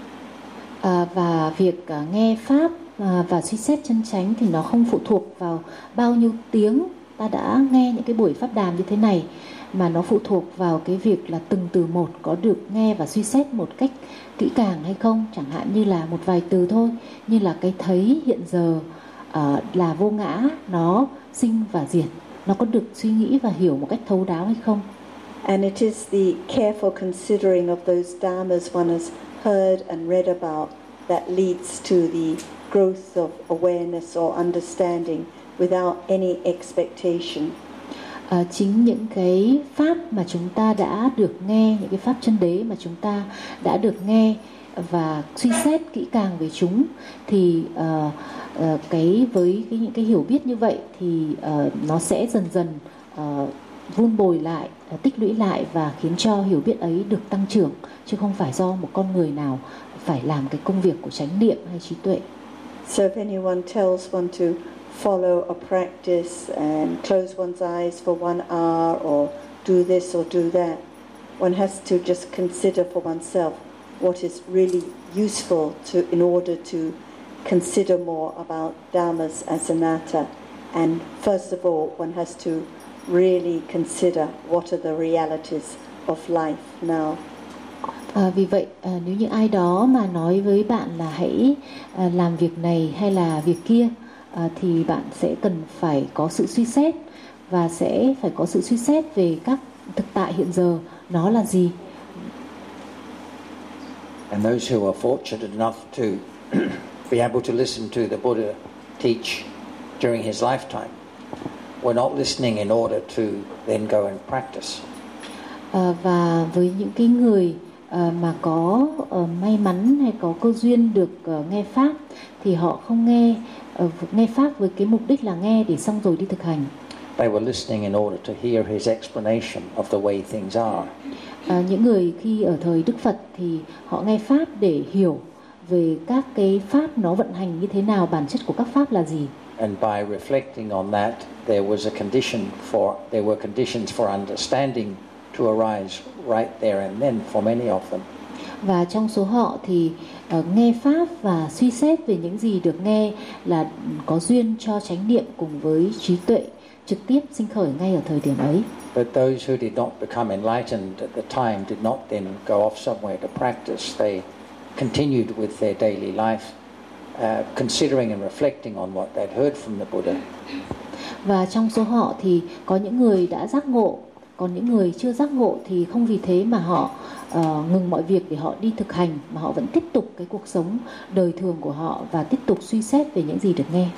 Và việc nghe Pháp và suy xét chân chánh thì nó không phụ thuộc vào bao nhiêu tiếng ta đã nghe những cái buổi Pháp đàm như thế này, mà nó phụ thuộc vào cái việc là từng từ một có được nghe và suy xét một cách kỹ càng hay không. Chẳng hạn như là một vài từ thôi, như là cái thấy hiện giờ là vô ngã, nó sinh và diệt, nó có được suy nghĩ và hiểu một cách thấu đáo hay không. And it is the careful considering of those dharmas one has heard and read about that leads to the growth of awareness or understanding without any expectation. Chính những cái pháp mà chúng ta đã được nghe, những cái pháp chân đế mà chúng ta đã được nghe và suy xét kỹ càng về chúng, thì với những cái hiểu biết như vậy thì nó sẽ dần dần vun bồi lại, tích lũy lại, và khiến cho hiểu biết ấy được tăng trưởng, chứ không phải do một con người nào phải làm cái công việc của chánh niệm hay trí tuệ. So if anyone tells one to follow a practice and close one's eyes for 1 hour or do this or do that, one has to just consider for oneself what is really useful in order to consider more about dhammas as anatta. And first of all, one has to really consider what are the realities of life now. Vì vậy nếu như ai đó mà nói với bạn là hãy làm việc này hay là việc kia, thì bạn sẽ cần phải có sự suy xét, và sẽ phải có sự suy xét về các thực tại hiện giờ nó là gì. And those who are fortunate enough to be able to listen to the Buddha teach during his lifetime, we're not listening in order to then go and practice. Và với những cái người mà có may mắn hay có cơ duyên được nghe Pháp, thì họ không nghe Pháp với cái mục đích là nghe để xong rồi đi thực hành. They were listening in order to hear his explanation of the way things are. Những người khi ở thời Đức Phật thì họ nghe Pháp để hiểu về các cái Pháp nó vận hành như thế nào, bản chất của các Pháp là gì. And by reflecting on that, there were conditions for understanding to arise right there and then for many of them. Và trong số họ thì nghe Pháp và suy xét về những gì được nghe là có duyên cho chánh niệm cùng với trí tuệ trực tiếp sinh khởi ngay ở thời điểm ấy. But those who did not become enlightened at the time did not then go off somewhere to practice. They continued with their daily life, considering and reflecting on what they'd heard from the Buddha. Và trong số họ thì có những người đã giác ngộ, còn những người chưa giác ngộ thì không vì thế mà họ ngừng mọi việc để họ đi thực hành, mà họ vẫn tiếp tục cái cuộc sống đời thường của họ và tiếp tục suy xét về những gì được nghe.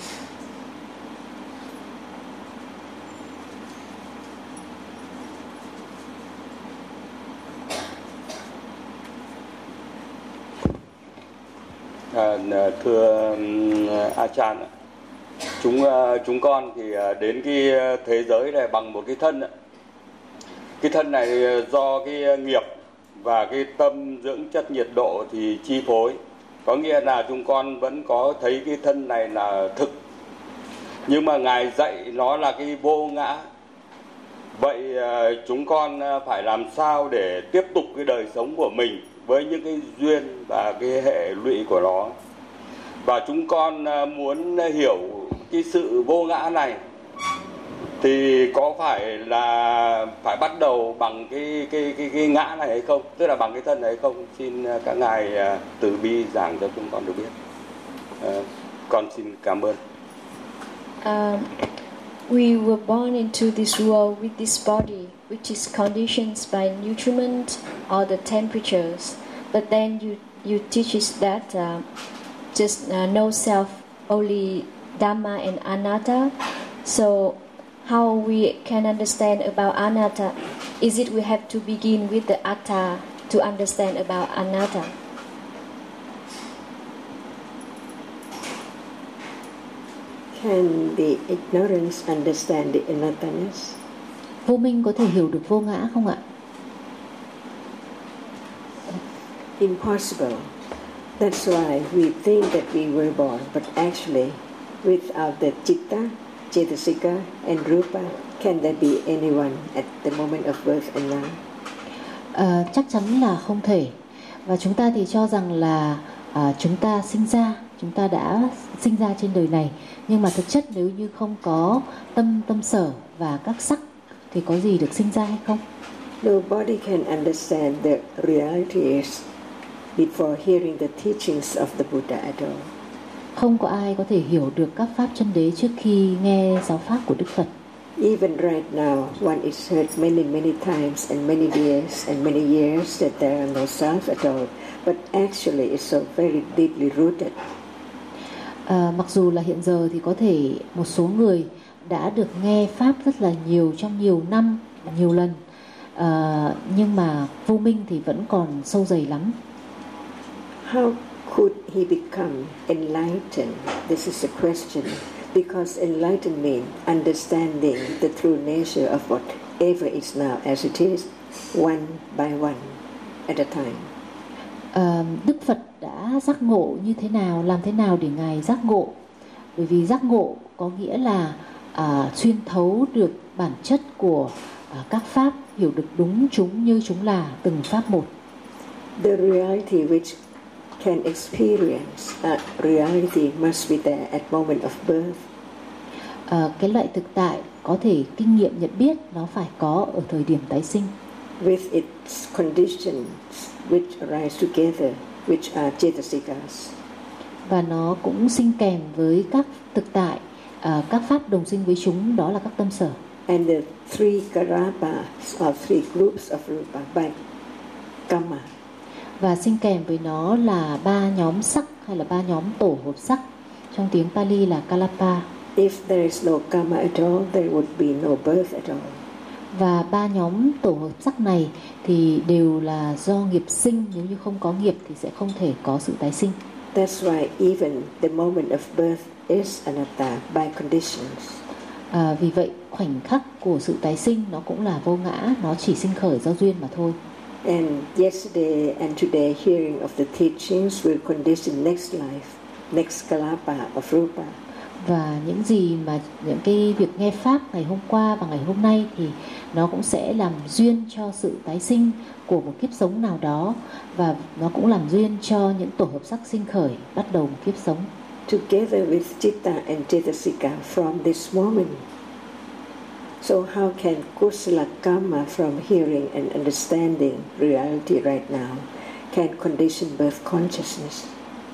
Thưa Achan, chúng con thì đến cái thế giới này bằng một cái thân. Cái thân này do cái nghiệp và cái tâm dưỡng chất nhiệt độ thì chi phối. Có nghĩa là chúng con vẫn có thấy cái thân này là thực, nhưng mà Ngài dạy nó là cái vô ngã. Vậy chúng con phải làm sao để tiếp tục cái đời sống của mình với những cái duyên và cái hệ lụy của nó. Và chúng con muốn hiểu cái sự vô ngã này thì có phải là phải bắt đầu bằng cái ngã này hay không, tức là bằng cái thân này hay không? Xin các ngài từ bi giảng cho chúng con được biết. Con xin cảm ơn. We were born into this world with this body, which is conditioned by nutriment or the temperatures. But then you teach us that just no self, only Dhamma and Anatta. So how we can understand about Anatta? Is it we have to begin with the Atta to understand about Anatta? Can the ignorance understand the anatthaness? Vô minh có thể hiểu được vô ngã không ạ? Impossible. That's why we think that we were born, but actually, without the citta, cetasika, and rupa, can there be anyone at the moment of birth and now? Chắc chắn là không thể. Và chúng ta thì cho rằng là chúng ta đã sinh ra trên đời này, nhưng mà thực chất nếu như không có tâm sở và các sắc thì có gì được sinh ra hay không? Nobody can understand the realities before hearing the teachings of the Buddha at all. Không có ai có thể hiểu được các pháp chân đế trước khi nghe giáo pháp của Đức Phật. Even right now, one is heard many times and many years that there are no self at all, but actually it's so very deeply rooted. Mặc dù là hiện giờ thì có thể một số người đã được nghe pháp rất là nhiều trong nhiều năm, nhiều lần, nhưng mà vô minh thì vẫn còn sâu dày lắm. How could he become enlightened? This is a question. Because enlightened means understanding the true nature of whatever is now as it is, one by one, at a time. Đức Phật đã giác ngộ như thế nào, làm thế nào để Ngài giác ngộ? Bởi vì giác ngộ có nghĩa là xuyên thấu được bản chất của các pháp, hiểu được đúng chúng như chúng là từng pháp một. The reality which can experience reality must be there at moment of birth. Cái loại thực tại có thể kinh nghiệm nhận biết nó phải có ở thời điểm tái sinh. With its conditions which arise together, which are cetasikas. Và nó cũng sinh kèm với các thực tại, các pháp đồng sinh với chúng, đó là các tâm sở. And the three karapas or three groups of rupa by kama. Và sinh kèm với nó là 3 nhóm sắc hay là 3 nhóm tổ hợp sắc, trong tiếng Pali là kalapa. If there is no kama at all, there would be no birth at all. Và 3 nhóm tổ hợp sắc này thì đều là do nghiệp sinh, nếu như không có nghiệp thì sẽ không thể có sự tái sinh. That's why even the moment of birth is anatta by conditions. Vì vậy khoảnh khắc của sự tái sinh nó cũng là vô ngã, nó chỉ sinh khởi do duyên mà thôi. And yesterday and today hearing of the teachings will condition next life, next kalapa of rupa. Và những gì mà những cái việc nghe pháp ngày hôm qua và ngày hôm nay thì nó cũng sẽ làm duyên cho sự tái sinh của một kiếp sống nào đó, và nó cũng làm duyên cho những tổ hợp sắc sinh khởi bắt đầu một kiếp sống. Together with citta and cetasika from this moment. So how can kusala karma from hearing and understanding reality right now can condition birth consciousness?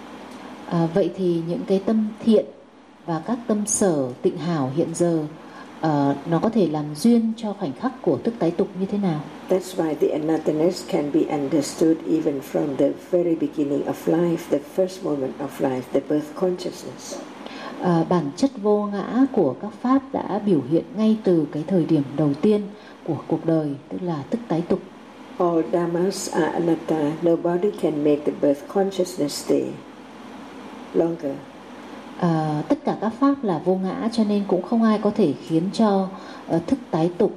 Vậy thì những cái tâm thiện và các tâm sở tịnh hảo hiện giờ nó có thể làm duyên cho khoảnh khắc của thức tái tục như thế nào? That's why the anatthaness can be understood even from the very beginning of life, the first moment of life, the birth consciousness. Bản chất vô ngã của các pháp đã biểu hiện ngay từ cái thời điểm đầu tiên của cuộc đời, tức là thức tái tục. All dhammas are anatta. Nobody can make the birth consciousness stay longer. Tất cả các pháp là vô ngã, cho nên cũng không ai có thể khiến cho thức tái tục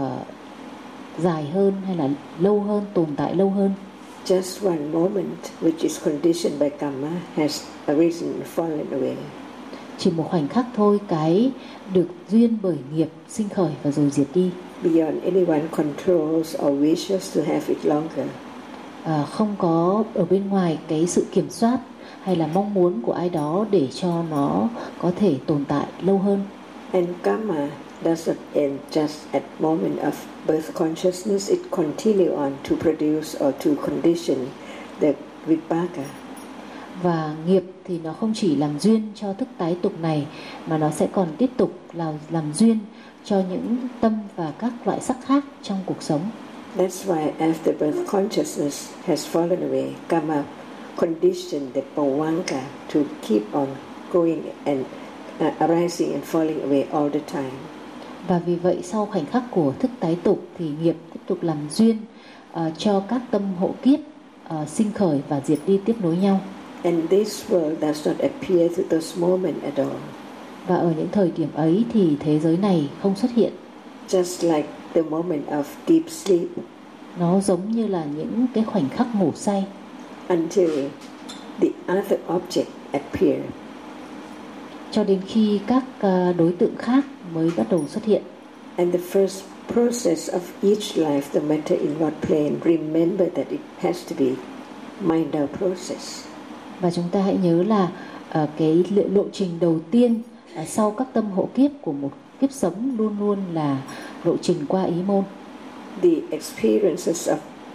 dài hơn hay là lâu hơn, tồn tại lâu hơn. Just one moment which is conditioned by karma has arisen and fallen away. Chỉ một khoảnh khắc thôi, cái được duyên bởi nghiệp sinh khởi và rồi diệt đi. Beyond anyone controls or wishes to have it longer. Không có ở bên ngoài cái sự kiểm soát hay là mong muốn của ai đó để cho nó có thể tồn tại lâu hơn. And karma doesn't end just at moment of birth consciousness. It continue on to produce or to condition the vipaka. Và nghiệp thì nó không chỉ làm duyên cho thức tái tục này, mà nó sẽ còn tiếp tục làm duyên cho những tâm và các loại sắc khác trong cuộc sống. That's why after birth consciousness has fallen away, karma conditioned the bhavanka to keep on going and arising and falling away all the time. Và vì vậy sau khoảnh khắc của thức tái tục thì nghiệp tiếp tục làm duyên cho các tâm hộ kiếp sinh khởi và diệt đi tiếp nối nhau. And this world does not appear to those moments at all. Và ở những thời điểm ấy thì thế giới này không xuất hiện. Just like the moment of deep sleep. Nó giống như là những cái khoảnh khắc ngủ say. Until the other object appear. Cho đến khi các đối tượng khác mới bắt đầu xuất hiện. And the first process of each life, no matter in what plane, remember that it has to be mind-out process. Và chúng ta hãy nhớ là cái lộ trình đầu tiên sau các tâm hộ kiếp của một kiếp sống luôn luôn là lộ trình qua ý môn. The experiences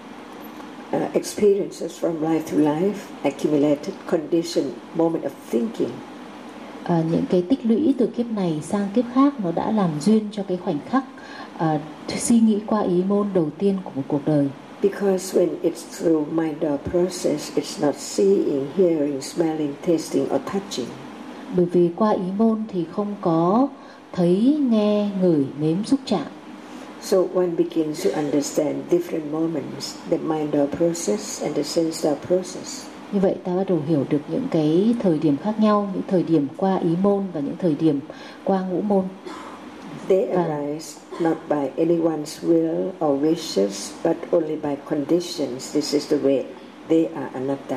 from life to life, accumulated condition, moment of thinking. Những cái tích lũy từ kiếp này sang kiếp khác nó đã làm duyên cho cái khoảnh khắc suy nghĩ qua ý môn đầu tiên của một cuộc đời. Because when it's through mind-out process, it's not seeing, hearing, smelling, tasting or touching. Bởi vì qua ý môn thì không có thấy, nghe, ngửi, nếm, xúc chạm. So one begins to understand different moments, the mind-out process and the sense-out process. Như vậy ta bắt đầu hiểu được những cái thời điểm khác nhau, những thời điểm qua ý môn và những thời điểm qua ngũ môn. They arise not by anyone's will or wishes, but only by conditions. This is the way. They are anatta.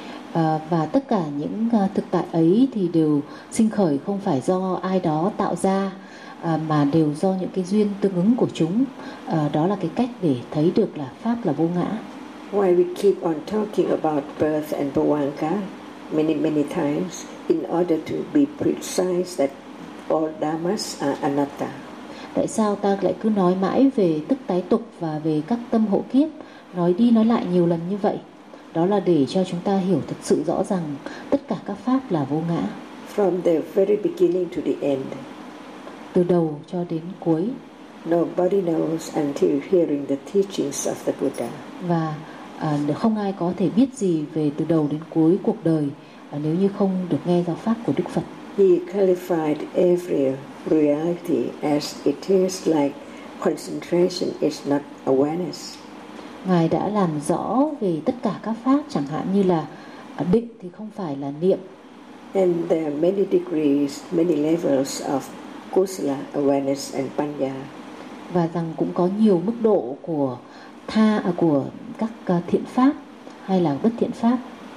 Và tất cả những thực tại ấy thì đều sinh khởi không phải do ai đó tạo ra, mà đều do những cái duyên tương ứng của chúng. Đó là cái cách để thấy được là Pháp là vô ngã. Why we keep on talking about birth and bhavanka many times in order to be precise that all dhammas are anatta. Tại sao ta lại cứ nói mãi về tức tái tục và về các tâm hộ kiếp, nói đi nói lại nhiều lần như vậy? Đó là để cho chúng ta hiểu thật sự rõ rằng tất cả các pháp là vô ngã. From the very beginning to the end. Từ đầu cho đến cuối. Nobody knows until hearing the teachings of the Buddha. Và không ai có thể biết gì về từ đầu đến cuối cuộc đời nếu như không được nghe giáo pháp của Đức Phật. He qualified every reality as it is, like concentration is not awareness. Ngài đã làm rõ về tất cả các pháp, chẳng hạn như là định thì không phải là niệm. And there are many degrees, many levels of kusala, awareness and panya. Và rằng cũng có nhiều mức độ của của các thiện pháp hay là bất thiện pháp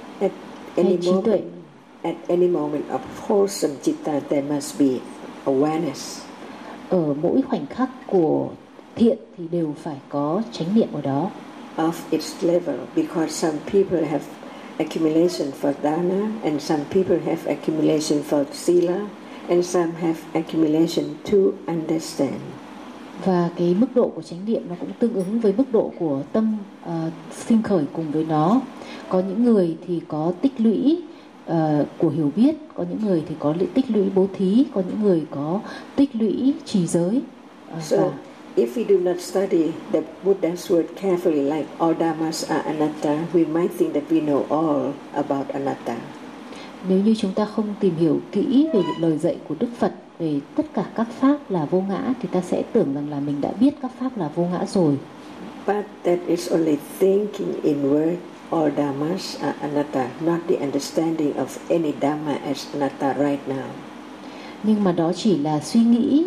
hay trí tuệ. At any moment of wholesome citta there must be awareness. Ở mỗi khoảnh khắc của thiện thì đều phải có chánh niệm ở đó. Of its level, because some people have accumulation for dana and some people have accumulation for sila and some have accumulation to understand. Và cái mức độ của chánh niệm nó cũng tương ứng với mức độ của tâm sinh khởi cùng với nó. Có những người thì có tích lũy của hiểu biết, có những người thì có tích lũy bố thí, có những người có tích lũy trì giới. So if we do not study the Buddha's word carefully, like all dhammas are anatta, we might think that we know all about anatta. Nếu như chúng ta không tìm hiểu kỹ về những lời dạy của Đức Phật về tất cả các pháp là vô ngã thì ta sẽ tưởng rằng là mình đã biết các pháp là vô ngã rồi. But that is only thinking in word. All dhammas are anatta, not the understanding of any dhamma as anatta right now. Nhưng mà đó chỉ là suy nghĩ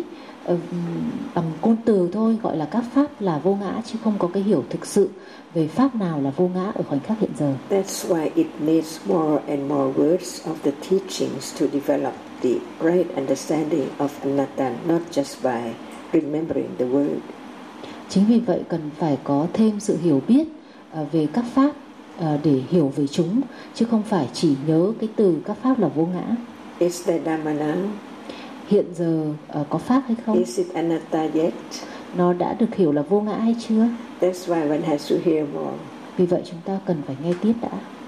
bằng ngôn từ thôi, gọi là các pháp là vô ngã, chứ không có cái hiểu thực sự về pháp nào là vô ngã ở khoảnh khắc hiện giờ. That's why it needs more and more words of the teachings to develop the right understanding of anatta, not just by remembering the word. Chính vì vậy cần phải có thêm sự hiểu biết về các pháp để hiểu về chúng, chứ không phải chỉ nhớ cái từ các pháp là vô ngã. Is there dhamma now? Hiện giờ có pháp hay không? Is it anatta yet? Nó đã được hiểu là vô ngã hay chưa? That's why one has to hear more. Vì vậy chúng ta cần phải nghe tiếp đã.